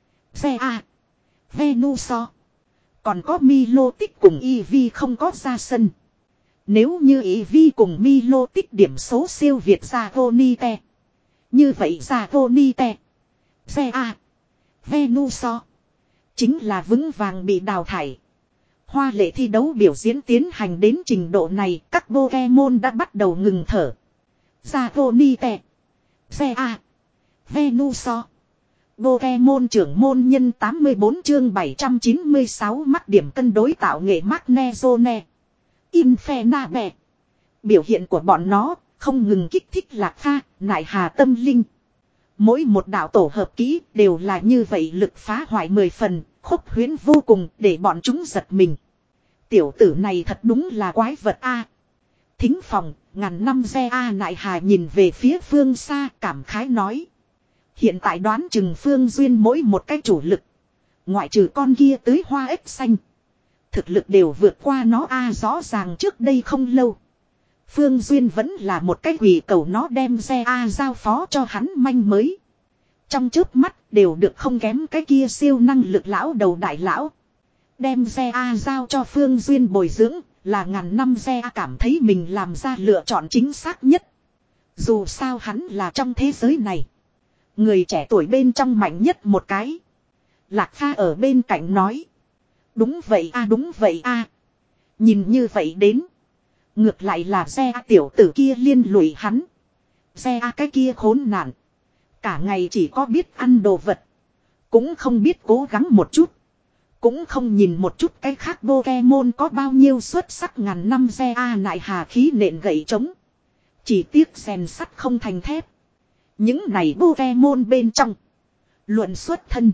Zea. Venusaur. Còn có Milotic cùng Eevee không có ra sân. Nếu như Eevee cùng Milotic điểm số siêu việt Zagonite. Như vậy Zagonite. Zea. Venusaur. Chính là vững vàng bị đào thải. Hoa lệ thi đấu biểu diễn tiến hành đến trình độ này. Các Pokemon đã bắt đầu ngừng thở. Zagonite. Zea. Venusaur. Pokemon trưởng môn nhân tám mươi bốn chương bảy trăm chín mươi sáu mắc điểm cân đối tạo nghệ Magnezone. Infernabe. Biểu hiện của bọn nó không ngừng kích thích Lạc Kha, nại hà tâm linh. Mỗi một đạo tổ hợp kỹ đều là như vậy lực phá hoại mười phần, khốc huyễn vô cùng để bọn chúng giật mình. Tiểu tử này thật đúng là quái vật a. Thính phòng, ngàn năm xe a nại hà nhìn về phía phương xa cảm khái nói. Hiện tại đoán chừng Phương Duyên mỗi một cái chủ lực. Ngoại trừ con kia tưới hoa ếch xanh. Thực lực đều vượt qua nó a rõ ràng trước đây không lâu. Phương Duyên vẫn là một cái quỷ cầu nó đem xe a giao phó cho hắn manh mới. Trong chớp mắt đều được không kém cái kia siêu năng lực lão đầu đại lão. Đem xe a giao cho Phương Duyên bồi dưỡng là ngàn năm xe a cảm thấy mình làm ra lựa chọn chính xác nhất. Dù sao hắn là trong thế giới này. Người trẻ tuổi bên trong mạnh nhất một cái. Lạc Kha ở bên cạnh nói. Đúng vậy a đúng vậy a. Nhìn như vậy đến. Ngược lại là xe a tiểu tử kia liên lụy hắn. Xe a cái kia khốn nạn. Cả ngày chỉ có biết ăn đồ vật. Cũng không biết cố gắng một chút. Cũng không nhìn một chút cái khác Pokemon có bao nhiêu xuất sắc ngàn năm xe a nại hà khí nện gậy trống. Chỉ tiếc rèn sắt không thành thép. Những này Pokemon bên trong. Luận xuất thân.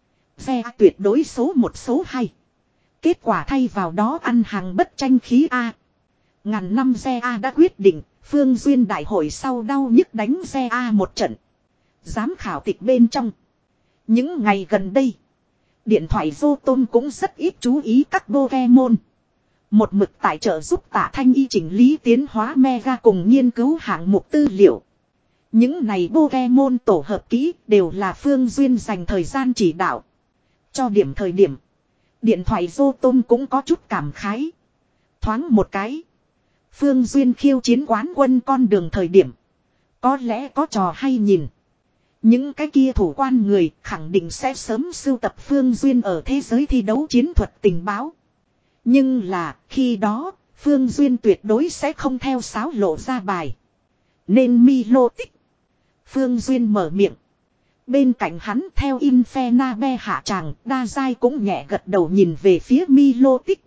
Ve tuyệt đối số một số hai. Kết quả thay vào đó ăn hàng bất tranh khí A. Ngàn năm Ze A đã quyết định. Phương Duyên đại hội sau đau nhức đánh Ze A một trận. Giám khảo tịch bên trong. Những ngày gần đây. Điện thoại Zotom cũng rất ít chú ý các Pokemon. Một mực tài trợ giúp Tạ Thanh Y chỉnh lý tiến hóa Mega cùng nghiên cứu hạng mục tư liệu. Những này Pokemon tổ hợp kỹ đều là Phương Duyên dành thời gian chỉ đạo. Cho điểm thời điểm. Điện thoại Zotom cũng có chút cảm khái. Thoáng một cái. Phương Duyên khiêu chiến quán quân con đường thời điểm. Có lẽ có trò hay nhìn. Những cái kia thủ quan người khẳng định sẽ sớm sưu tập Phương Duyên ở thế giới thi đấu chiến thuật tình báo. Nhưng là khi đó Phương Duyên tuyệt đối sẽ không theo sáo lộ ra bài. Nên Milo tích. Phương Duyên mở miệng. Bên cạnh hắn theo Infernabe hạ tràng, Đa Giai cũng nhẹ gật đầu nhìn về phía Milo tích.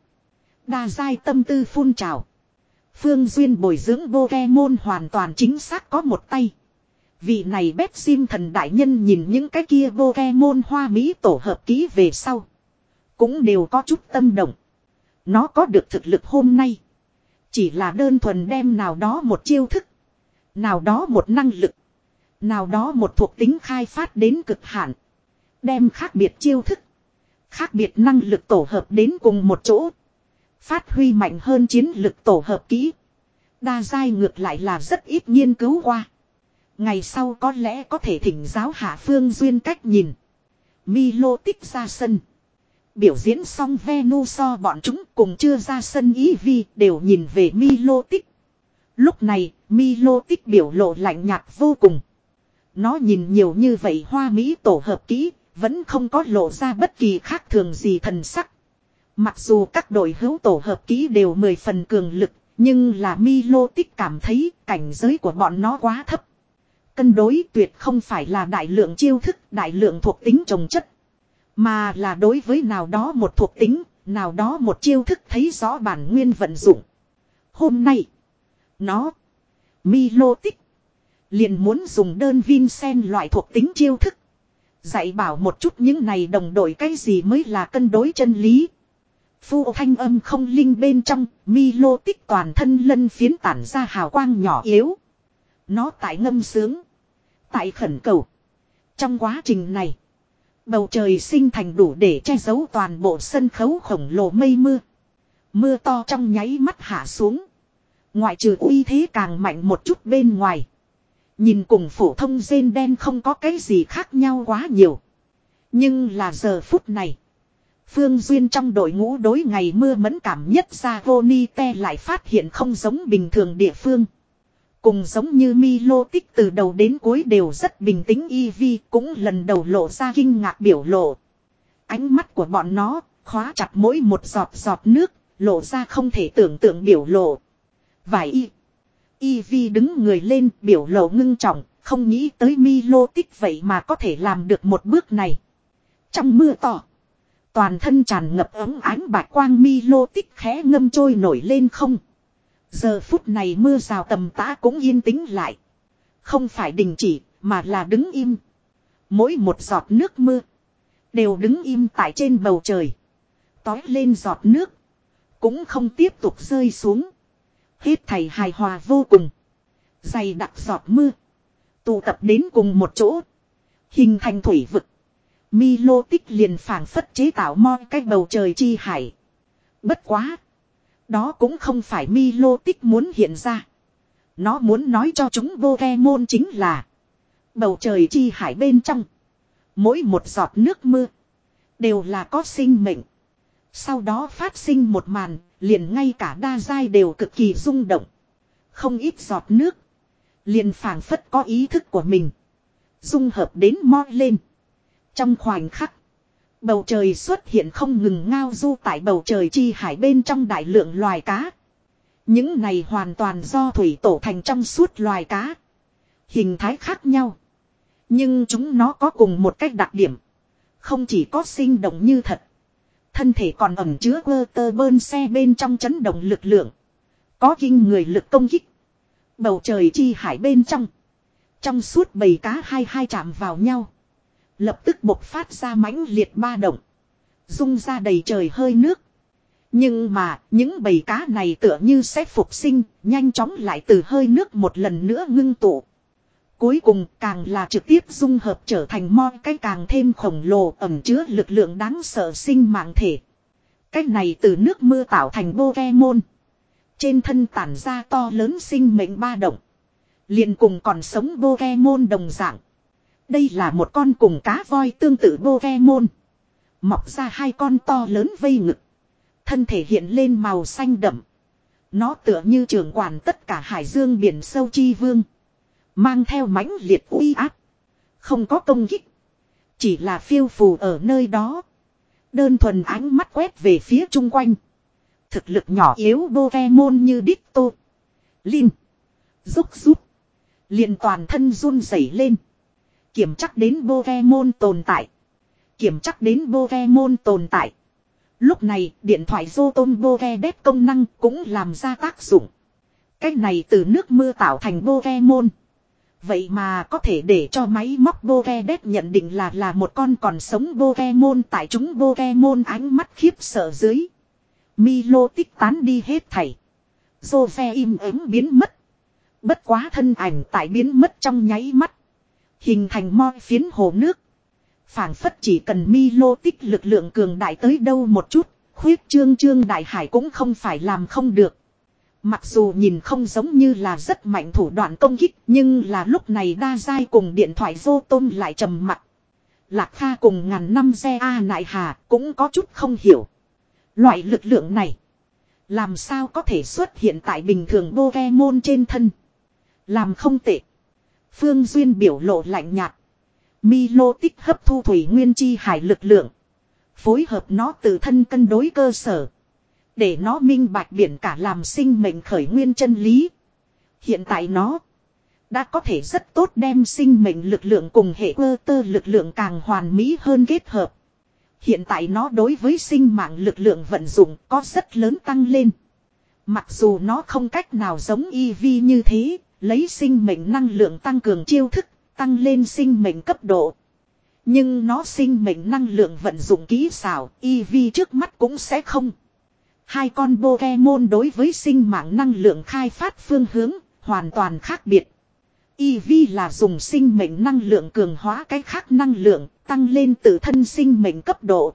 Đa Giai tâm tư phun trào. Phương Duyên bồi dưỡng Pokemon hoàn toàn chính xác có một tay. Vị này bếp sim thần đại nhân nhìn những cái kia Pokemon hoa mỹ tổ hợp kỹ về sau. Cũng đều có chút tâm động. Nó có được thực lực hôm nay. Chỉ là đơn thuần đem nào đó một chiêu thức. Nào đó một năng lực. Nào đó một thuộc tính khai phát đến cực hạn. Đem khác biệt chiêu thức. Khác biệt năng lực tổ hợp đến cùng một chỗ. Phát huy mạnh hơn chiến lực tổ hợp kỹ. Đa Giai ngược lại là rất ít nghiên cứu qua. Ngày sau có lẽ có thể thỉnh giáo hạ Phương Duyên cách nhìn. Milo tích ra sân. Biểu diễn xong Venusaur bọn chúng cùng chưa ra sân Eevee đều nhìn về Milo tích. Lúc này Milo tích biểu lộ lạnh nhạt vô cùng. Nó nhìn nhiều như vậy hoa mỹ tổ hợp kỹ. Vẫn không có lộ ra bất kỳ khác thường gì thần sắc. Mặc dù các đội hữu tổ hợp kỹ đều mười phần cường lực. Nhưng là Milo tích cảm thấy cảnh giới của bọn nó quá thấp. Cân đối tuyệt không phải là đại lượng chiêu thức, đại lượng thuộc tính trồng chất. Mà là đối với nào đó một thuộc tính, nào đó một chiêu thức thấy rõ bản nguyên vận dụng. Hôm nay, nó, Milo tích, liền muốn dùng đơn Vincent loại thuộc tính chiêu thức. Dạy bảo một chút những này đồng đội cái gì mới là cân đối chân lý. Phu thanh âm không linh bên trong, Milo tích toàn thân lân phiến tản ra hào quang nhỏ yếu. Nó tại ngâm sướng. Tại khẩn cầu. Trong quá trình này. Bầu trời sinh thành đủ để che giấu toàn bộ sân khấu khổng lồ mây mưa. Mưa to trong nháy mắt hạ xuống. Ngoại trừ uy thế càng mạnh một chút bên ngoài. Nhìn cùng phổ thông rên đen không có cái gì khác nhau quá nhiều. Nhưng là giờ phút này. Phương Duyên trong đội ngũ đối ngày mưa mẫn cảm nhất ra Vonite lại phát hiện không giống bình thường địa phương. Cùng giống như Milo tích từ đầu đến cuối đều rất bình tĩnh Eevee cũng lần đầu lộ ra kinh ngạc biểu lộ. Ánh mắt của bọn nó khóa chặt mỗi một giọt giọt nước, lộ ra không thể tưởng tượng biểu lộ. Vài y. Eevee đứng người lên biểu lộ ngưng trọng, không nghĩ tới Milo tích vậy mà có thể làm được một bước này. Trong mưa to. Toàn thân tràn ngập ấm ánh bạch quang Milo tích khẽ ngâm trôi nổi lên không. Giờ phút này mưa rào tầm tã cũng yên tĩnh lại. Không phải đình chỉ, mà là đứng im. Mỗi một giọt nước mưa. Đều đứng im tại trên bầu trời. Tói lên giọt nước. Cũng không tiếp tục rơi xuống. Hết thảy hài hòa vô cùng. Dày đặc giọt mưa. Tụ tập đến cùng một chỗ. Hình thành thủy vực. Milo tích liền phảng phất chế tạo moi cái bầu trời chi hải. Bất quá. Đó cũng không phải Milo tích muốn hiện ra. Nó muốn nói cho chúng Pokemon chính là. Bầu trời chi hải bên trong. Mỗi một giọt nước mưa. Đều là có sinh mệnh. Sau đó phát sinh một màn. Liền ngay cả Đa Giai đều cực kỳ rung động. Không ít giọt nước. Liền phảng phất có ý thức của mình. Dung hợp đến moi lên. Trong khoảnh khắc. Bầu trời xuất hiện không ngừng ngao du tại bầu trời chi hải bên trong đại lượng loài cá. Những này hoàn toàn do thủy tổ thành trong suốt loài cá. Hình thái khác nhau. Nhưng chúng nó có cùng một cách đặc điểm. Không chỉ có sinh động như thật. Thân thể còn ẩn chứa quơ tơ bơn xe bên trong chấn động lực lượng. Có kinh người lực công kích. Bầu trời chi hải bên trong. Trong suốt bầy cá hai hai chạm vào nhau. Lập tức bộc phát ra mãnh liệt ba động. Rung ra đầy trời hơi nước. Nhưng mà những bầy cá này tựa như sẽ phục sinh. Nhanh chóng lại từ hơi nước một lần nữa ngưng tụ. Cuối cùng càng là trực tiếp dung hợp trở thành mo cái càng thêm khổng lồ ẩn chứa lực lượng đáng sợ sinh mạng thể. Cái này từ nước mưa tạo thành Pokemon. Trên thân tản ra to lớn sinh mệnh ba động. Liền cùng còn sống Pokemon đồng dạng. Đây là một con cùng cá voi tương tự Pokemon. Mọc ra hai con to lớn vây ngực. Thân thể hiện lên màu xanh đậm. Nó tựa như trưởng quản tất cả hải dương biển sâu chi vương. Mang theo mãnh liệt uy áp. Không có công kích. Chỉ là phiêu phù ở nơi đó. Đơn thuần ánh mắt quét về phía chung quanh. Thực lực nhỏ yếu Pokemon như Ditto, Lin, Rúc rút. Liền toàn thân run rẩy lên. Kiểm chắc đến Pokemon tồn tại. Kiểm chắc đến Pokemon tồn tại. Lúc này điện thoại Rotom Pokédex công năng cũng làm ra tác dụng. Cái này từ nước mưa tạo thành Pokemon. Vậy mà có thể để cho máy móc Pokédex nhận định là là một con còn sống Pokemon tại chúng Pokemon ánh mắt khiếp sợ dưới. Milotic tán đi hết thảy. Jove im ắng biến mất. Bất quá thân ảnh tại biến mất trong nháy mắt. Hình thành mo phiến hồ nước. Phảng phất chỉ cần Milotic lực lượng cường đại tới đâu một chút. Khuyết trương trương đại hải cũng không phải làm không được. Mặc dù nhìn không giống như là rất mạnh thủ đoạn công kích. Nhưng là lúc này đa giai cùng điện thoại Rotom lại trầm mặt. Lạc Kha cùng ngàn năm xe A Nại Hà cũng có chút không hiểu. Loại lực lượng này. Làm sao có thể xuất hiện tại bình thường Pokemon trên thân. Làm không tệ. Phương Duyên biểu lộ lạnh nhạt. Milotic hấp thu thủy nguyên chi hải lực lượng. Phối hợp nó tự thân cân đối cơ sở. Để nó minh bạch biển cả làm sinh mệnh khởi nguyên chân lý. Hiện tại nó đã có thể rất tốt đem sinh mệnh lực lượng cùng hệ cơ tơ lực lượng càng hoàn mỹ hơn kết hợp. Hiện tại nó đối với sinh mạng lực lượng vận dụng có rất lớn tăng lên. Mặc dù nó không cách nào giống Eevee như thế, lấy sinh mệnh năng lượng tăng cường chiêu thức, tăng lên sinh mệnh cấp độ. Nhưng nó sinh mệnh năng lượng vận dụng kỹ xảo, Eevee trước mắt cũng sẽ không. Hai con Pokemon đối với sinh mạng năng lượng khai phát phương hướng, hoàn toàn khác biệt. Eevee là dùng sinh mệnh năng lượng cường hóa cái khác năng lượng, tăng lên tự thân sinh mệnh cấp độ.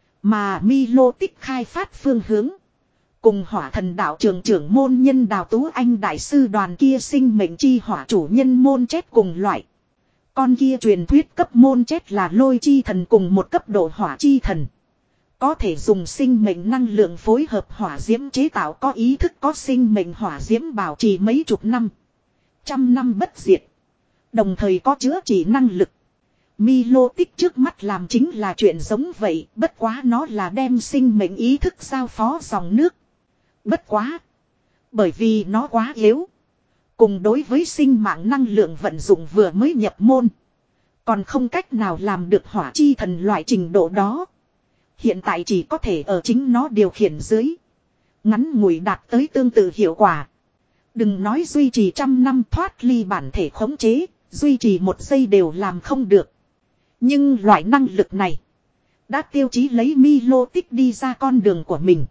Mà Milotic khai phát phương hướng. Cùng hỏa thần đạo trường trưởng môn nhân Đào Tú Anh đại sư đoàn kia sinh mệnh chi hỏa chủ nhân môn chết cùng loại. Con kia truyền thuyết cấp môn chết là lôi chi thần cùng một cấp độ hỏa chi thần. Có thể dùng sinh mệnh năng lượng phối hợp hỏa diễm chế tạo có ý thức có sinh mệnh hỏa diễm bảo trì mấy chục năm. Trăm năm bất diệt. Đồng thời có chữa trị năng lực. Milotic trước mắt làm chính là chuyện giống vậy. Bất quá nó là đem sinh mệnh ý thức giao phó dòng nước. Bất quá. Bởi vì nó quá yếu. Cùng đối với sinh mạng năng lượng vận dụng vừa mới nhập môn. Còn không cách nào làm được hỏa chi thần loại trình độ đó. Hiện tại chỉ có thể ở chính nó điều khiển dưới. Ngắn ngủi đạt tới tương tự hiệu quả. Đừng nói duy trì trăm năm thoát ly bản thể khống chế. Duy trì một giây đều làm không được. Nhưng loại năng lực này. Đã tiêu chí lấy Milotic đi ra con đường của mình.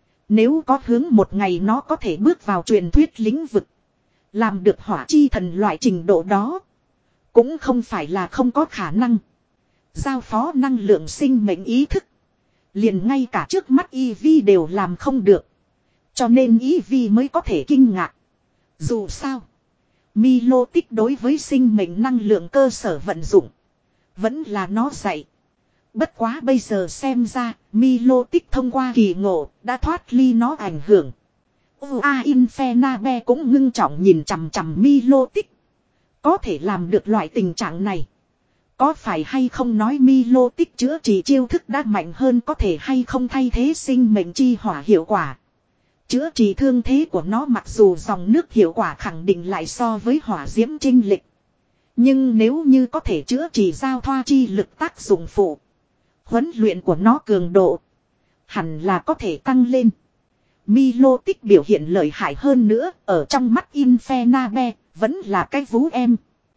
Nếu có hướng một ngày nó có thể bước vào truyền thuyết lĩnh vực. Làm được hỏa chi thần loại trình độ đó. Cũng không phải là không có khả năng. Giao phó năng lượng sinh mệnh ý thức. Liền ngay cả trước mắt Eevee đều làm không được. Cho nên Eevee mới có thể kinh ngạc. Dù sao. Milotic đối với sinh mệnh năng lượng cơ sở vận dụng. Vẫn là nó dạy. Bất quá bây giờ xem ra. Milotic thông qua kỳ ngộ. Đã thoát ly nó ảnh hưởng. Ua Infenabe cũng ngưng trọng nhìn chằm chằm Milotic. Có thể làm được loại tình trạng này. Có phải hay không nói Milotic chữa trị chiêu thức đã mạnh hơn có thể hay không thay thế sinh mệnh chi hỏa hiệu quả. Chữa trị thương thế của nó mặc dù dòng nước hiệu quả khẳng định lại so với hỏa diễm trinh lịch. Nhưng nếu như có thể chữa trị giao thoa chi lực tác dụng phụ. Huấn luyện của nó cường độ. Hẳn là có thể tăng lên. Milotic biểu hiện lợi hại hơn nữa, ở trong mắt Infernabe, vẫn là cái vú em.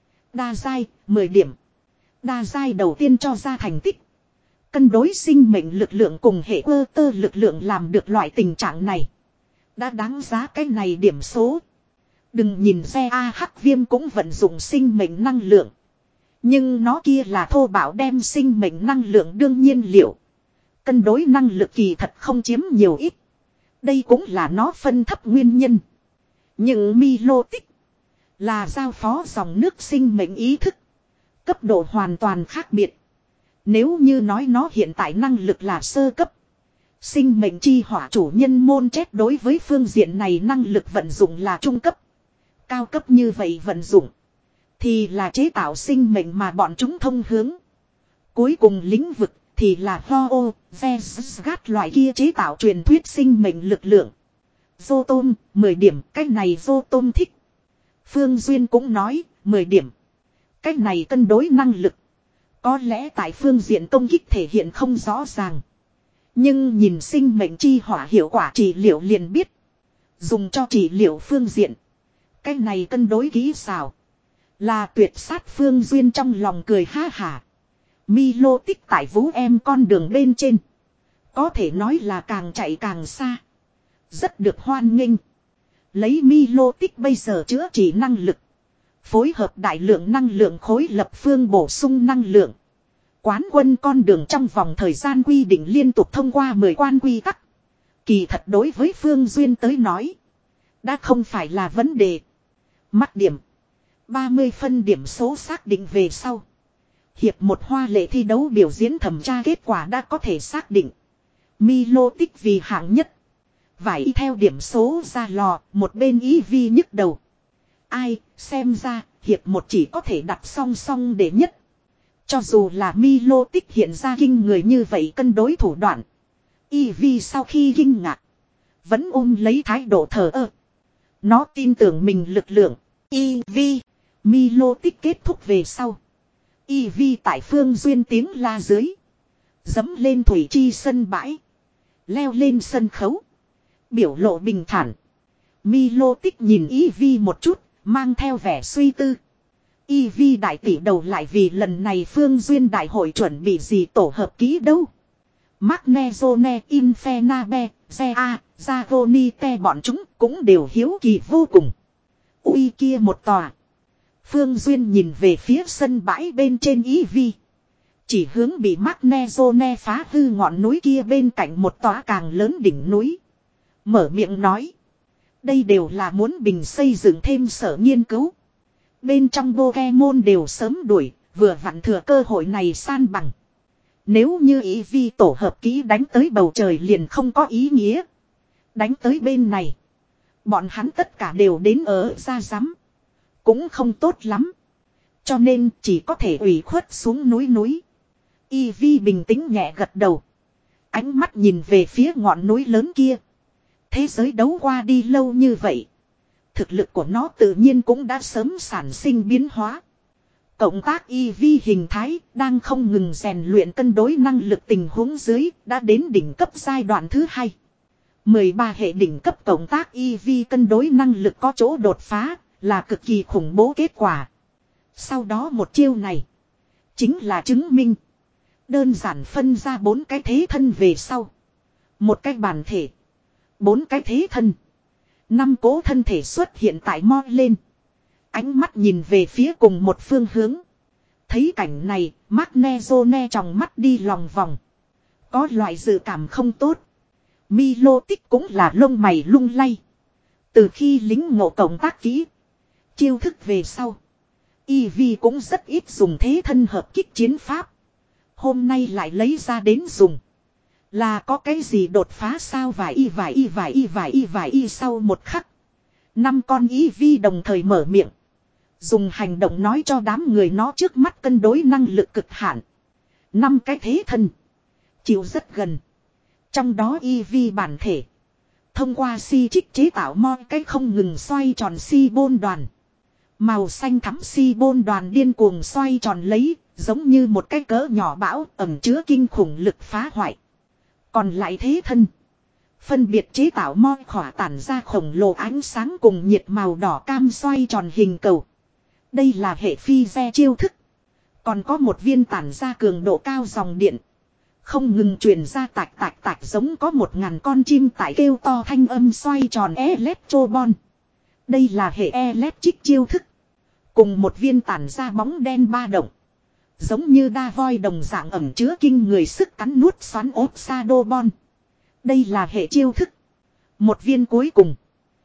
Đa giai, mười điểm. Đa giai đầu tiên cho ra thành tích. Cân đối sinh mệnh lực lượng cùng hệ cơ tơ lực lượng làm được loại tình trạng này. Đã đáng giá cái này điểm số. Đừng nhìn xe a hắc viêm cũng vận dụng sinh mệnh năng lượng. Nhưng nó kia là thô bạo đem sinh mệnh năng lượng đương nhiên liệu. Cân đối năng lực kỳ thật không chiếm nhiều ít. Đây cũng là nó phân thấp nguyên nhân. Nhưng Milotic là giao phó dòng nước sinh mệnh ý thức. Cấp độ hoàn toàn khác biệt. Nếu như nói nó hiện tại năng lực là sơ cấp. Sinh mệnh chi hỏa chủ nhân môn chết đối với phương diện này năng lực vận dụng là trung cấp. Cao cấp như vậy vận dụng. Thì là chế tạo sinh mệnh mà bọn chúng thông hướng. Cuối cùng lĩnh vực thì là Ho-Oh, Vesgat loại kia chế tạo truyền thuyết sinh mệnh lực lượng. Zotom, mười điểm, cái này Zotom thích. Phương Duyên cũng nói, mười điểm. Cái này cân đối năng lực. Có lẽ tại phương diện công kích thể hiện không rõ ràng. Nhưng nhìn sinh mệnh chi hỏa hiệu quả trị liệu liền biết. Dùng cho trị liệu phương diện. Cái này cân đối kỹ xảo. Là tuyệt sát Phương Duyên trong lòng cười ha hả. Milotic tại vú em con đường bên trên. Có thể nói là càng chạy càng xa. Rất được hoan nghênh. Lấy Milotic bây giờ chữa trị năng lực. Phối hợp đại lượng năng lượng khối lập phương bổ sung năng lượng. Quán quân con đường trong vòng thời gian quy định liên tục thông qua mười quan quy tắc. Kỳ thật đối với Phương Duyên tới nói. Đã không phải là vấn đề. Mắc điểm. ba mươi phân điểm số xác định về sau. Hiệp một hoa lệ thi đấu biểu diễn thẩm tra kết quả đã có thể xác định. Milotic vì hạng nhất. Vải theo điểm số ra lò, một bên ý vi nhức đầu. Ai, xem ra, hiệp một chỉ có thể đặt song song để nhất. Cho dù là Milotic hiện ra kinh người như vậy cân đối thủ đoạn. Y vi sau khi kinh ngạc. Vẫn ôm lấy thái độ thờ ơ. Nó tin tưởng mình lực lượng. Y vi. Milotic kết thúc về sau. Y vi tại Phương Duyên tiếng la dưới. Dấm lên thủy chi sân bãi. Leo lên sân khấu. Biểu lộ bình thản. Milotic nhìn Y vi một chút. Mang theo vẻ suy tư. Y vi đại tỷ đầu lại vì lần này Phương Duyên đại hội chuẩn bị gì tổ hợp ký đâu. Magnezone, Infernabe, Zea, Zagonite bọn chúng cũng đều hiếu kỳ vô cùng. Ui kia một tòa. Phương Duyên nhìn về phía sân bãi bên trên Y vi. Chỉ hướng bị Magnezone phá hư ngọn núi kia bên cạnh một tòa càng lớn đỉnh núi. Mở miệng nói. Đây đều là muốn bình xây dựng thêm sở nghiên cứu. Bên trong Pokemon đều sớm đuổi, vừa vặn thừa cơ hội này san bằng. Nếu như ý vi tổ hợp kỹ đánh tới bầu trời liền không có ý nghĩa. Đánh tới bên này. Bọn hắn tất cả đều đến ở ra rắm. Cũng không tốt lắm. Cho nên chỉ có thể ủy khuất xuống núi núi. Y vi bình tĩnh nhẹ gật đầu. Ánh mắt nhìn về phía ngọn núi lớn kia. Thế giới đấu qua đi lâu như vậy. Thực lực của nó tự nhiên cũng đã sớm sản sinh biến hóa. Cộng tác Y vi hình thái đang không ngừng rèn luyện cân đối năng lực tình huống dưới đã đến đỉnh cấp giai đoạn thứ hai. mười ba hệ đỉnh cấp cộng tác Y vi cân đối năng lực có chỗ đột phá là cực kỳ khủng bố kết quả. Sau đó một chiêu này chính là chứng minh. Đơn giản phân ra bốn cái thế thân về sau. Một cái bản thể. Bốn cái thế thân. Năm cố thân thể xuất hiện tại mo lên. Ánh mắt nhìn về phía cùng một phương hướng. Thấy cảnh này, Magnezone trong mắt đi lòng vòng. Có loại dự cảm không tốt. Milotic cũng là lông mày lung lay. Từ khi lính ngộ cộng tác kỹ. Chiêu thức về sau. Y vi cũng rất ít dùng thế thân hợp kích chiến pháp. Hôm nay lại lấy ra đến dùng. Là có cái gì đột phá sao vài y vài y vài y vài y vài y sau một khắc. Năm con Y vi đồng thời mở miệng. Dùng hành động nói cho đám người nó trước mắt cân đối năng lực cực hạn. Năm cái thế thân. Chịu rất gần. Trong đó Y vi bản thể. Thông qua si trích chế tạo mo cái không ngừng xoay tròn si bôn đoàn. Màu xanh thắm si bôn đoàn điên cuồng xoay tròn lấy. Giống như một cái cỡ nhỏ bão ẩm chứa kinh khủng lực phá hoại. Còn lại thế thân. Phân biệt chế tạo mo khỏa tản ra khổng lồ ánh sáng cùng nhiệt màu đỏ cam xoay tròn hình cầu. Đây là hệ phi re chiêu thức. Còn có một viên tản ra cường độ cao dòng điện. Không ngừng truyền ra tạch tạch tạch giống có một ngàn con chim tại kêu to thanh âm xoay tròn electrobon. Đây là hệ electric chiêu thức. Cùng một viên tản ra bóng đen ba động. Giống như đa voi đồng dạng ẩm chứa kinh người sức cắn nuốt xoắn ốp Shadowbon. Đây là hệ chiêu thức. Một viên cuối cùng.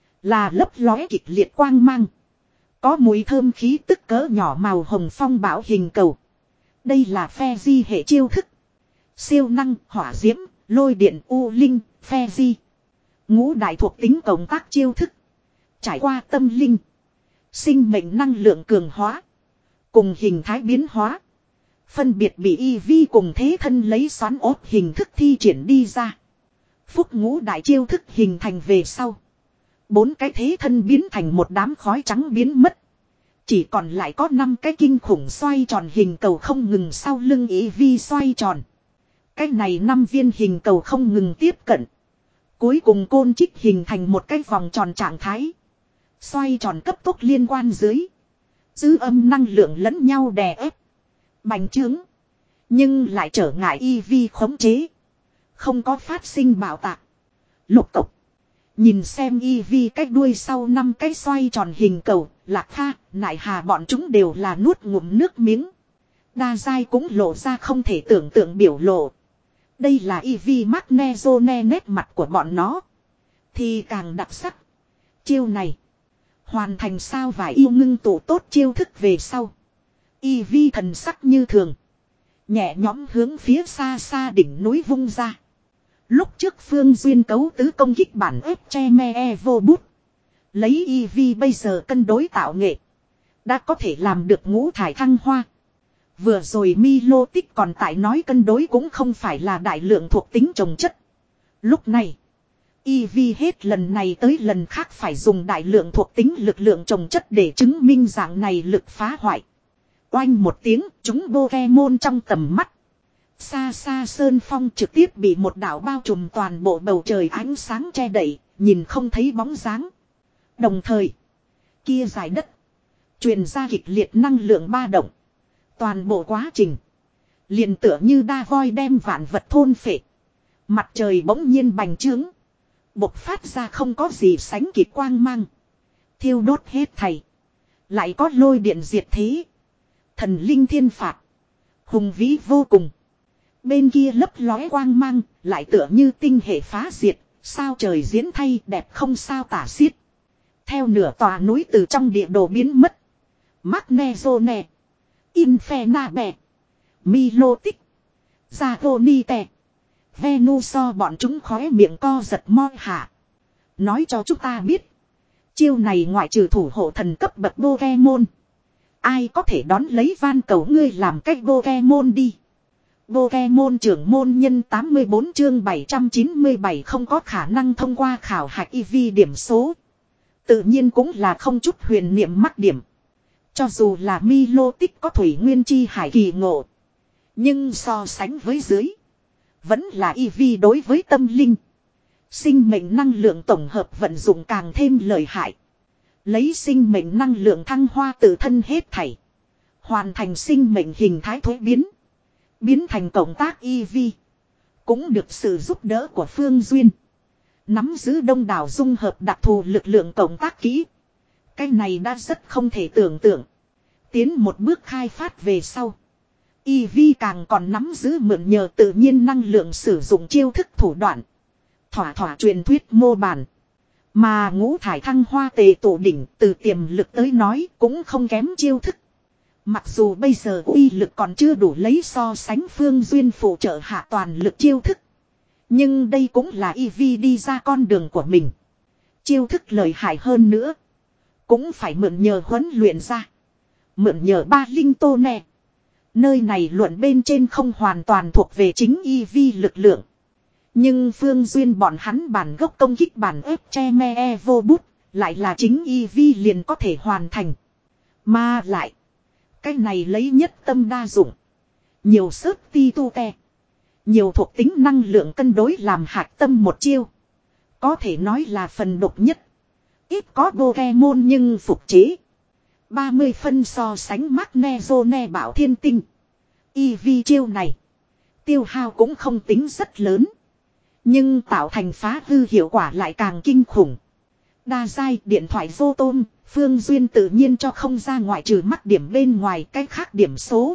Là lấp lóe kịch liệt quang mang. Có mùi thơm khí tức cỡ nhỏ màu hồng phong bão hình cầu. Đây là phe di hệ chiêu thức. Siêu năng, hỏa diễm, lôi điện, u linh, phe di. Ngũ đại thuộc tính cộng tác chiêu thức. Trải qua tâm linh. Sinh mệnh năng lượng cường hóa. Cùng hình thái biến hóa. Phân biệt bị y vi cùng thế thân lấy xoắn ốp hình thức thi triển đi ra. Phúc ngũ đại chiêu thức hình thành về sau. Bốn cái thế thân biến thành một đám khói trắng biến mất. Chỉ còn lại có năm cái kinh khủng xoay tròn hình cầu không ngừng sau lưng y vi xoay tròn. Cái này năm viên hình cầu không ngừng tiếp cận. Cuối cùng côn trích hình thành một cái vòng tròn trạng thái. Xoay tròn cấp tốc liên quan dưới. Dư âm năng lượng lẫn nhau đè ép. Bành trướng. Nhưng lại trở ngại y vi khống chế. Không có phát sinh bạo tạc. Lục tục. Nhìn xem y vi cách đuôi sau năm cái xoay tròn hình cầu. Lạc Kha, Nại Hà bọn chúng đều là nuốt ngụm nước miếng. Đa giai cũng lộ ra không thể tưởng tượng biểu lộ. Đây là y vi Magnezone nét mặt của bọn nó. Thì càng đặc sắc. Chiêu này. Hoàn thành sao vài yêu ngưng tụ tốt chiêu thức về sau. Y vi thần sắc như thường. Nhẹ nhõm hướng phía xa xa đỉnh núi vung ra. Lúc trước Phương Duyên cấu tứ công kích bản ép che me e vô bút. Lấy y vi bây giờ cân đối tạo nghệ. Đã có thể làm được ngũ thải thăng hoa. Vừa rồi Milo Tích còn tại nói cân đối cũng không phải là đại lượng thuộc tính trồng chất. Lúc này. Y vi hết lần này tới lần khác phải dùng đại lượng thuộc tính lực lượng trồng chất để chứng minh dạng này lực phá hoại. Oanh một tiếng, chúng Pokemon trong tầm mắt. Xa xa sơn phong trực tiếp bị một đảo bao trùm toàn bộ bầu trời ánh sáng che đậy, nhìn không thấy bóng dáng. Đồng thời, kia dài đất, truyền ra kịch liệt năng lượng ba động. Toàn bộ quá trình, liền tựa như đa voi đem vạn vật thôn phệ. Mặt trời bỗng nhiên bành trướng. Bộc phát ra không có gì sánh kịp quang mang. Thiêu đốt hết thảy. Lại có lôi điện diệt thế. Thần linh thiên phạt. Hùng vĩ vô cùng. Bên kia lấp lóe quang mang. Lại tựa như tinh hệ phá diệt. Sao trời diễn thay đẹp không sao tả xiết. Theo nửa tòa núi từ trong địa đồ biến mất. Magnezone. Infernabè. Milotic. Zagonite. Venuso bọn chúng khóe miệng co giật moi hạ. Nói cho chúng ta biết. Chiêu này ngoại trừ thủ hộ thần cấp bậc Pokemon. Ai có thể đón lấy van cầu ngươi làm cách Pokemon đi. Pokemon trưởng môn nhân tám mươi bốn chương bảy trăm chín mươi bảy không có khả năng thông qua khảo hạch i vê điểm số. Tự nhiên cũng là không chút huyền niệm mắc điểm. Cho dù là Milotic có thủy nguyên chi hải kỳ ngộ. Nhưng so sánh với dưới. Vẫn là i vê đối với tâm linh. Sinh mệnh năng lượng tổng hợp vận dụng càng thêm lợi hại. Lấy sinh mệnh năng lượng thăng hoa tự thân hết thảy. Hoàn thành sinh mệnh hình thái thuế biến. Biến thành cộng tác i vê. Cũng được sự giúp đỡ của Phương Duyên. Nắm giữ đông đảo dung hợp đặc thù lực lượng cộng tác kỹ. Cái này đã rất không thể tưởng tượng. Tiến một bước khai phát về sau. i vê càng còn nắm giữ mượn nhờ tự nhiên năng lượng sử dụng chiêu thức thủ đoạn. Thỏa thỏa truyền thuyết mô bản. Mà ngũ thải thăng hoa tề tổ đỉnh từ tiềm lực tới nói cũng không kém chiêu thức. Mặc dù bây giờ uy lực còn chưa đủ lấy so sánh Phương Duyên phụ trợ hạ toàn lực chiêu thức. Nhưng đây cũng là i vê đi ra con đường của mình. Chiêu thức lợi hại hơn nữa. Cũng phải mượn nhờ huấn luyện ra. Mượn nhờ ba linh tô nè. Nơi này luận bên trên không hoàn toàn thuộc về chính i vê lực lượng. Nhưng Phương Duyên bọn hắn bản gốc công kích bản ép che me e vô bút. Lại là chính i vê liền có thể hoàn thành. Mà lại. Cái này lấy nhất tâm đa dụng. Nhiều sớt ti tu te. Nhiều thuộc tính năng lượng cân đối làm hạt tâm một chiêu. Có thể nói là phần độc nhất. Ít có Pokemon nhưng phục chế. ba mươi phân so sánh Magnezone bảo thiên tinh. Eevee chiêu này. Tiêu hao cũng không tính rất lớn. Nhưng tạo thành phá hư hiệu quả lại càng kinh khủng. Đa giai điện thoại vô tôm. Phương Duyên tự nhiên cho không ra ngoại trừ mắt điểm bên ngoài cái khác điểm số.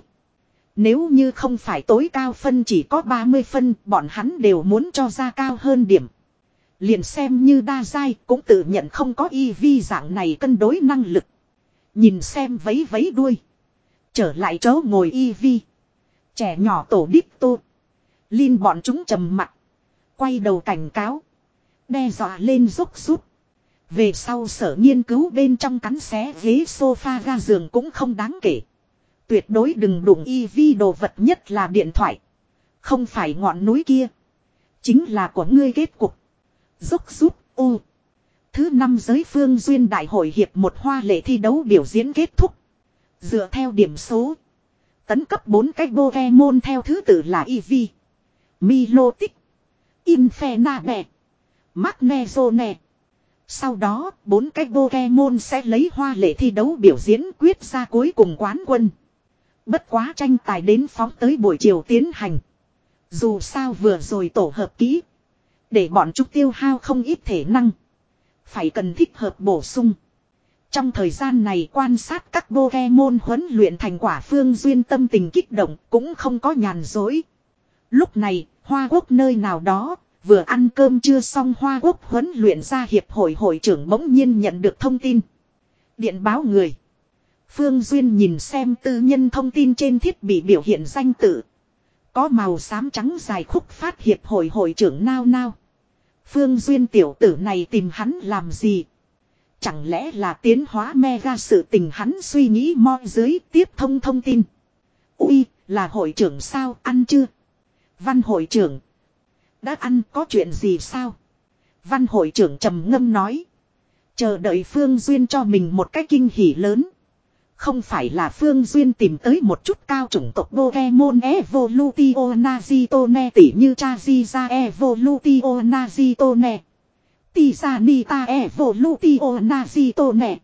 Nếu như không phải tối cao phân chỉ có ba mươi phân, bọn hắn đều muốn cho ra cao hơn điểm. Liền xem như đa giai cũng tự nhận không có Eevee dạng này cân đối năng lực. Nhìn xem vấy vấy đuôi. Trở lại chỗ ngồi Eevee. Trẻ nhỏ tổ đít tô. Linh bọn chúng trầm mặt. Quay đầu cảnh cáo. Đe dọa lên rúc rút. Về sau sở nghiên cứu bên trong cắn xé ghế sofa ga giường cũng không đáng kể. Tuyệt đối đừng đụng Eevee đồ vật nhất là điện thoại. Không phải ngọn núi kia. Chính là của ngươi kết cục. Rúc rút u. Thứ năm giới Phương Duyên đại hội hiệp một hoa lệ thi đấu biểu diễn kết thúc. Dựa theo điểm số. Tấn cấp bốn cái Pokemon theo thứ tự là Eevee, Milotic, Infernape, Magnezone. Sau đó, bốn cái Pokemon sẽ lấy hoa lệ thi đấu biểu diễn quyết ra cuối cùng quán quân. Bất quá tranh tài đến phóng tới buổi chiều tiến hành. Dù sao vừa rồi tổ hợp kỹ. Để bọn chúng tiêu hao không ít thể năng. Phải cần thích hợp bổ sung. Trong thời gian này quan sát các Pokemon huấn luyện thành quả Phương Duyên tâm tình kích động cũng không có nhàn dối. Lúc này, Hoa Quốc nơi nào đó, vừa ăn cơm chưa xong Hoa Quốc huấn luyện ra hiệp hội hội trưởng bỗng nhiên nhận được thông tin. Điện báo người. Phương Duyên nhìn xem tư nhân thông tin trên thiết bị biểu hiện danh tự. Có màu xám trắng dài khúc phát hiệp hội hội trưởng nao nao. Phương Duyên tiểu tử này tìm hắn làm gì? Chẳng lẽ là tiến hóa mega sự tình hắn suy nghĩ mo dưới tiếp thông thông tin. Ui, là hội trưởng sao, ăn chưa? Văn hội trưởng. Đã ăn, có chuyện gì sao? Văn hội trưởng trầm ngâm nói. Chờ đợi Phương Duyên cho mình một cái kinh hỉ lớn. Không phải là Phương Duyên tìm tới một chút cao chủng tộc Pokemon Evolution Nazitone tỉ như Charizard Evolution Nazitone, Tizanita Evolution Nazitone,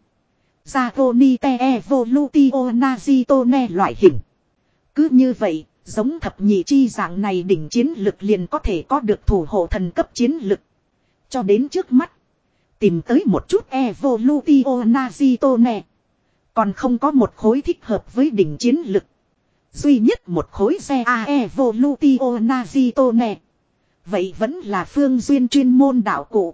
Zagonite Evolution Nazitone loại hình. Cứ như vậy, giống thập nhị chi dạng này đỉnh chiến lực liền có thể có được thủ hộ thần cấp chiến lực. Cho đến trước mắt, tìm tới một chút Evolution Nazitone. Còn không có một khối thích hợp với đỉnh chiến lực. Duy nhất một khối xe A Evolution Nazitone. Vậy vẫn là Phương Duyên chuyên môn đạo cụ.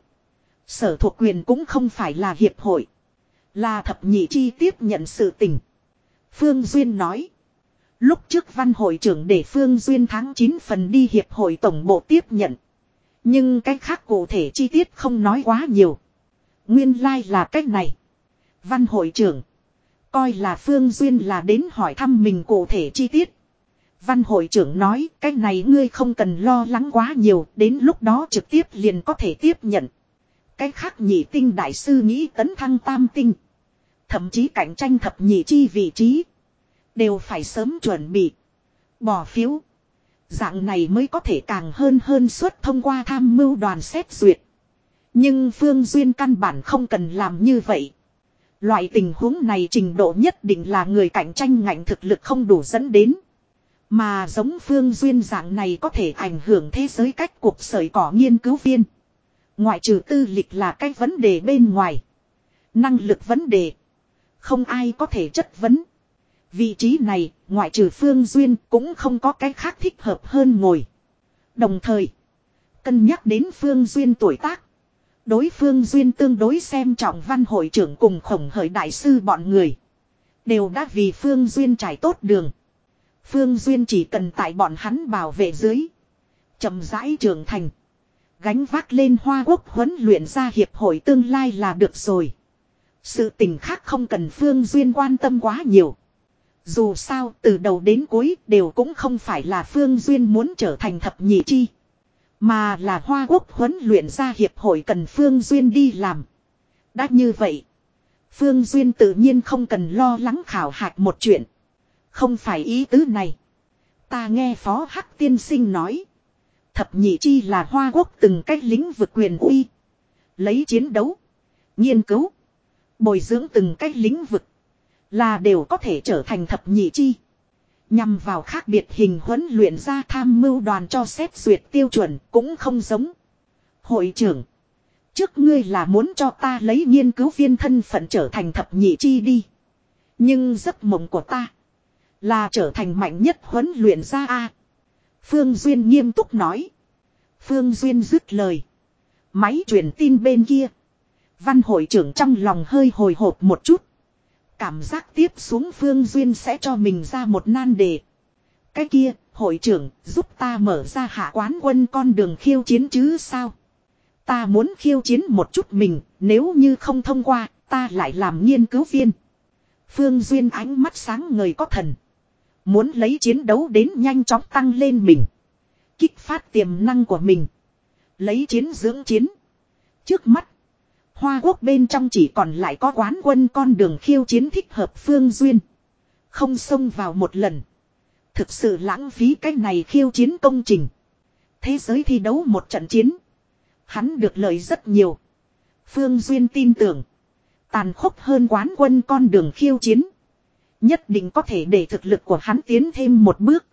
Sở thuộc quyền cũng không phải là hiệp hội. Là thập nhị chi tiếp nhận sự tình. Phương Duyên nói. Lúc trước văn hội trưởng để Phương Duyên tháng chín phần đi hiệp hội tổng bộ tiếp nhận. Nhưng cách khác cụ thể chi tiết không nói quá nhiều. Nguyên lai like là cách này. Văn hội trưởng. Coi là Phương Duyên là đến hỏi thăm mình cụ thể chi tiết. Văn hội trưởng nói cái này ngươi không cần lo lắng quá nhiều. Đến lúc đó trực tiếp liền có thể tiếp nhận. Cái khác nhị tinh đại sư nghĩ tấn thăng tam tinh. Thậm chí cạnh tranh thập nhị chi vị trí. Đều phải sớm chuẩn bị. Bỏ phiếu. Dạng này mới có thể càng hơn hơn suất thông qua tham mưu đoàn xét duyệt. Nhưng Phương Duyên căn bản không cần làm như vậy. Loại tình huống này trình độ nhất định là người cạnh tranh ngạnh thực lực không đủ dẫn đến. Mà giống Phương Duyên dạng này có thể ảnh hưởng thế giới cách cuộc sởi cỏ nghiên cứu viên. Ngoại trừ tư lịch là cái vấn đề bên ngoài. Năng lực vấn đề. Không ai có thể chất vấn. Vị trí này, ngoại trừ Phương Duyên cũng không có cái khác thích hợp hơn ngồi. Đồng thời, cân nhắc đến Phương Duyên tuổi tác. Đối phương Duyên tương đối xem trọng văn hội trưởng cùng khổng hởi đại sư bọn người. Đều đã vì Phương Duyên trải tốt đường. Phương Duyên chỉ cần tại bọn hắn bảo vệ dưới. Chậm rãi trưởng thành. Gánh vác lên Hoa Quốc huấn luyện ra hiệp hội tương lai là được rồi. Sự tình khác không cần Phương Duyên quan tâm quá nhiều. Dù sao từ đầu đến cuối đều cũng không phải là Phương Duyên muốn trở thành thập nhị chi. Mà là Hoa Quốc huấn luyện ra hiệp hội cần Phương Duyên đi làm. Đã như vậy. Phương Duyên tự nhiên không cần lo lắng khảo hạch một chuyện. Không phải ý tứ này. Ta nghe Phó Hắc tiên sinh nói. Thập nhị chi là Hoa Quốc từng cách lĩnh vực quyền uy. Lấy chiến đấu, nghiên cứu, bồi dưỡng từng cái lĩnh vực là đều có thể trở thành thập nhị chi. Nhằm vào khác biệt hình huấn luyện ra tham mưu đoàn cho xét duyệt tiêu chuẩn cũng không giống. Hội trưởng, trước ngươi là muốn cho ta lấy nghiên cứu viên thân phận trở thành thập nhị chi đi. Nhưng giấc mộng của ta là trở thành mạnh nhất huấn luyện ra a. Phương Duyên nghiêm túc nói. Phương Duyên dứt lời. Máy truyền tin bên kia. Văn hội trưởng trong lòng hơi hồi hộp một chút. Cảm giác tiếp xuống Phương Duyên sẽ cho mình ra một nan đề. Cái kia, hội trưởng, giúp ta mở ra hạ quán quân con đường khiêu chiến chứ sao? Ta muốn khiêu chiến một chút mình, nếu như không thông qua, ta lại làm nghiên cứu viên. Phương Duyên ánh mắt sáng ngời có thần. Muốn lấy chiến đấu đến nhanh chóng tăng lên mình. Kích phát tiềm năng của mình. Lấy chiến dưỡng chiến. Trước mắt, Hoa Quốc bên trong chỉ còn lại có quán quân con đường khiêu chiến thích hợp Phương Duyên. Không xông vào một lần. Thực sự lãng phí cái này khiêu chiến công trình. Thế giới thi đấu một trận chiến. Hắn được lợi rất nhiều. Phương Duyên tin tưởng. Tàn khốc hơn quán quân con đường khiêu chiến. Nhất định có thể để thực lực của hắn tiến thêm một bước.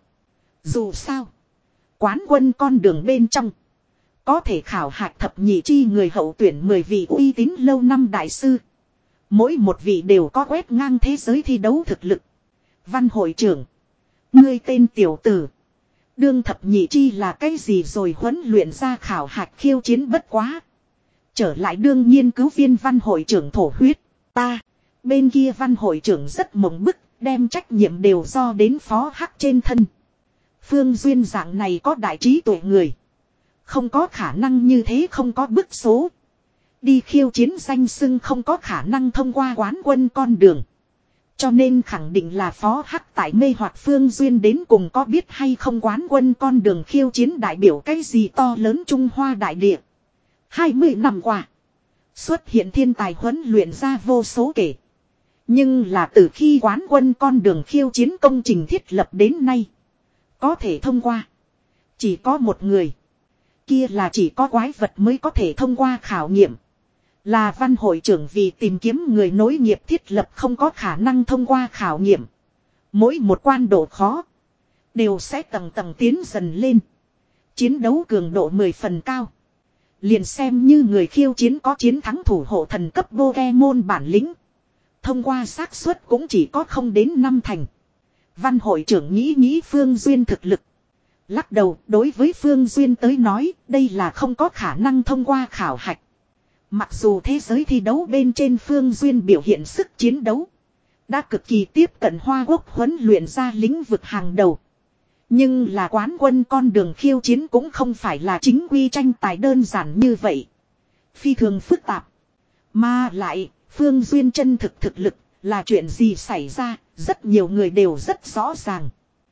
Dù sao. Quán quân con đường bên trong. Có thể khảo hạch thập nhị chi người hậu tuyển mười vị uy tín lâu năm đại sư. Mỗi một vị đều có quét ngang thế giới thi đấu thực lực. Văn hội trưởng. Ngươi tên tiểu tử. Đương thập nhị chi là cái gì rồi huấn luyện ra khảo hạch khiêu chiến bất quá. Trở lại đương nghiên cứu viên văn hội trưởng thổ huyết. Ta. Bên kia văn hội trưởng rất mộng bức. Đem trách nhiệm đều do đến phó hắc trên thân. Phương Duyên dạng này có đại trí tuệ người. Không có khả năng như thế, không có bức số. Đi khiêu chiến danh xưng không có khả năng thông qua quán quân con đường. Cho nên khẳng định là phó hắc tại mê hoặc Phương Duyên đến cùng có biết hay không quán quân con đường khiêu chiến đại biểu cái gì to lớn Trung Hoa đại địa. hai mươi năm qua. Xuất hiện thiên tài huấn luyện ra vô số kể. Nhưng là từ khi quán quân con đường khiêu chiến công trình thiết lập đến nay. Có thể thông qua. Chỉ có một người. Kia là chỉ có quái vật mới có thể thông qua khảo nghiệm. Là văn hội trưởng vì tìm kiếm người nối nghiệp thiết lập không có khả năng thông qua khảo nghiệm. Mỗi một quan độ khó. Đều sẽ tầng tầng tiến dần lên. Chiến đấu cường độ mười phần cao. Liền xem như người khiêu chiến có chiến thắng thủ hộ thần cấp Pokemon bản lĩnh. Thông qua xác suất cũng chỉ có không đến năm thành. Văn hội trưởng nghĩ nghĩ Phương Duyên thực lực. Lắc đầu, đối với Phương Duyên tới nói, đây là không có khả năng thông qua khảo hạch. Mặc dù thế giới thi đấu bên trên Phương Duyên biểu hiện sức chiến đấu. Đã cực kỳ tiếp cận Hoa Quốc huấn luyện ra lĩnh vực hàng đầu. Nhưng là quán quân con đường khiêu chiến cũng không phải là chính quy tranh tài đơn giản như vậy. Phi thường phức tạp. Mà lại, Phương Duyên chân thực thực lực là chuyện gì xảy ra, rất nhiều người đều rất rõ ràng.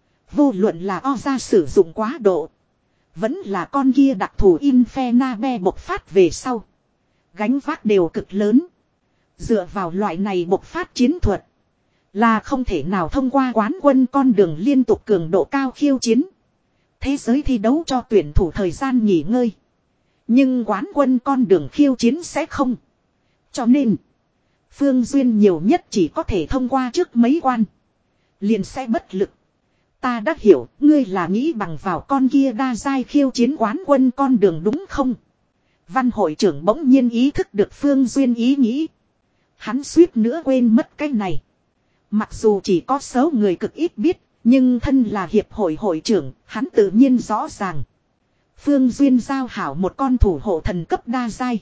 Vô luận là o ra sử dụng quá độ. Vẫn là con kia đặc thù Infernabe bộc phát về sau. Gánh vác đều cực lớn. Dựa vào loại này bộc phát chiến thuật. Là không thể nào thông qua quán quân con đường liên tục cường độ cao khiêu chiến. Thế giới thi đấu cho tuyển thủ thời gian nghỉ ngơi. Nhưng quán quân con đường khiêu chiến sẽ không. Cho nên. Phương Duyên nhiều nhất chỉ có thể thông qua trước mấy quan. Liền sẽ bất lực. Ta đã hiểu, ngươi là nghĩ bằng vào con kia đa giai khiêu chiến quán quân con đường đúng không? Văn hội trưởng bỗng nhiên ý thức được Phương Duyên ý nghĩ. Hắn suýt nữa quên mất cái này. Mặc dù chỉ có số người cực ít biết, nhưng thân là hiệp hội hội trưởng, hắn tự nhiên rõ ràng. Phương Duyên giao hảo một con thủ hộ thần cấp đa giai.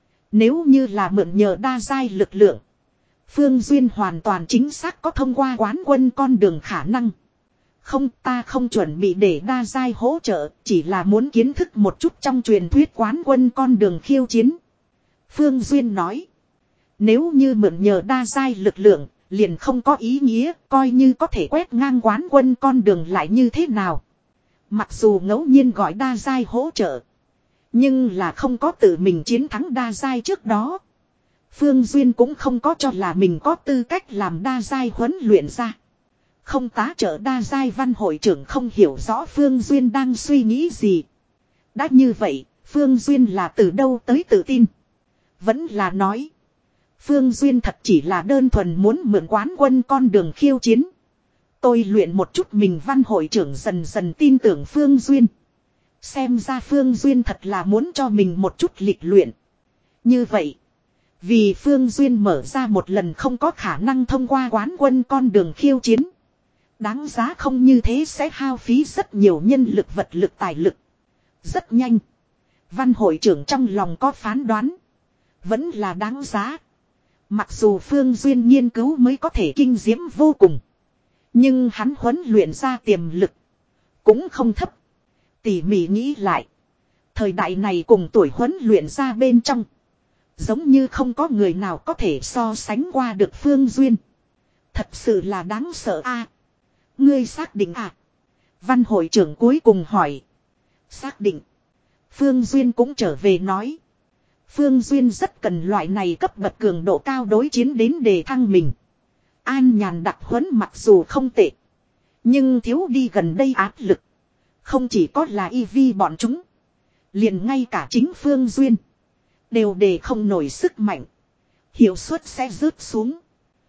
Nếu như là mượn nhờ đa giai lực lượng, Phương Duyên hoàn toàn chính xác có thông qua quán quân con đường khả năng. Không, ta không chuẩn bị để đa giai hỗ trợ, chỉ là muốn kiến thức một chút trong truyền thuyết quán quân con đường khiêu chiến. Phương Duyên nói, nếu như mượn nhờ đa giai lực lượng, liền không có ý nghĩa, coi như có thể quét ngang quán quân con đường lại như thế nào. Mặc dù ngẫu nhiên gọi đa giai hỗ trợ, nhưng là không có tự mình chiến thắng đa giai trước đó. Phương Duyên cũng không có cho là mình có tư cách làm đa giai huấn luyện ra. Không tá trợ đa giai văn hội trưởng không hiểu rõ Phương Duyên đang suy nghĩ gì. Đã như vậy, Phương Duyên là từ đâu tới tự tin. Vẫn là nói. Phương Duyên thật chỉ là đơn thuần muốn mượn quán quân con đường khiêu chiến. Tôi luyện một chút mình văn hội trưởng dần dần tin tưởng Phương Duyên. Xem ra Phương Duyên thật là muốn cho mình một chút lịch luyện. Như vậy. Vì Phương Duyên mở ra một lần không có khả năng thông qua quán quân con đường khiêu chiến. Đáng giá không như thế sẽ hao phí rất nhiều nhân lực vật lực tài lực. Rất nhanh. Văn hội trưởng trong lòng có phán đoán. Vẫn là đáng giá. Mặc dù Phương Duyên nghiên cứu mới có thể kinh diễm vô cùng. Nhưng hắn huấn luyện ra tiềm lực. Cũng không thấp. Tỉ mỉ nghĩ lại. Thời đại này cùng tuổi huấn luyện ra bên trong. Giống như không có người nào có thể so sánh qua được Phương Duyên. Thật sự là đáng sợ a. Ngươi xác định à? Văn hội trưởng cuối cùng hỏi. Xác định. Phương Duyên cũng trở về nói. Phương Duyên rất cần loại này cấp bậc cường độ cao đối chiến đến đề thăng mình. An nhàn đặc huấn mặc dù không tệ. Nhưng thiếu đi gần đây áp lực. Không chỉ có là y vi bọn chúng. Liền ngay cả chính Phương Duyên. Đều đề không nổi sức mạnh. Hiệu suất sẽ rớt xuống.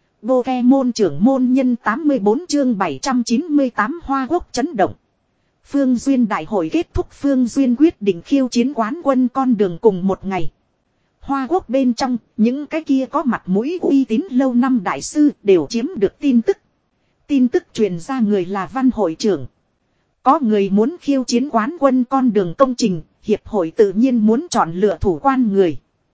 Pokemon trưởng môn nhân tám mươi bốn chương bảy trăm chín mươi tám hoa quốc chấn động. Phương Duyên đại hội kết thúc, Phương Duyên quyết định khiêu chiến quán quân con đường cùng một ngày. Hoa quốc bên trong, những cái kia có mặt mũi uy tín lâu năm đại sư đều chiếm được tin tức. Tin tức truyền ra người là văn hội trưởng. Có người muốn khiêu chiến quán quân con đường công trình, hiệp hội tự nhiên muốn chọn lựa thủ quan người.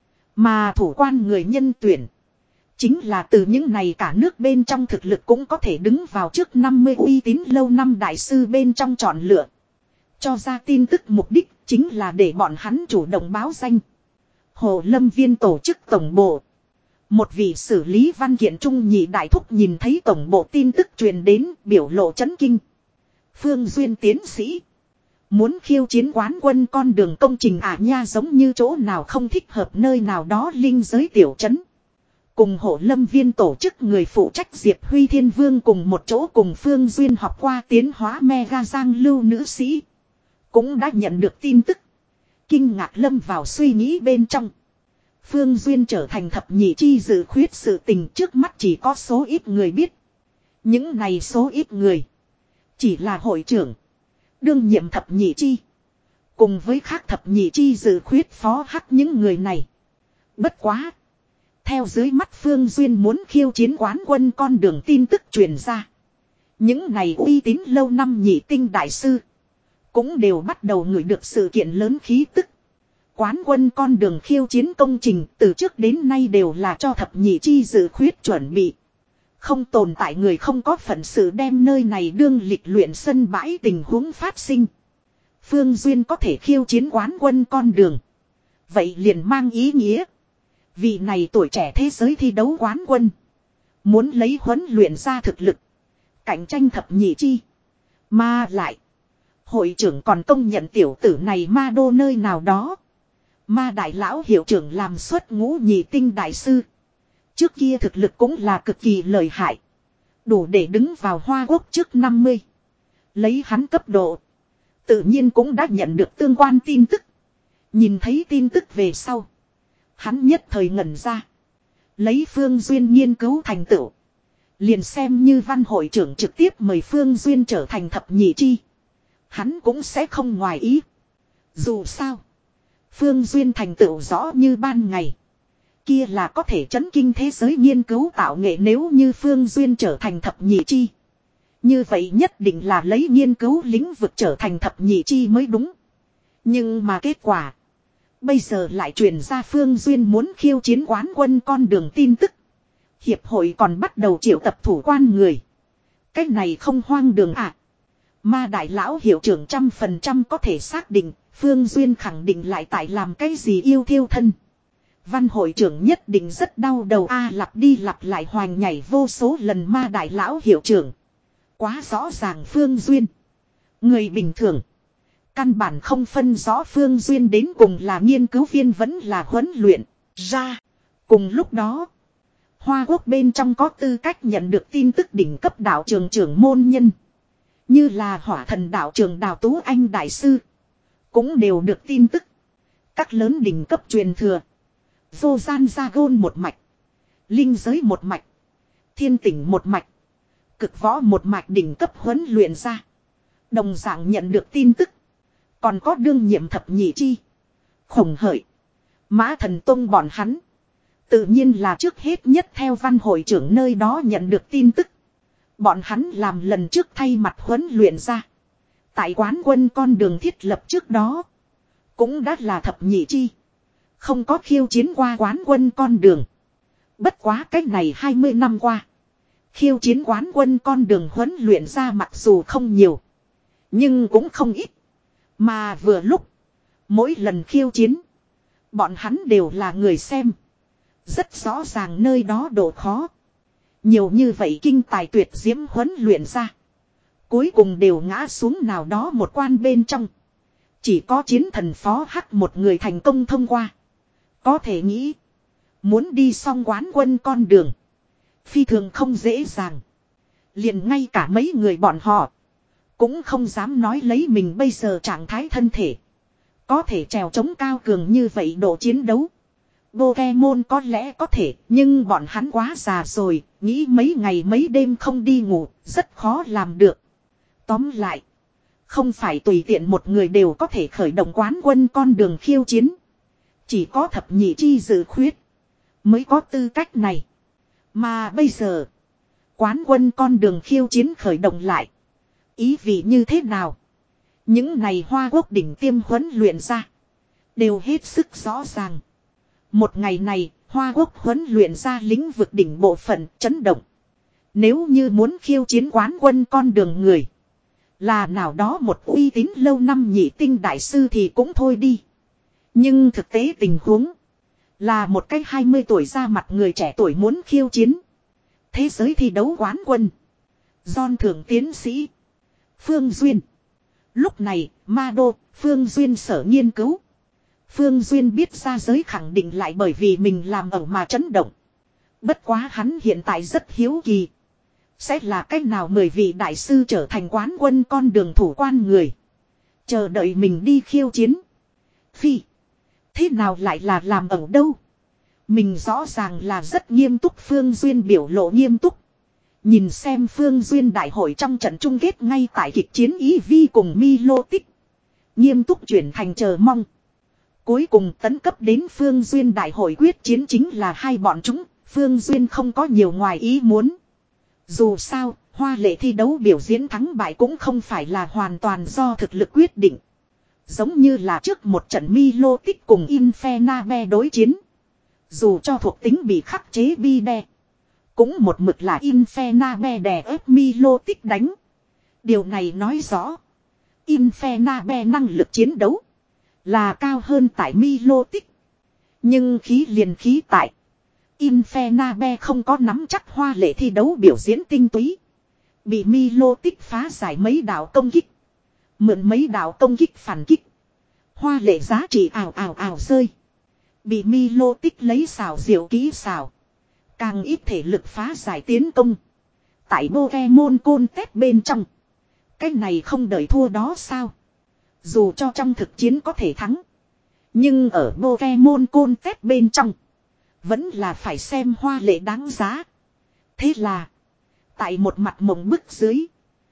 Mà thủ quan người nhân tuyển. Chính là từ những này cả nước bên trong thực lực cũng có thể đứng vào trước năm mươi uy tín lâu năm đại sư bên trong chọn lựa. Cho ra tin tức mục đích chính là để bọn hắn chủ động báo danh. Hồ Lâm Viên tổ chức tổng bộ. Một vị xử lý văn kiện trung nhị đại thúc nhìn thấy tổng bộ tin tức truyền đến, biểu lộ chấn kinh. Phương Duyên tiến sĩ. Muốn khiêu chiến quán quân con đường công trình à nha, giống như chỗ nào không thích hợp nơi nào đó linh giới tiểu trấn. Cùng Hộ Lâm Viên tổ chức người phụ trách Diệp Huy Thiên Vương cùng một chỗ cùng Phương Duyên học qua tiến hóa Mega Giang Lưu nữ sĩ. Cũng đã nhận được tin tức. Kinh ngạc lâm vào suy nghĩ bên trong. Phương Duyên trở thành thập nhị chi dự khuyết sự tình trước mắt chỉ có số ít người biết. Những này số ít người. Chỉ là hội trưởng. Đương nhiệm thập nhị chi. Cùng với khác thập nhị chi dự khuyết phó hắc những người này. Bất quá. Theo dưới mắt Phương Duyên muốn khiêu chiến quán quân con đường tin tức truyền ra. Những này uy tín lâu năm nhị tinh đại sư. Cũng đều bắt đầu ngửi được sự kiện lớn khí tức. Quán quân con đường khiêu chiến công trình từ trước đến nay đều là cho thập nhị chi dự khuyết chuẩn bị. Không tồn tại người không có phận sự đem nơi này đương lịch luyện sân bãi tình huống phát sinh. Phương Duyên có thể khiêu chiến quán quân con đường. Vậy liền mang ý nghĩa. Vị này tuổi trẻ thế giới thi đấu quán quân. Muốn lấy huấn luyện ra thực lực. Cạnh tranh thập nhị chi. Mà lại. Hội trưởng còn công nhận tiểu tử này ma đô nơi nào đó. Ma đại lão hiệu trưởng làm xuất ngũ nhị tinh đại sư. Trước kia thực lực cũng là cực kỳ lợi hại. Đủ để đứng vào Hoa Quốc trước năm mươi. Lấy hắn cấp độ. Tự nhiên cũng đã nhận được tương quan tin tức. Nhìn thấy tin tức về sau. Hắn nhất thời ngẩn ra. Lấy Phương Duyên nghiên cứu thành tựu. Liền xem như văn hội trưởng trực tiếp mời Phương Duyên trở thành thập nhị chi. Hắn cũng sẽ không ngoài ý. Dù sao. Phương Duyên thành tựu rõ như ban ngày. Kia là có thể chấn kinh thế giới nghiên cứu tạo nghệ, nếu như Phương Duyên trở thành thập nhị chi. Như vậy nhất định là lấy nghiên cứu lĩnh vực trở thành thập nhị chi mới đúng. Nhưng mà kết quả. Bây giờ lại truyền ra Phương Duyên muốn khiêu chiến quán quân con đường tin tức. Hiệp hội còn bắt đầu triệu tập thủ quan người. Cách này không hoang đường à. Ma đại lão hiệu trưởng trăm phần trăm có thể xác định. Phương Duyên khẳng định lại tại làm cái gì yêu thiêu thân. Văn hội trưởng nhất định rất đau đầu a, lặp đi lặp lại hoành nhảy vô số lần ma đại lão hiệu trưởng. Quá rõ ràng Phương Duyên. Người bình thường. Căn bản không phân rõ Phương Duyên đến cùng là nghiên cứu viên vẫn là huấn luyện ra. Cùng lúc đó. Hoa Quốc bên trong có tư cách nhận được tin tức đỉnh cấp đạo trường trưởng môn nhân. Như là hỏa thần đạo trường Đào Tú Anh đại sư. Cũng đều được tin tức. Các lớn đỉnh cấp truyền thừa. Vô gian ra gôn một mạch. Linh giới một mạch. Thiên tỉnh một mạch. Cực võ một mạch đỉnh cấp huấn luyện ra. Đồng dạng nhận được tin tức. Còn có đương nhiệm thập nhị chi. Khổng hởi. Mã Thần Tông bọn hắn. Tự nhiên là trước hết nhất theo văn hội trưởng nơi đó nhận được tin tức. Bọn hắn làm lần trước thay mặt huấn luyện ra. Tại quán quân con đường thiết lập trước đó. Cũng đã là thập nhị chi. Không có khiêu chiến qua quán quân con đường. Bất quá cách này hai mươi năm qua. Khiêu chiến quán quân con đường huấn luyện ra mặc dù không nhiều. Nhưng cũng không ít. Mà vừa lúc. Mỗi lần khiêu chiến. Bọn hắn đều là người xem. Rất rõ ràng nơi đó độ khó. Nhiều như vậy kinh tài tuyệt diễm huấn luyện ra. Cuối cùng đều ngã xuống nào đó một quan bên trong. Chỉ có chiến thần phó hắc một người thành công thông qua. Có thể nghĩ. Muốn đi xong quán quân con đường. Phi thường không dễ dàng. Liền ngay cả mấy người bọn họ. Cũng không dám nói lấy mình bây giờ trạng thái thân thể. Có thể trèo chống cao cường như vậy độ chiến đấu. Pokemon có lẽ có thể. Nhưng bọn hắn quá già rồi. Nghĩ mấy ngày mấy đêm không đi ngủ. Rất khó làm được. Tóm lại. Không phải tùy tiện một người đều có thể khởi động quán quân con đường khiêu chiến. Chỉ có thập nhị chi dự khuyết. Mới có tư cách này. Mà bây giờ. Quán quân con đường khiêu chiến khởi động lại. Ý vị như thế nào? Những này Hoa Quốc đỉnh tiêm huấn luyện ra. Đều hết sức rõ ràng. Một ngày này, Hoa Quốc huấn luyện ra lĩnh vực đỉnh bộ phận chấn động. Nếu như muốn khiêu chiến quán quân con đường người. Là nào đó một uy tín lâu năm nhị tinh đại sư thì cũng thôi đi. Nhưng thực tế tình huống. Là một cái hai mươi tuổi ra mặt người trẻ tuổi muốn khiêu chiến. Thế giới thi đấu quán quân. Giòn thưởng tiến sĩ. Phương Duyên. Lúc này, Ma Đô, Phương Duyên sở nghiên cứu. Phương Duyên biết ra giới khẳng định lại bởi vì mình làm ẩu mà chấn động. Bất quá hắn hiện tại rất hiếu kỳ. Sẽ là cách nào mười vị đại sư trở thành quán quân con đường thủ quan người. Chờ đợi mình đi khiêu chiến. Phi. Thế nào lại là làm ẩu đâu. Mình rõ ràng là rất nghiêm túc. Phương Duyên biểu lộ nghiêm túc. Nhìn xem Phương Duyên đại hội trong trận chung kết ngay tại kịch chiến Ý Vi cùng Milo Tích. Nghiêm túc chuyển thành chờ mong. Cuối cùng tấn cấp đến Phương Duyên đại hội quyết chiến chính là hai bọn chúng. Phương Duyên không có nhiều ngoài ý muốn. Dù sao, hoa lệ thi đấu biểu diễn thắng bại cũng không phải là hoàn toàn do thực lực quyết định. Giống như là trước một trận Milo Tích cùng Infernabe đối chiến. Dù cho thuộc tính bị khắc chế bi đe. Cũng một mực là Infernabe đè ép Milo Tích đánh. Điều này nói rõ. Infernabe năng lực chiến đấu. Là cao hơn tại Milo Tích. Nhưng khí liền khí tại. Infernabe không có nắm chắc hoa lệ thi đấu biểu diễn tinh túy. Bị Milo Tích phá giải mấy đạo công kích. Mượn mấy đạo công kích phản kích. Hoa lệ giá trị ảo ảo ảo rơi. Bị Milo Tích lấy xào diệu kỹ xào. Càng ít thể lực phá giải tiến công. Tại Pokemon Contest bên trong. Cái này không đợi thua đó sao. Dù cho trong thực chiến có thể thắng. Nhưng ở Pokemon Contest bên trong. Vẫn là phải xem hoa lệ đáng giá. Thế là. Tại một mặt mộng bức dưới.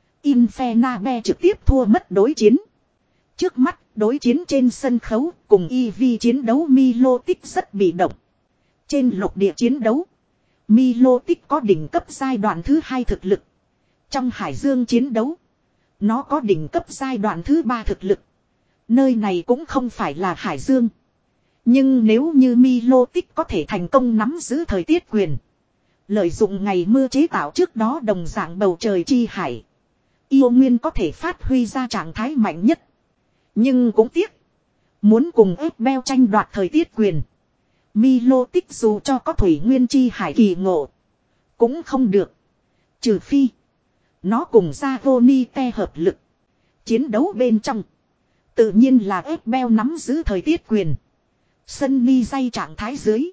Infernabe trực tiếp thua mất đối chiến. Trước mắt đối chiến trên sân khấu cùng Eevee chiến đấu Milo Tích rất bị động. Trên lục địa chiến đấu. Milo Tích có đỉnh cấp giai đoạn thứ hai thực lực. Trong hải dương chiến đấu. Nó có đỉnh cấp giai đoạn thứ ba thực lực. Nơi này cũng không phải là hải dương. Nhưng nếu như Milo Tích có thể thành công nắm giữ thời tiết quyền. Lợi dụng ngày mưa chế tạo trước đó đồng dạng bầu trời chi hải. Yêu Nguyên có thể phát huy ra trạng thái mạnh nhất. Nhưng cũng tiếc. Muốn cùng ép beo tranh đoạt thời tiết quyền. Milo Tích dù cho có thủy nguyên chi hải kỳ ngộ. Cũng không được. Trừ phi. Nó cùng Zagonite hợp lực. Chiến đấu bên trong. Tự nhiên là ép beo nắm giữ thời tiết quyền. Sân mi dây trạng thái dưới.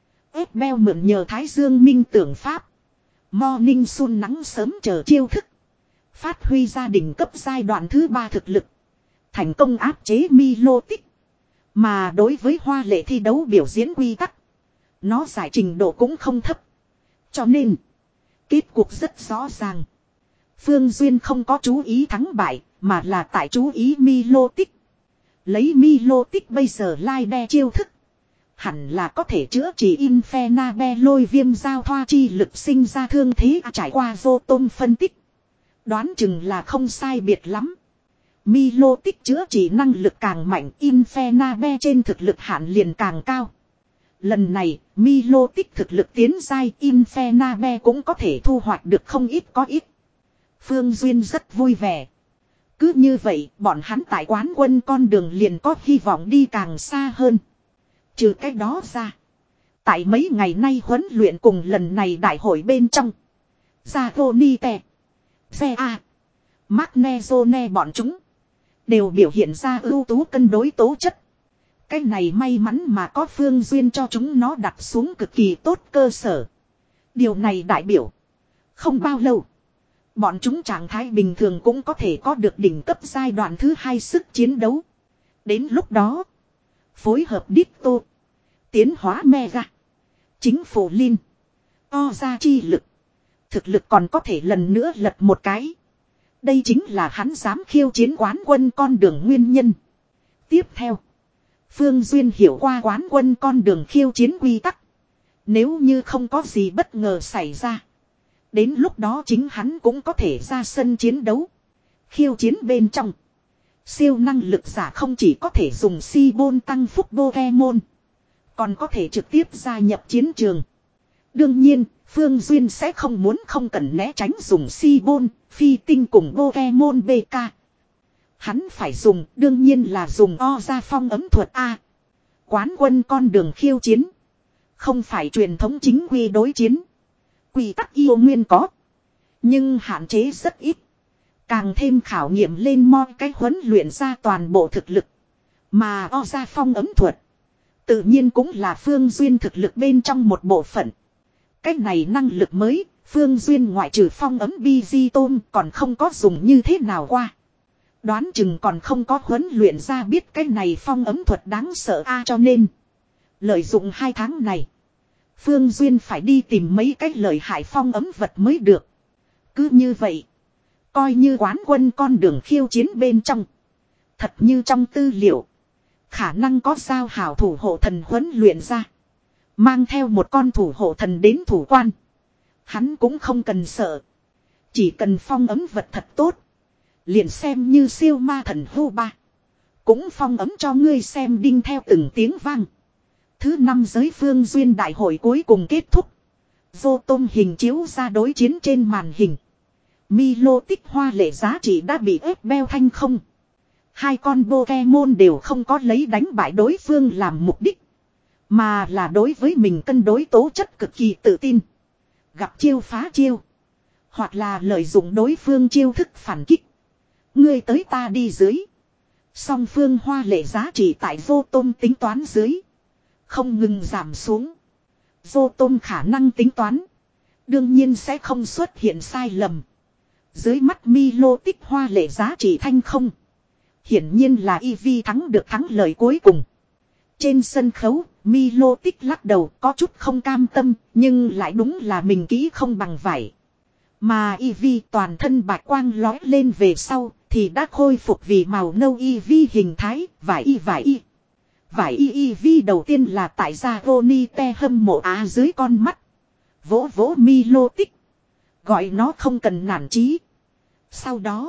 Ép beo mượn nhờ Thái Dương minh tưởng pháp. Morning Sun nắng sớm chờ chiêu thức. Phát huy ra đỉnh cấp giai đoạn thứ ba thực lực. Thành công áp chế Milo Tích. Mà đối với hoa lệ thi đấu biểu diễn quy tắc. Nó giải trình độ cũng không thấp. Cho nên, kết cuộc rất rõ ràng. Phương Duyên không có chú ý thắng bại, mà là tại chú ý Milotic. Lấy Milotic bây giờ lai đe chiêu thức. Hẳn là có thể chữa trị Infernabe lôi viêm giao thoa chi lực sinh ra thương thế à, trải qua vô tôm phân tích. Đoán chừng là không sai biệt lắm. Milotic chữa trị năng lực càng mạnh, Infernabe trên thực lực hạn liền càng cao. Lần này, Milotic thực lực tiến giai, Infernabe cũng có thể thu hoạch được không ít có ít. Phương Duyên rất vui vẻ. Cứ như vậy, bọn hắn tại quán quân con đường liền có hy vọng đi càng xa hơn. Trừ cái đó ra. Tại mấy ngày nay huấn luyện cùng lần này đại hội bên trong. Zagonite, Zea, Magnezone bọn chúng. Đều biểu hiện ra ưu tú cân đối tố chất. Cái này may mắn mà có Phương Duyên cho chúng nó đặt xuống cực kỳ tốt cơ sở. Điều này đại biểu. Không bao lâu. Bọn chúng trạng thái bình thường cũng có thể có được đỉnh cấp giai đoạn thứ hai sức chiến đấu. Đến lúc đó. Phối hợp Ditto. Tiến hóa Mega. Chính phủ Linh. O ra chi lực. Thực lực còn có thể lần nữa lật một cái. Đây chính là hắn dám khiêu chiến quán quân con đường nguyên nhân. Tiếp theo. Phương Duyên hiểu qua quán quân con đường khiêu chiến quy tắc. Nếu như không có gì bất ngờ xảy ra. Đến lúc đó chính hắn cũng có thể ra sân chiến đấu. Khiêu chiến bên trong. Siêu năng lực giả không chỉ có thể dùng si bôn tăng phúc Pokemon. Còn có thể trực tiếp gia nhập chiến trường. Đương nhiên, Phương Duyên sẽ không muốn không cần né tránh dùng si bôn, phi tinh cùng Pokemon bê ca. Hắn phải dùng, đương nhiên là dùng O ra phong ấm thuật A. Quán quân con đường khiêu chiến. Không phải truyền thống chính quy đối chiến. Quy tắc yêu nguyên có. Nhưng hạn chế rất ít. Càng thêm khảo nghiệm lên mọi cái huấn luyện ra toàn bộ thực lực. Mà O ra phong ấm thuật. Tự nhiên cũng là Phương Duyên thực lực bên trong một bộ phận. Cách này năng lực mới, Phương Duyên ngoại trừ phong ấm Biziton còn không có dùng như thế nào qua. Đoán chừng còn không có huấn luyện ra biết cái này phong ấm thuật đáng sợ a cho nên. Lợi dụng hai tháng này. Phương Duyên phải đi tìm mấy cái lợi hại phong ấm vật mới được. Cứ như vậy. Coi như quán quân con đường khiêu chiến bên trong. Thật như trong tư liệu. Khả năng có sao hảo thủ hộ thần huấn luyện ra. Mang theo một con thủ hộ thần đến thủ quan. Hắn cũng không cần sợ. Chỉ cần phong ấm vật thật tốt. Liền xem như siêu ma thần hô ba. Cũng phong ấm cho ngươi xem đinh theo từng tiếng vang. Thứ năm giới Phương Duyên đại hội cuối cùng kết thúc. Vô tôm hình chiếu ra đối chiến trên màn hình. Milotic hoa lệ giá trị đã bị ép beo thanh không. Hai con Pokemon đều không có lấy đánh bại đối phương làm mục đích. Mà là đối với mình cân đối tố chất cực kỳ tự tin. Gặp chiêu phá chiêu. Hoặc là lợi dụng đối phương chiêu thức phản kích. Ngươi tới ta đi dưới. Song phương hoa lệ giá trị tại vô tôm tính toán dưới. Không ngừng giảm xuống. Vô tôm khả năng tính toán. Đương nhiên sẽ không xuất hiện sai lầm. Dưới mắt Milotic hoa lệ giá trị thanh không. Hiển nhiên là Eevee thắng được thắng lợi cuối cùng. Trên sân khấu, Milotic lắc đầu có chút không cam tâm, nhưng lại đúng là mình kỹ không bằng vải. Mà Eevee toàn thân bạch quang lói lên về sau, thì đã khôi phục vì màu nâu Eevee hình thái, vải y vải y. Vải y Eevee đầu tiên là tại Zagonite hâm mộ á dưới con mắt. Vỗ vỗ Milotic. Gọi nó không cần nản chí. Sau đó,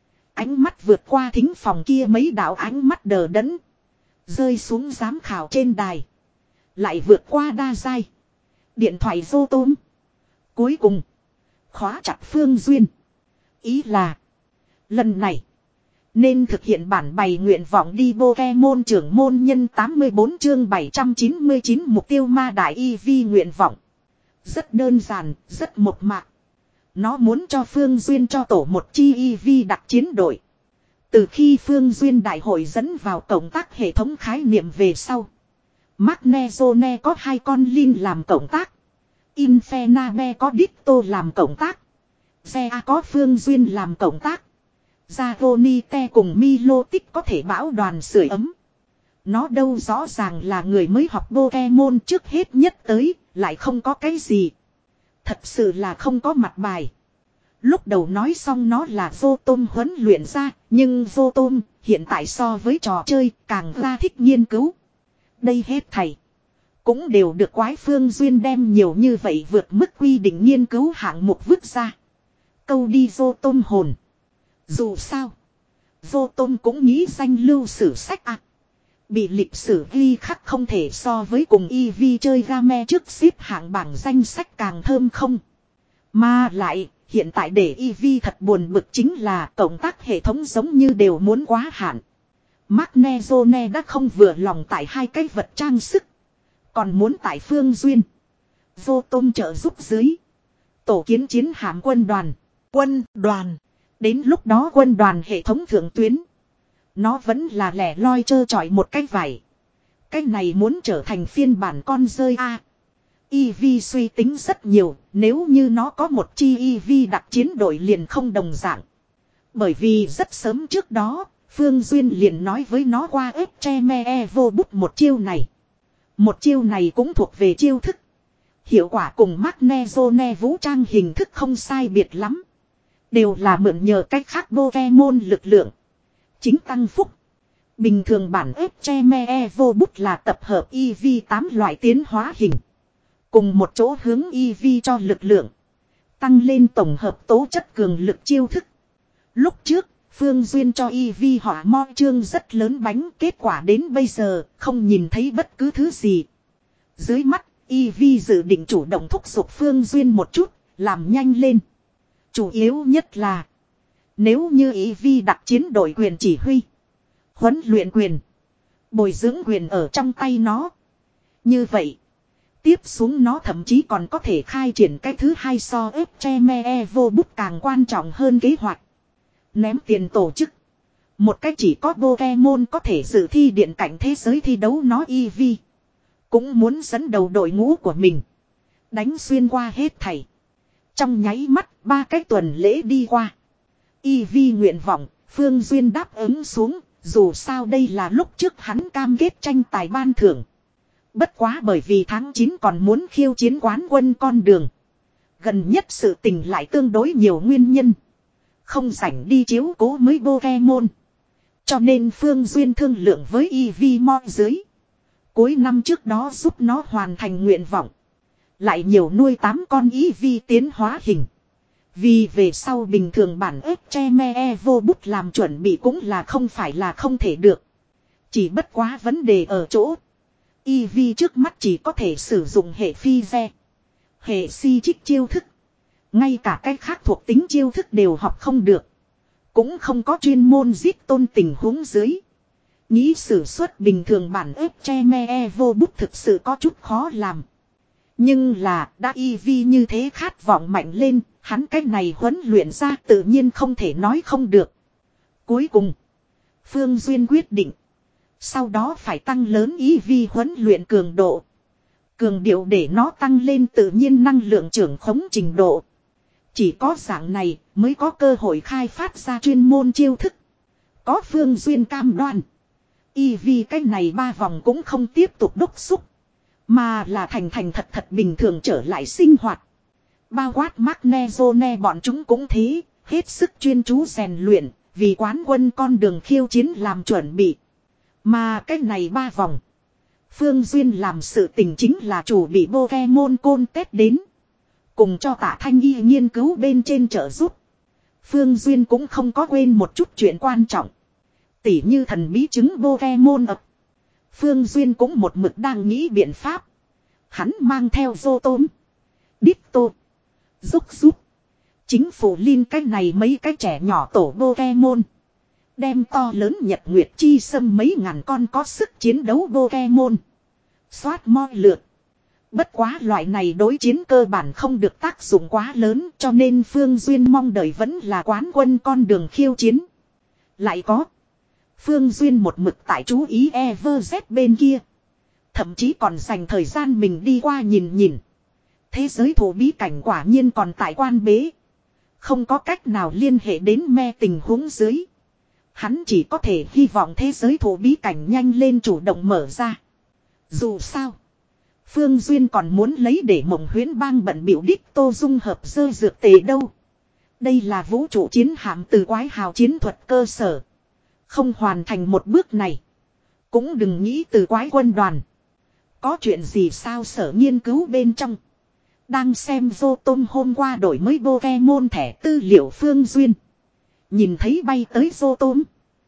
ánh mắt vượt qua thính phòng kia mấy đạo ánh mắt đờ đẫn. Rơi xuống giám khảo trên đài. Lại vượt qua đa giai. Điện thoại vô tôm. Cuối cùng. Khóa chặt Phương Duyên. Ý là. Lần này. Nên thực hiện bản bày nguyện vọng đi Pokemon trưởng môn nhân tám mươi bốn chương bảy trăm chín mươi chín mục tiêu ma đại Eevee nguyện vọng. Rất đơn giản, rất mộc mạc. Nó muốn cho Phương Duyên cho tổ một chi Eevee đặc chiến đội. Từ khi Phương Duyên đại hội dẫn vào cộng tác hệ thống khái niệm về sau. Magnezone có hai con Linh làm cộng tác. Infernabe có Ditto làm cộng tác. Zea có Phương Duyên làm cộng tác. Zagonite cùng Milotic có thể bảo đoàn sưởi ấm. Nó đâu rõ ràng là người mới học Pokemon trước hết nhất tới, lại không có cái gì. Thật sự là không có mặt bài. Lúc đầu nói xong nó là Rotom huấn luyện ra, nhưng Rotom hiện tại so với trò chơi càng ra thích nghiên cứu. Đây hết thầy. Cũng đều được quái Phương Duyên đem nhiều như vậy vượt mức quy định nghiên cứu hạng mục vứt ra. Câu đi Rotom hồn. Dù sao. Rotom cũng nghĩ danh lưu sử sách à. Bị lịch sử ghi khắc không thể so với cùng Eevee chơi game trước xếp hạng bảng danh sách càng thơm không. Mà lại, hiện tại để Eevee thật buồn bực chính là cộng tác hệ thống giống như đều muốn quá hạn. Magnezone đã không vừa lòng tại hai cái vật trang sức. Còn muốn tại Phương Duyên. Rotom trợ giúp dưới. Tổ kiến chiến hạm quân đoàn. Quân đoàn. Đến lúc đó quân đoàn hệ thống thượng tuyến. Nó vẫn là lẻ loi trơ trọi một cái vải. Cái này muốn trở thành phiên bản con rơi A. Eevee suy tính rất nhiều. Nếu như nó có một chi Eevee đặc chiến đội liền không đồng dạng. Bởi vì rất sớm trước đó. Phương Duyên liền nói với nó qua ép che me e vô bút một chiêu này. Một chiêu này cũng thuộc về chiêu thức. Hiệu quả cùng Magnezone vũ trang hình thức không sai biệt lắm. Đều là mượn nhờ cách khác Pokemon lực lượng. Chính tăng phúc. Bình thường bản ép che me e vô bút là tập hợp Eevee tám loại tiến hóa hình. Cùng một chỗ hướng Eevee cho lực lượng. Tăng lên tổng hợp tố chất cường lực chiêu thức. Lúc trước, Phương Duyên cho Eevee họa mo chương rất lớn bánh. Kết quả đến bây giờ, không nhìn thấy bất cứ thứ gì. Dưới mắt, Eevee dự định chủ động thúc giục Phương Duyên một chút, làm nhanh lên. Chủ yếu nhất là, nếu như Eevee đặt chiến đội quyền chỉ huy, huấn luyện quyền, bồi dưỡng quyền ở trong tay nó. Như vậy, tiếp xuống nó thậm chí còn có thể khai triển cái thứ hai so ép che me e vô bút càng quan trọng hơn kế hoạch. Ném tiền tổ chức. Một cách chỉ có Pokemon có thể dự thi điện cảnh thế giới thi đấu nó Eevee. Cũng muốn dẫn đầu đội ngũ của mình. Đánh xuyên qua hết thảy. Trong nháy mắt, ba cái tuần lễ đi qua. Eevee nguyện vọng, Phương Duyên đáp ứng xuống, dù sao đây là lúc trước hắn cam kết tranh tài ban thưởng. Bất quá bởi vì tháng chín còn muốn khiêu chiến quán quân con đường. Gần nhất sự tình lại tương đối nhiều nguyên nhân. Không rảnh đi chiếu cố mới Pokemon. Cho nên Phương Duyên thương lượng với Eevee mo dưới. Cuối năm trước đó giúp nó hoàn thành nguyện vọng. Lại nhiều nuôi tám con Eevee tiến hóa hình. Vì về sau bình thường bản ép che me e vô bút làm chuẩn bị cũng là không phải là không thể được. Chỉ bất quá vấn đề ở chỗ. Eevee trước mắt chỉ có thể sử dụng hệ phi ve. Hệ si trích chiêu thức. Ngay cả cách khác thuộc tính chiêu thức đều học không được. Cũng không có chuyên môn giết tôn tình huống dưới. Nghĩ sử xuất bình thường bản ép che me e vô bút thực sự có chút khó làm. Nhưng là đã Eevee như thế khát vọng mạnh lên, hắn cách này huấn luyện ra tự nhiên không thể nói không được. Cuối cùng, Phương Duyên quyết định. Sau đó phải tăng lớn Eevee huấn luyện cường độ. Cường điệu để nó tăng lên tự nhiên năng lượng trưởng khống trình độ. Chỉ có dạng này mới có cơ hội khai phát ra chuyên môn chiêu thức. Có Phương Duyên cam đoan. Eevee cái này ba vòng cũng không tiếp tục đốc xúc. Mà là thành thành thật thật bình thường trở lại sinh hoạt. Bao quát Magnezone bọn chúng cũng thế. Hết sức chuyên chú rèn luyện. Vì quán quân con đường khiêu chiến làm chuẩn bị. Mà cái này ba vòng. Phương Duyên làm sự tình chính là chủ bị Pokemon Côn Tết đến. Cùng cho Tạ Thanh Y nghiên cứu bên trên trợ giúp. Phương Duyên cũng không có quên một chút chuyện quan trọng. Tỉ như thần bí chứng Pokemon ập. Phương Duyên cũng một mực đang nghĩ biện pháp. Hắn mang theo Rotom, Ditto, Rúc Rúc, chính phủ Linh cái này mấy cái trẻ nhỏ tổ Pokemon. Đem to lớn Nhật Nguyệt Chi Sâm mấy ngàn con có sức chiến đấu Pokemon. Xoát moi lượt. Bất quá loại này đối chiến cơ bản không được tác dụng quá lớn cho nên Phương Duyên mong đợi vẫn là quán quân con đường khiêu chiến. Lại có. Phương Duyên một mực tại chú ý EverZ bên kia. Thậm chí còn dành thời gian mình đi qua nhìn nhìn. Thế giới thủ bí cảnh quả nhiên còn tại quan bế. Không có cách nào liên hệ đến me tình huống dưới. Hắn chỉ có thể hy vọng thế giới thủ bí cảnh nhanh lên chủ động mở ra. Dù sao. Phương Duyên còn muốn lấy để Mộng Huyễn Bang bận biểu đích tô dung hợp dơ dược tề đâu. Đây là vũ trụ chiến hạm từ quái hào chiến thuật cơ sở. Không hoàn thành một bước này. Cũng đừng nghĩ từ quái quân đoàn. Có chuyện gì sao sở nghiên cứu bên trong. Đang xem vô tôm hôm qua đổi mới Pokemon thẻ tư liệu Phương Duyên. Nhìn thấy bay tới vô tôm.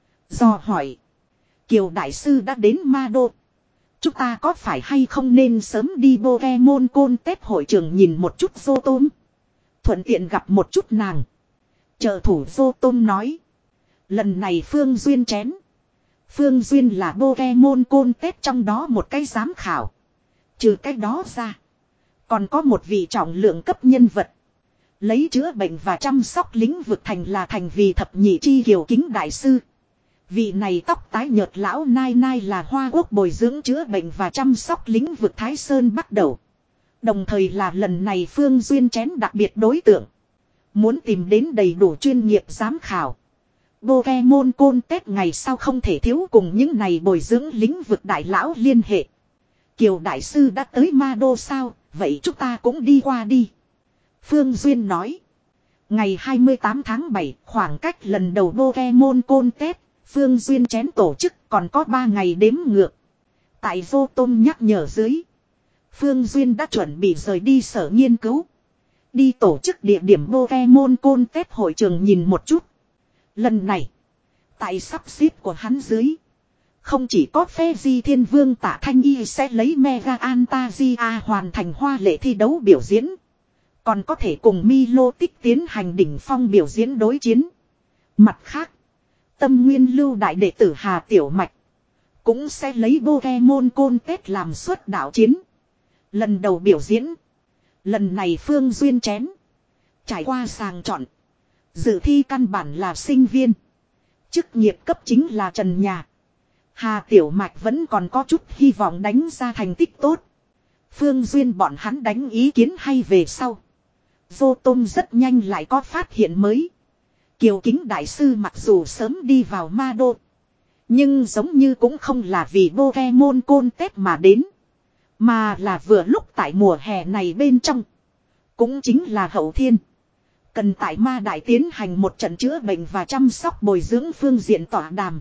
Do hỏi. Kiều Đại Sư đã đến Ma Đô. Chúng ta có phải hay không nên sớm đi Pokemon Côn Tết hội trường nhìn một chút vô tôm. Thuận tiện gặp một chút nàng. Trợ thủ vô tôm nói. Lần này Phương Duyên chén. Phương Duyên là Pokemon Côn Tết trong đó một cái giám khảo. Trừ cái đó ra. Còn có một vị trọng lượng cấp nhân vật. Lấy chữa bệnh và chăm sóc lĩnh vực thành là thành vì thập nhị chi kiều kính đại sư. Vị này tóc tái nhợt lão nai nai là Hoa Quốc bồi dưỡng chữa bệnh và chăm sóc lĩnh vực Thái Sơn bắt đầu. Đồng thời là lần này Phương Duyên chén đặc biệt đối tượng. Muốn tìm đến đầy đủ chuyên nghiệp giám khảo. Pokemon Côn Tết ngày sau không thể thiếu cùng những này bồi dưỡng lĩnh vực đại lão liên hệ. Kiều Đại Sư đã tới Ma Đô sao, vậy chúng ta cũng đi qua đi. Phương Duyên nói. Ngày hai mươi tám tháng bảy, khoảng cách lần đầu Pokemon Côn Tết, Phương Duyên chén tổ chức còn có ba ngày đếm ngược. Tại vô tôm nhắc nhở dưới. Phương Duyên đã chuẩn bị rời đi sở nghiên cứu. Đi tổ chức địa điểm Pokemon Côn Tết hội trường nhìn một chút. Lần này, tại sắp xếp của hắn dưới. Không chỉ có Phê Di Thiên Vương Tạ Thanh Y sẽ lấy Mega Antasia hoàn thành hoa lệ thi đấu biểu diễn. Còn có thể cùng Milo Tích tiến hành đỉnh phong biểu diễn đối chiến. Mặt khác, Tâm Nguyên Lưu đại đệ tử Hà Tiểu Mạch cũng sẽ lấy Pokemon Côn Tết làm suất đạo chiến. Lần đầu biểu diễn. Lần này Phương Duyên chén. Trải qua sàng chọn. Dự thi căn bản là sinh viên. Chức nghiệp cấp chính là trần nhà. Hà Tiểu Mạch vẫn còn có chút hy vọng đánh ra thành tích tốt. Phương Duyên bọn hắn đánh ý kiến hay về sau. Vô Tôm rất nhanh lại có phát hiện mới. Kiều Kính Đại Sư mặc dù sớm đi vào Ma Đô. Nhưng giống như cũng không là vì Pokemon Côn Tết mà đến. Mà là vừa lúc tại mùa hè này bên trong. Cũng chính là hậu thiên. Cần tại Ma Đại tiến hành một trận chữa bệnh và chăm sóc bồi dưỡng phương diện tọa đàm.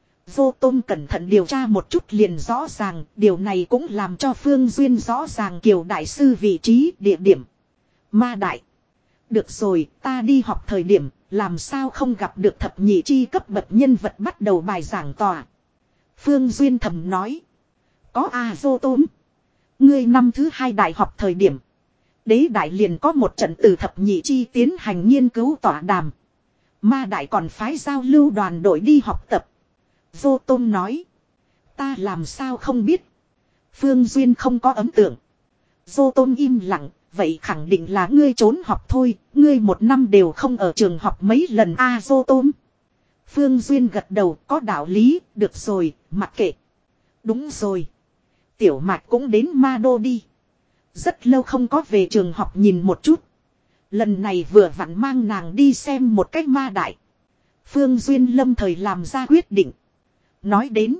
Vô Tôm cẩn thận điều tra một chút liền rõ ràng. Điều này cũng làm cho Phương Duyên rõ ràng Kiều Đại Sư vị trí địa điểm. Ma Đại. Được rồi, ta đi học thời điểm, làm sao không gặp được thập nhị chi cấp bậc nhân vật bắt đầu bài giảng tòa. Phương Duyên thầm nói. Có à Vô Tôm. Ngươi năm thứ hai đại học thời điểm. Đế đại liền có một trận từ thập nhị chi tiến hành nghiên cứu tọa đàm. Ma Đại còn phái giao lưu đoàn đội đi học tập. Vô Tôm nói. Ta làm sao không biết. Phương Duyên không có ấn tượng. Vô Tôm im lặng. Vậy khẳng định là ngươi trốn học thôi. Ngươi một năm đều không ở trường học mấy lần a à, Vô Tôm. Phương Duyên gật đầu có đạo lý. Được rồi, mặc kệ. Đúng rồi. Tiểu Mạch cũng đến Ma Đô đi. Rất lâu không có về trường học nhìn một chút. Lần này vừa vặn mang nàng đi xem một cách Ma Đại. Phương Duyên lâm thời làm ra quyết định. Nói đến.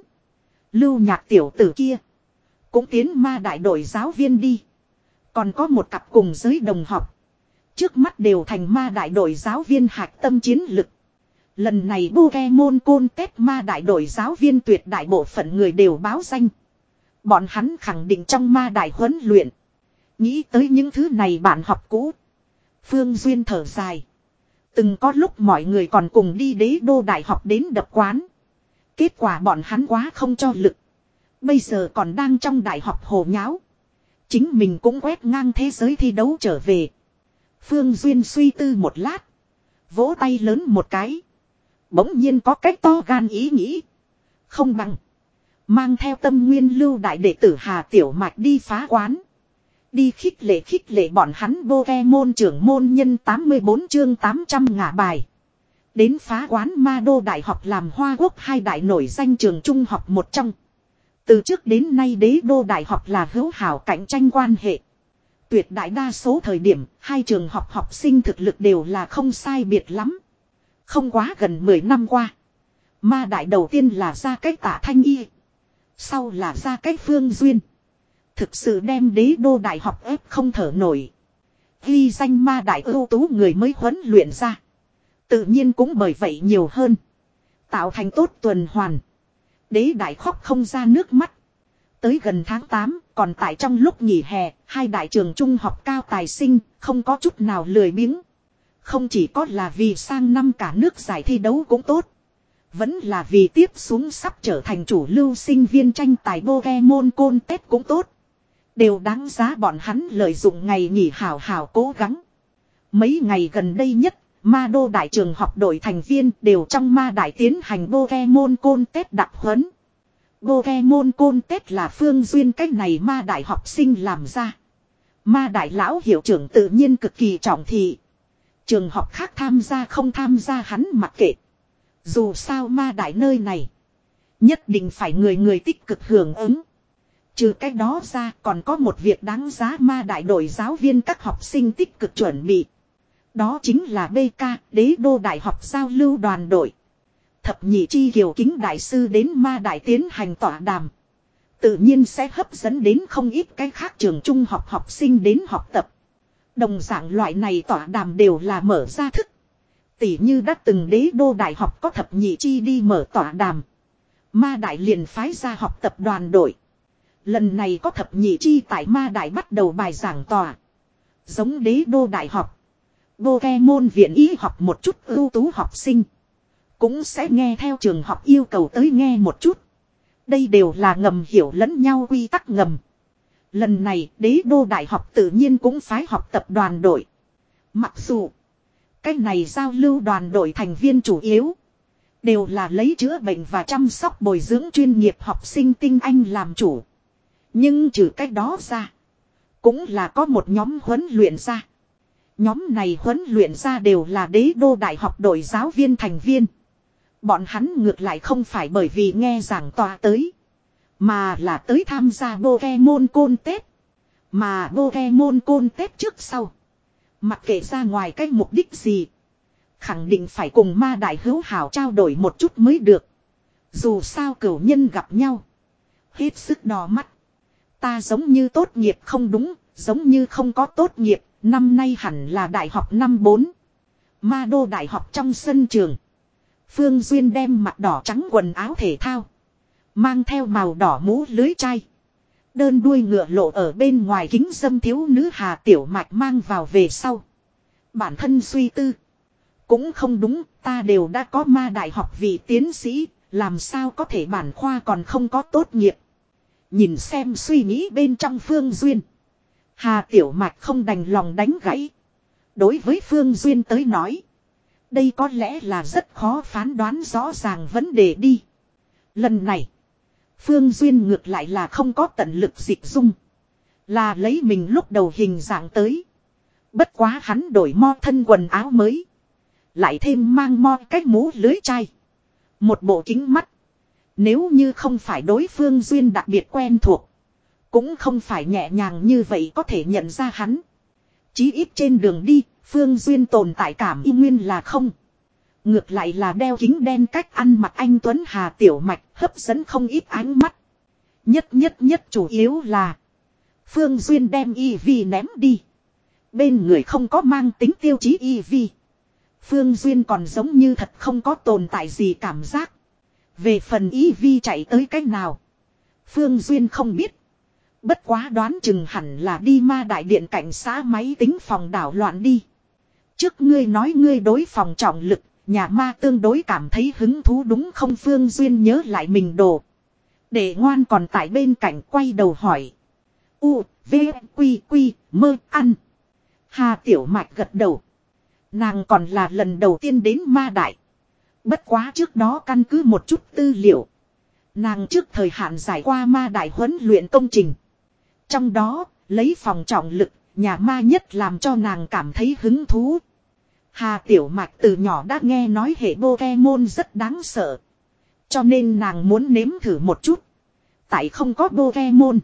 Lưu Nhạc tiểu tử kia. Cũng tiến Ma Đại đổi giáo viên đi. Còn có một cặp cùng giới đồng học. Trước mắt đều thành Ma Đại đội giáo viên hạch tâm chiến lực. Lần này Pokemon Côn Tết Ma Đại đội giáo viên tuyệt đại bộ phận người đều báo danh. Bọn hắn khẳng định trong Ma Đại huấn luyện. Nghĩ tới những thứ này bạn học cũ. Phương Duyên thở dài. Từng có lúc mọi người còn cùng đi Đế Đô Đại học đến đập quán. Kết quả bọn hắn quá không cho lực. Bây giờ còn đang trong đại học hồ nháo. Chính mình cũng quét ngang thế giới thi đấu trở về. Phương Duyên suy tư một lát. Vỗ tay lớn một cái. Bỗng nhiên có cách to gan ý nghĩ. Không bằng. Mang theo Tâm Nguyên Lưu đại đệ tử Hà Tiểu Mạch đi phá quán. Đi khích lệ khích lệ bọn hắn Pokemon trưởng môn nhân tám mươi bốn chương tám trăm ngả bài. Đến phá quán Ma Đô Đại học làm Hoa Quốc hai đại nổi danh trường trung học một trong. Từ trước đến nay Đế Đô Đại học là hữu hảo cạnh tranh quan hệ. Tuyệt đại đa số thời điểm, hai trường học học sinh thực lực đều là không sai biệt lắm. Không quá gần mười năm qua. Ma đại đầu tiên là ra cái Tạ Thanh Y. Sau là ra cái Phương Duyên. Thực sự đem đế đô đại học ép không thở nổi. Ghi danh ma đại ưu tú người mới huấn luyện ra. Tự nhiên cũng bởi vậy nhiều hơn. Tạo thành tốt tuần hoàn. Đế đại khóc không ra nước mắt. Tới gần tháng tám, còn tại trong lúc nghỉ hè, hai đại trường trung học cao tài sinh, không có chút nào lười biếng. Không chỉ có là vì sang năm cả nước giải thi đấu cũng tốt. Vẫn là vì tiếp xuống sắp trở thành chủ lưu sinh viên tranh tài Pokemon Contest cũng tốt. Đều đáng giá bọn hắn lợi dụng ngày nghỉ hào hào cố gắng. Mấy ngày gần đây nhất, ma đô đại trường học đội thành viên đều trong ma đại tiến hành Pokemon Contest đặc huấn. Pokemon Contest là Phương Duyên cách này ma đại học sinh làm ra. Ma đại lão hiệu trưởng tự nhiên cực kỳ trọng thị. Trường học khác tham gia không tham gia hắn mặc kệ. Dù sao ma đại nơi này, nhất định phải người người tích cực hưởng ứng. Trừ cái đó ra còn có một việc đáng giá ma đại đội giáo viên các học sinh tích cực chuẩn bị. Đó chính là bê ca, đế đô đại học giao lưu đoàn đội. Thập nhị chi kiều kính đại sư đến ma đại tiến hành tọa đàm. Tự nhiên sẽ hấp dẫn đến không ít cái khác trường trung học học sinh đến học tập. Đồng dạng loại này tọa đàm đều là mở ra thức. Tỷ như đã từng đế đô đại học có thập nhị chi đi mở tọa đàm. Ma đại liền phái ra học tập đoàn đội. Lần này có thập nhị chi tại ma đại bắt đầu bài giảng tòa. Giống đế đô đại học. Pokemon viện y học một chút ưu tú học sinh. Cũng sẽ nghe theo trường học yêu cầu tới nghe một chút. Đây đều là ngầm hiểu lẫn nhau quy tắc ngầm. Lần này đế đô đại học tự nhiên cũng phái học tập đoàn đội. Mặc dù cái này giao lưu đoàn đội thành viên chủ yếu đều là lấy chữa bệnh và chăm sóc bồi dưỡng chuyên nghiệp học sinh tinh anh làm chủ. Nhưng trừ cách đó ra, cũng là có một nhóm huấn luyện ra. Nhóm này huấn luyện ra đều là đế đô đại học đội giáo viên thành viên. Bọn hắn ngược lại không phải bởi vì nghe giảng tòa tới, mà là tới tham gia Pokemon Contest. Mà Pokemon Contest trước sau, mặc kệ ra ngoài cái mục đích gì, khẳng định phải cùng ma đại hữu hảo trao đổi một chút mới được. Dù sao cửu nhân gặp nhau, hết sức đỏ mắt. Ta giống như tốt nghiệp không đúng, giống như không có tốt nghiệp, năm nay hẳn là đại học năm bốn. Ma đô đại học trong sân trường. Phương Duyên đem mặt đỏ trắng quần áo thể thao, mang theo màu đỏ mũ lưới chai, đơn đuôi ngựa lộ ở bên ngoài kính dâm thiếu nữ Hà Tiểu Mạch mang vào về sau. Bản thân suy tư. Cũng không đúng, ta đều đã có ma đại học vị tiến sĩ, làm sao có thể bản khoa còn không có tốt nghiệp. Nhìn xem suy nghĩ bên trong Phương Duyên, Hà Tiểu Mạch không đành lòng đánh gãy. Đối với Phương Duyên tới nói, đây có lẽ là rất khó phán đoán rõ ràng vấn đề đi. Lần này, Phương Duyên ngược lại là không có tận lực dịch dung, là lấy mình lúc đầu hình dạng tới. Bất quá hắn đổi mo thân quần áo mới, lại thêm mang mo cách mũ lưới chai, một bộ kính mắt. Nếu như không phải đối phương Duyên đặc biệt quen thuộc, cũng không phải nhẹ nhàng như vậy có thể nhận ra hắn. Chí ít trên đường đi, Phương Duyên tồn tại cảm y nguyên là không. Ngược lại là đeo kính đen cách ăn mặc anh Tuấn Hà Tiểu Mạch hấp dẫn không ít ánh mắt. Nhất nhất nhất chủ yếu là Phương Duyên đem y vi ném đi. Bên người không có mang tính tiêu chí y vi. Phương Duyên còn giống như thật không có tồn tại gì cảm giác. Về phần y vi chạy tới cách nào, Phương Duyên không biết. Bất quá đoán chừng hẳn là đi ma đại điện cảnh xã máy tính phòng đảo loạn đi. Trước ngươi nói ngươi đối phòng trọng lực, nhà ma tương đối cảm thấy hứng thú đúng không? Phương Duyên nhớ lại mình đồ. Để ngoan còn tại bên cạnh quay đầu hỏi. U, V, Quy, Quy, mơ, ăn. Hà Tiểu Mạch gật đầu. Nàng còn là lần đầu tiên đến ma đại. Bất quá trước đó căn cứ một chút tư liệu, nàng trước thời hạn giải qua ma đại huấn luyện công trình. Trong đó, lấy phòng trọng lực, nhà ma nhất làm cho nàng cảm thấy hứng thú. Hà Tiểu Mạch từ nhỏ đã nghe nói hệ Pokemon rất đáng sợ, cho nên nàng muốn nếm thử một chút. Tại không có Pokemon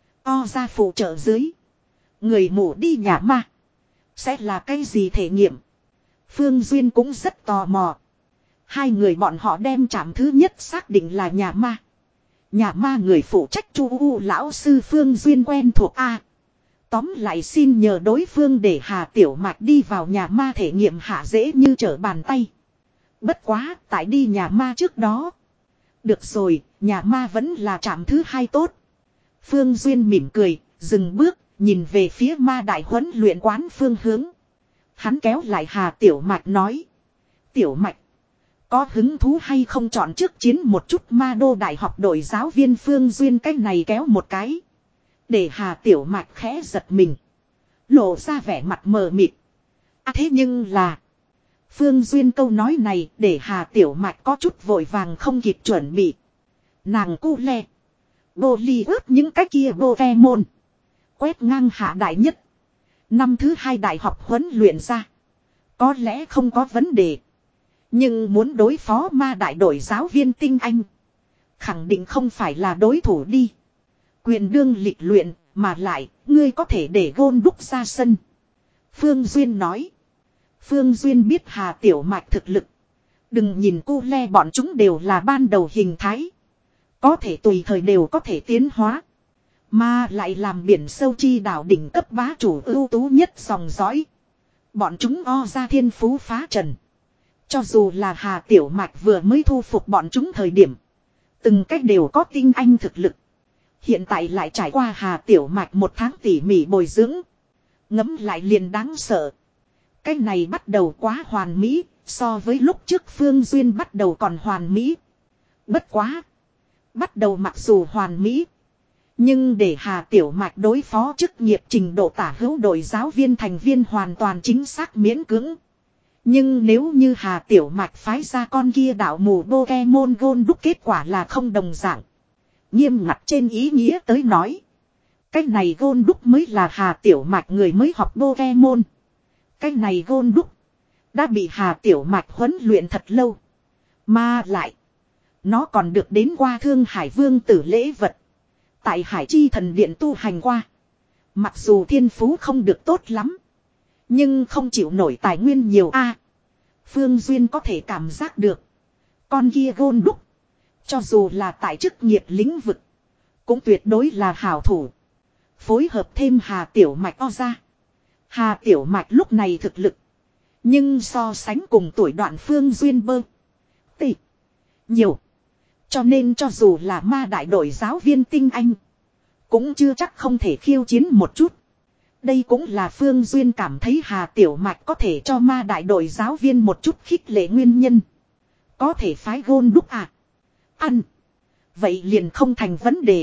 o ra phụ trợ dưới, người mù đi nhà ma sẽ là cái gì thể nghiệm? Phương Duyên cũng rất tò mò. Hai người bọn họ đem trạm thứ nhất xác định là nhà ma. Nhà ma người phụ trách Chu U lão sư Phương Duyên quen thuộc A. Tóm lại xin nhờ đối phương để Hà Tiểu Mạch đi vào nhà ma thể nghiệm hạ dễ như trở bàn tay. Bất quá, tại đi nhà ma trước đó. Được rồi, nhà ma vẫn là trạm thứ hai tốt. Phương Duyên mỉm cười, dừng bước, nhìn về phía ma đại huấn luyện quán phương hướng. Hắn kéo lại Hà Tiểu Mạch nói. Tiểu Mạch, có hứng thú hay không chọn trước chiến một chút ma đô đại học đội giáo viên Phương Duyên cách này kéo một cái. Để Hà Tiểu Mạch khẽ giật mình. Lộ ra vẻ mặt mờ mịt. À thế nhưng là. Phương Duyên câu nói này để Hà Tiểu Mạch có chút vội vàng không kịp chuẩn bị. Nàng cu le. Bô ly ướp những cái kia bô ve môn. Quét ngang hạ đại nhất. Năm thứ hai đại học huấn luyện ra. Có lẽ không có vấn đề. Nhưng muốn đối phó ma đại đội giáo viên tinh anh. Khẳng định không phải là đối thủ đi. Quyền đương lịch luyện mà lại ngươi có thể để gôn đúc ra sân. Phương Duyên nói. Phương Duyên biết Hà Tiểu Mạch thực lực. Đừng nhìn cu le bọn chúng đều là ban đầu hình thái. Có thể tùy thời đều có thể tiến hóa. Mà lại làm biển sâu chi đảo đỉnh cấp bá chủ ưu tú nhất dòng dõi. Bọn chúng o ra thiên phú phá trần. Cho dù là Hà Tiểu Mạch vừa mới thu phục bọn chúng thời điểm. Từng cách đều có tinh anh thực lực. Hiện tại lại trải qua Hà Tiểu Mạch một tháng tỉ mỉ bồi dưỡng. Ngấm lại liền đáng sợ. Cái này bắt đầu quá hoàn mỹ. So với lúc trước Phương Duyên bắt đầu còn hoàn mỹ. Bất quá. Bắt đầu mặc dù hoàn mỹ. Nhưng để Hà Tiểu Mạch đối phó chức nghiệp trình độ tả hữu đội giáo viên thành viên hoàn toàn chính xác miễn cưỡng. Nhưng nếu như Hà Tiểu Mạch phái ra con kia đạo mù Pokemon Gold đúc kết quả là không đồng dạng. Nghiêm ngặt trên ý nghĩa tới nói. Cái này Gold đúc mới là Hà Tiểu Mạch người mới học Pokemon. Cái này Gold đúc đã bị Hà Tiểu Mạch huấn luyện thật lâu. Mà lại. Nó còn được đến qua Thương Hải Vương tử lễ vật. Tại Hải Chi Thần Điện tu hành qua. Mặc dù thiên phú không được tốt lắm. Nhưng không chịu nổi tài nguyên nhiều a. Phương Duyên có thể cảm giác được. Con kia Gold đúc. Cho dù là tại chức nghiệp lĩnh vực. Cũng tuyệt đối là hảo thủ. Phối hợp thêm Hà Tiểu Mạch o ra. Hà Tiểu Mạch lúc này thực lực. Nhưng so sánh cùng tuổi đoạn Phương Duyên bơ. Tị. Nhiều. Cho nên cho dù là ma đại đội giáo viên tinh anh. Cũng chưa chắc không thể khiêu chiến một chút. Đây cũng là Phương Duyên cảm thấy Hà Tiểu Mạch có thể cho ma đại đội giáo viên một chút khích lệ nguyên nhân. Có thể phái Gold đúc à. Ăn. Vậy liền không thành vấn đề.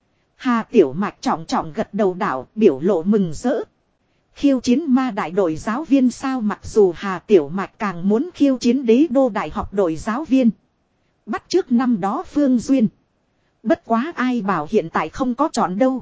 Hà Tiểu Mạch trọng trọng gật đầu đảo biểu lộ mừng rỡ. Khiêu chiến ma đại đội giáo viên sao mặc dù Hà Tiểu Mạch càng muốn khiêu chiến đế đô đại học đội giáo viên. Bắt trước năm đó Phương Duyên. Bất quá ai bảo hiện tại không có chọn đâu.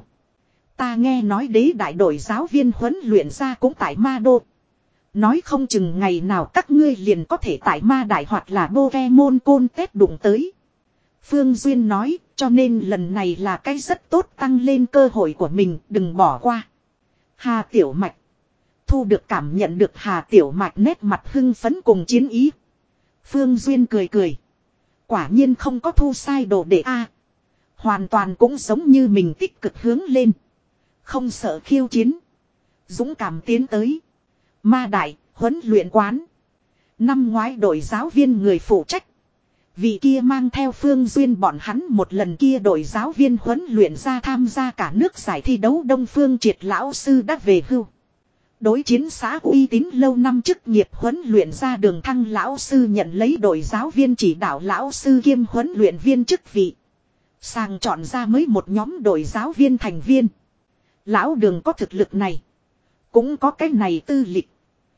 Ta nghe nói đế đại đội giáo viên huấn luyện ra cũng tại ma đô. Nói không chừng ngày nào các ngươi liền có thể tại ma đại hoặc là Pokemon Côn Tết đụng tới. Phương Duyên nói cho nên lần này là cái rất tốt tăng lên cơ hội của mình đừng bỏ qua. Hà Tiểu Mạch. Thu được cảm nhận được Hà Tiểu Mạch nét mặt hưng phấn cùng chiến ý. Phương Duyên cười cười. Quả nhiên không có thu sai đồ để a. Hoàn toàn cũng giống như mình tích cực hướng lên. Không sợ khiêu chiến. Dũng cảm tiến tới. Ma đại, huấn luyện quán. Năm ngoái đội giáo viên người phụ trách. Vị kia mang theo Phương Duyên bọn hắn một lần kia đội giáo viên huấn luyện ra tham gia cả nước giải thi đấu Đông Phương Triệt lão sư đã về hưu. Đối chiến xã uy tín lâu năm chức nghiệp huấn luyện ra Đường Thăng lão sư nhận lấy đội giáo viên chỉ đạo lão sư kiêm huấn luyện viên chức vị. Sàng chọn ra mới một nhóm đội giáo viên thành viên. Lão Đường có thực lực này. Cũng có cái này tư lịch.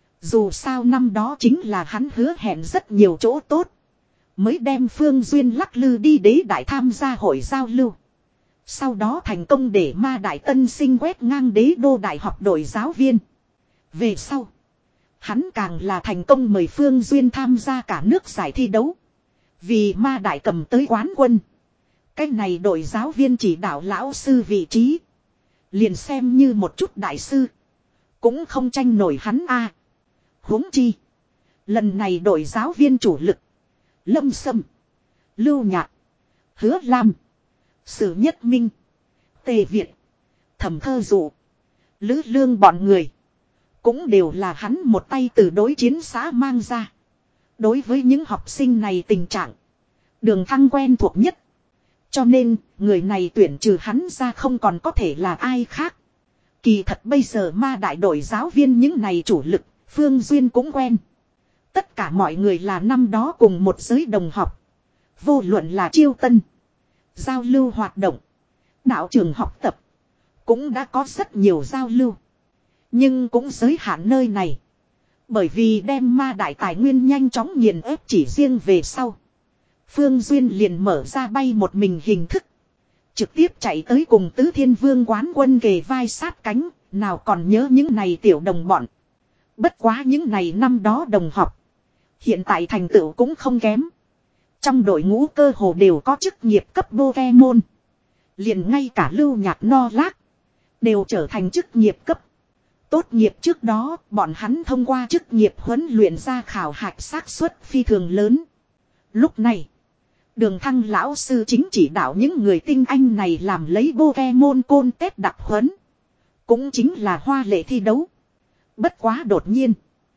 Dù sao năm đó chính là hắn hứa hẹn rất nhiều chỗ tốt. Mới đem Phương Duyên lắc lư đi đế đại tham gia hội giao lưu. Sau đó thành công để ma đại tân sinh quét ngang đế đô đại học đội giáo viên. Về sau. Hắn càng là thành công mời Phương Duyên tham gia cả nước giải thi đấu. Vì ma đại cầm tới quán quân. Cái này đội giáo viên chỉ đạo lão sư vị trí. Liền xem như một chút đại sư. Cũng không tranh nổi hắn a. Huống chi. Lần này đội giáo viên chủ lực. Lâm Sâm. Lưu Nhạc. Hứa Lam. Sử Nhất Minh. Tề Việt. Thẩm Thơ Dụ. Lữ Lương bọn người. Cũng đều là hắn một tay từ đối chiến xã mang ra. Đối với những học sinh này tình trạng. Đường Thăng quen thuộc nhất. Cho nên, người này tuyển trừ hắn ra không còn có thể là ai khác. Kỳ thật bây giờ ma đại đội giáo viên những này chủ lực, Phương Duyên cũng quen. Tất cả mọi người là năm đó cùng một giới đồng học. Vô luận là chiêu tân, giao lưu hoạt động, đạo trường học tập. Cũng đã có rất nhiều giao lưu. Nhưng cũng giới hạn nơi này. Bởi vì đem ma đại tài nguyên nhanh chóng nghiền ép chỉ riêng về sau. Phương Duyên liền mở ra bay một mình hình thức. Trực tiếp chạy tới cùng Tứ Thiên Vương quán quân kề vai sát cánh. Nào còn nhớ những này tiểu đồng bọn. Bất quá những này năm đó đồng học. Hiện tại thành tựu cũng không kém. Trong đội ngũ cơ hồ đều có chức nghiệp cấp Pokemon. Liền ngay cả Lưu Nhạc No Lác. Đều trở thành chức nghiệp cấp. Tốt nghiệp trước đó, bọn hắn thông qua chức nghiệp huấn luyện ra khảo hạch xác suất phi thường lớn. Lúc này, Đường Thăng lão sư chính chỉ đạo những người tinh anh này làm lấy Pokemon côn tết đặc huấn. Cũng chính là hoa lệ thi đấu. Bất quá đột nhiên.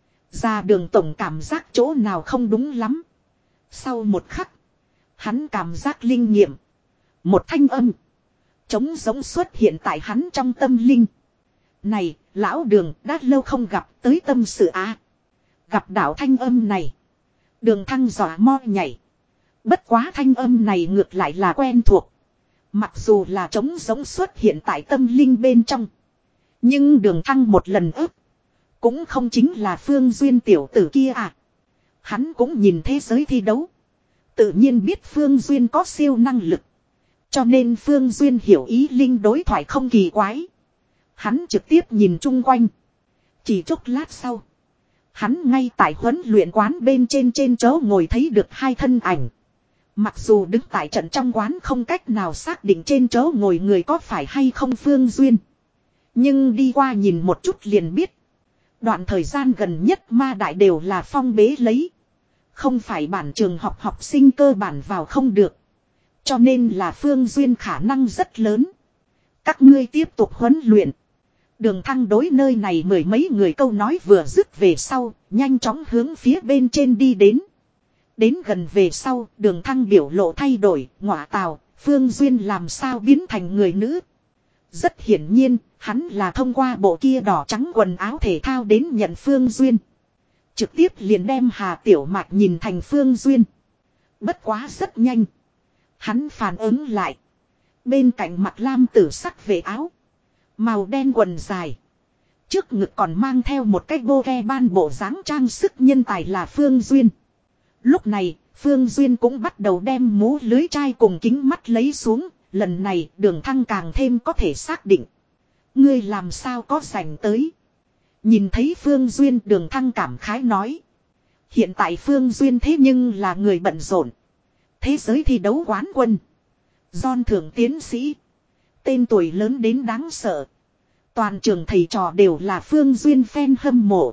Ra Đường tổng cảm giác chỗ nào không đúng lắm. Sau một khắc, hắn cảm giác linh nghiệm. Một thanh âm trống giống xuất hiện tại hắn trong tâm linh. Này, lão Đường đã lâu không gặp, tới tâm sự á. Gặp đạo thanh âm này. Đường Thăng dọa mo nhảy. Bất quá thanh âm này ngược lại là quen thuộc. Mặc dù là trống giống xuất hiện tại tâm linh bên trong. Nhưng Đường Thăng một lần ức. Cũng không chính là Phương Duyên tiểu tử kia à. Hắn cũng nhìn thế giới thi đấu. Tự nhiên biết Phương Duyên có siêu năng lực. Cho nên Phương Duyên hiểu ý linh đối thoại không kỳ quái. Hắn trực tiếp nhìn chung quanh. Chỉ chốc lát sau. Hắn ngay tại huấn luyện quán bên trên trên chỗ ngồi thấy được hai thân ảnh. Mặc dù đứng tại trận trong quán không cách nào xác định trên chỗ ngồi người có phải hay không Phương Duyên. Nhưng đi qua nhìn một chút liền biết. Đoạn thời gian gần nhất ma đại đều là phong bế lấy. Không phải bản trường học học sinh cơ bản vào không được. Cho nên là Phương Duyên khả năng rất lớn. Các ngươi tiếp tục huấn luyện. Đường Thăng đối nơi này mười mấy người câu nói vừa dứt về sau, nhanh chóng hướng phía bên trên đi đến. Đến gần về sau, Đường Thăng biểu lộ thay đổi, ngọa tào, Phương Duyên làm sao biến thành người nữ. Rất hiển nhiên, hắn là thông qua bộ kia đỏ trắng quần áo thể thao đến nhận Phương Duyên. Trực tiếp liền đem Hà Tiểu Mạch nhìn thành Phương Duyên. Bất quá rất nhanh. Hắn phản ứng lại. Bên cạnh mặt lam tử sắc về áo. Màu đen quần dài. Trước ngực còn mang theo một cái bô ke ban bộ dáng trang sức nhân tài là Phương Duyên. Lúc này, Phương Duyên cũng bắt đầu đem mũ lưới chai cùng kính mắt lấy xuống. Lần này Đường Thăng càng thêm có thể xác định. Ngươi làm sao có rảnh tới. Nhìn thấy Phương Duyên, Đường Thăng cảm khái nói. Hiện tại Phương Duyên thế nhưng là người bận rộn. Thế giới thi đấu quán quân. Giòn thưởng tiến sĩ. Tên tuổi lớn đến đáng sợ. Toàn trường thầy trò đều là Phương Duyên fan hâm mộ.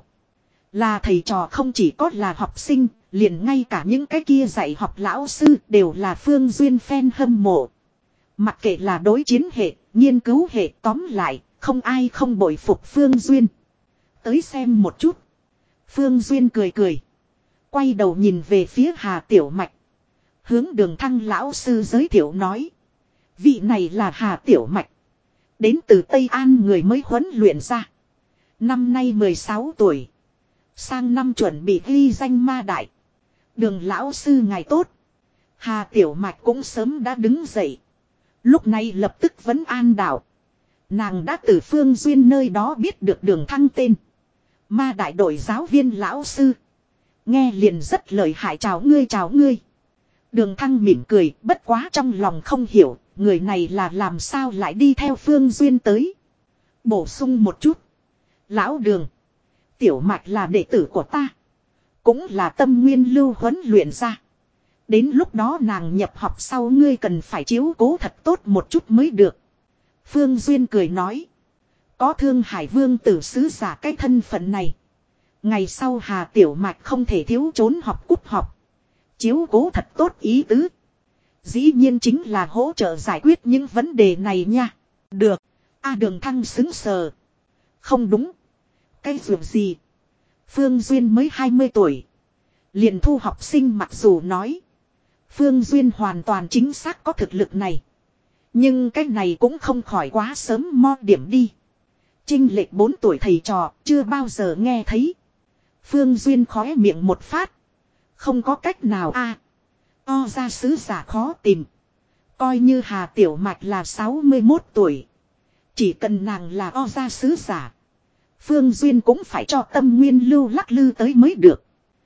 Là thầy trò không chỉ có là học sinh, liền ngay cả những cái kia dạy học lão sư đều là Phương Duyên fan hâm mộ. Mặc kệ là đối chiến hệ, nghiên cứu hệ, tóm lại, không ai không bội phục Phương Duyên. Tới xem một chút. Phương Duyên cười cười. Quay đầu nhìn về phía Hà Tiểu Mạch. Hướng Đường Thăng lão sư giới thiệu nói. Vị này là Hà Tiểu Mạch. Đến từ Tây An người mới huấn luyện ra. Năm nay mười sáu tuổi. Sang năm chuẩn bị ghi danh ma đại. Đường lão sư ngài tốt. Hà Tiểu Mạch cũng sớm đã đứng dậy. Lúc này lập tức vấn an đạo. Nàng đã từ Phương Duyên nơi đó biết được Đường Thăng tên. Ma đại đội giáo viên lão sư. Nghe liền rất lợi hại, chào ngươi chào ngươi. Đường Thăng mỉm cười, bất quá trong lòng không hiểu, người này là làm sao lại đi theo Phương Duyên tới. Bổ sung một chút. Lão Đường. Tiểu Mạch là đệ tử của ta. Cũng là tâm nguyên lưu huấn luyện ra. Đến lúc đó nàng nhập học sau ngươi cần phải chiếu cố thật tốt một chút mới được. Phương Duyên cười nói. Có Thương Hải Vương tử sứ giả cái thân phận này. Ngày sau Hà Tiểu Mạch không thể thiếu trốn học cúp học. Chiếu cố thật tốt ý tứ. Dĩ nhiên chính là hỗ trợ giải quyết những vấn đề này nha. Được. A Đường Thăng xứng sờ. Không đúng. Cái việc gì? Phương Duyên mới hai mươi tuổi. Liền thu học sinh mặc dù nói. Phương Duyên hoàn toàn chính xác có thực lực này. Nhưng cái này cũng không khỏi quá sớm mo điểm đi. Chênh lệch bốn tuổi thầy trò chưa bao giờ nghe thấy. Phương Duyên khóe miệng một phát. Không có cách nào a. À, o ra sứ giả khó tìm. Coi như Hà Tiểu Mạch là sáu mươi mốt tuổi. Chỉ cần nàng là o ra sứ giả. Phương Duyên cũng phải cho Tâm Nguyên Lưu lắc lư tới mới được.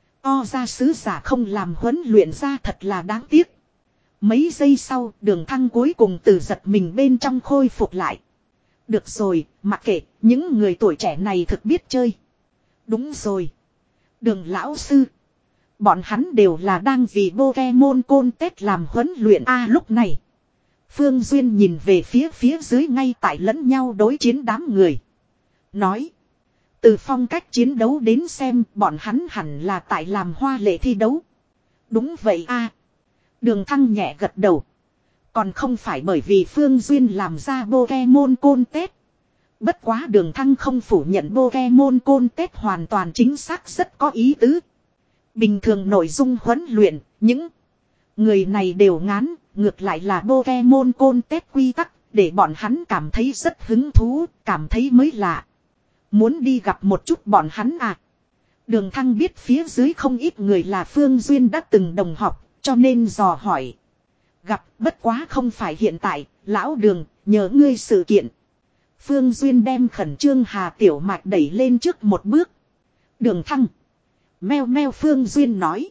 O ra sứ giả không làm huấn luyện ra thật là đáng tiếc. Mấy giây sau Đường Thăng cuối cùng từ giật mình bên trong khôi phục lại. Được rồi, mặc kệ, những người tuổi trẻ này thực biết chơi. Đúng rồi. Đường lão sư. Bọn hắn đều là đang vì Pokemon Contest làm huấn luyện a à, lúc này. Phương Duyên nhìn về phía phía dưới ngay tại lẫn nhau đối chiến đám người. Nói. Từ phong cách chiến đấu đến xem bọn hắn hẳn là tại làm hoa lệ thi đấu. Đúng vậy a. À. Đường Thăng nhẹ gật đầu. Còn không phải bởi vì Phương Duyên làm ra Pokemon Contest. Bất quá Đường Thăng không phủ nhận Pokemon Contest hoàn toàn chính xác rất có ý tứ. Bình thường nội dung huấn luyện, những người này đều ngán, ngược lại là Pokemon Contest quy tắc, để bọn hắn cảm thấy rất hứng thú, cảm thấy mới lạ. Muốn đi gặp một chút bọn hắn à. Đường Thăng biết phía dưới không ít người là Phương Duyên đã từng đồng học, cho nên dò hỏi. Gặp bất quá không phải hiện tại, lão Đường, nhớ ngươi sự kiện. Phương Duyên đem khẩn trương Hà Tiểu Mạch đẩy lên trước một bước. Đường Thăng. Meo meo Phương Duyên nói.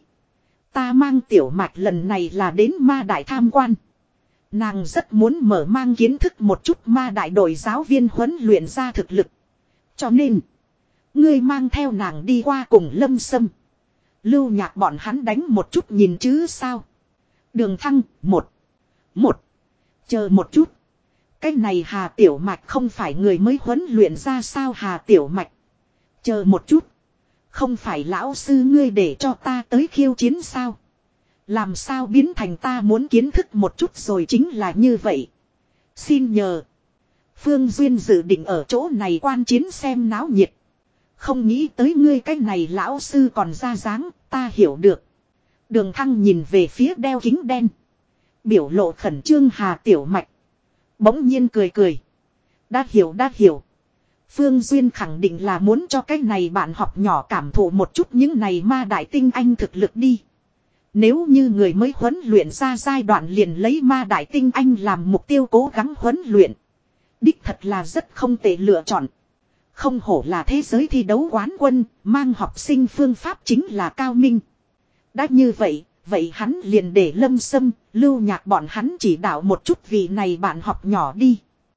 Ta mang Tiểu Mạch lần này là đến ma đại tham quan. Nàng rất muốn mở mang kiến thức một chút ma đại đội giáo viên huấn luyện ra thực lực. Cho nên. Ngươi mang theo nàng đi qua cùng Lâm Sâm. Lưu Nhạc bọn hắn đánh một chút nhìn chứ sao. Đường Thăng. Một. Một. Chờ một chút. Cái này Hà Tiểu Mạch không phải người mới huấn luyện ra sao Hà Tiểu Mạch. Chờ một chút. Không phải lão sư ngươi để cho ta tới khiêu chiến sao. Làm sao biến thành ta muốn kiến thức một chút rồi chính là như vậy. Xin nhờ. Phương Duyên dự định ở chỗ này quan chiến xem náo nhiệt. Không nghĩ tới ngươi cái này lão sư còn ra dáng, ta hiểu được. Đường Thăng nhìn về phía đeo kính đen. Biểu lộ khẩn trương Hà Tiểu Mạch. Bỗng nhiên cười cười. Đã hiểu đã hiểu. Phương Duyên khẳng định là muốn cho cái này bạn học nhỏ cảm thụ một chút những này ma đại tinh anh thực lực đi. Nếu như người mới huấn luyện ra giai đoạn liền lấy ma đại tinh anh làm mục tiêu cố gắng huấn luyện. Đích thật là rất không tệ lựa chọn. Không hổ là thế giới thi đấu quán quân, mang học sinh phương pháp chính là cao minh. Đã như vậy, vậy hắn liền để Lâm Sâm, Lưu Nhạc bọn hắn chỉ đạo một chút vì này bạn học nhỏ đi.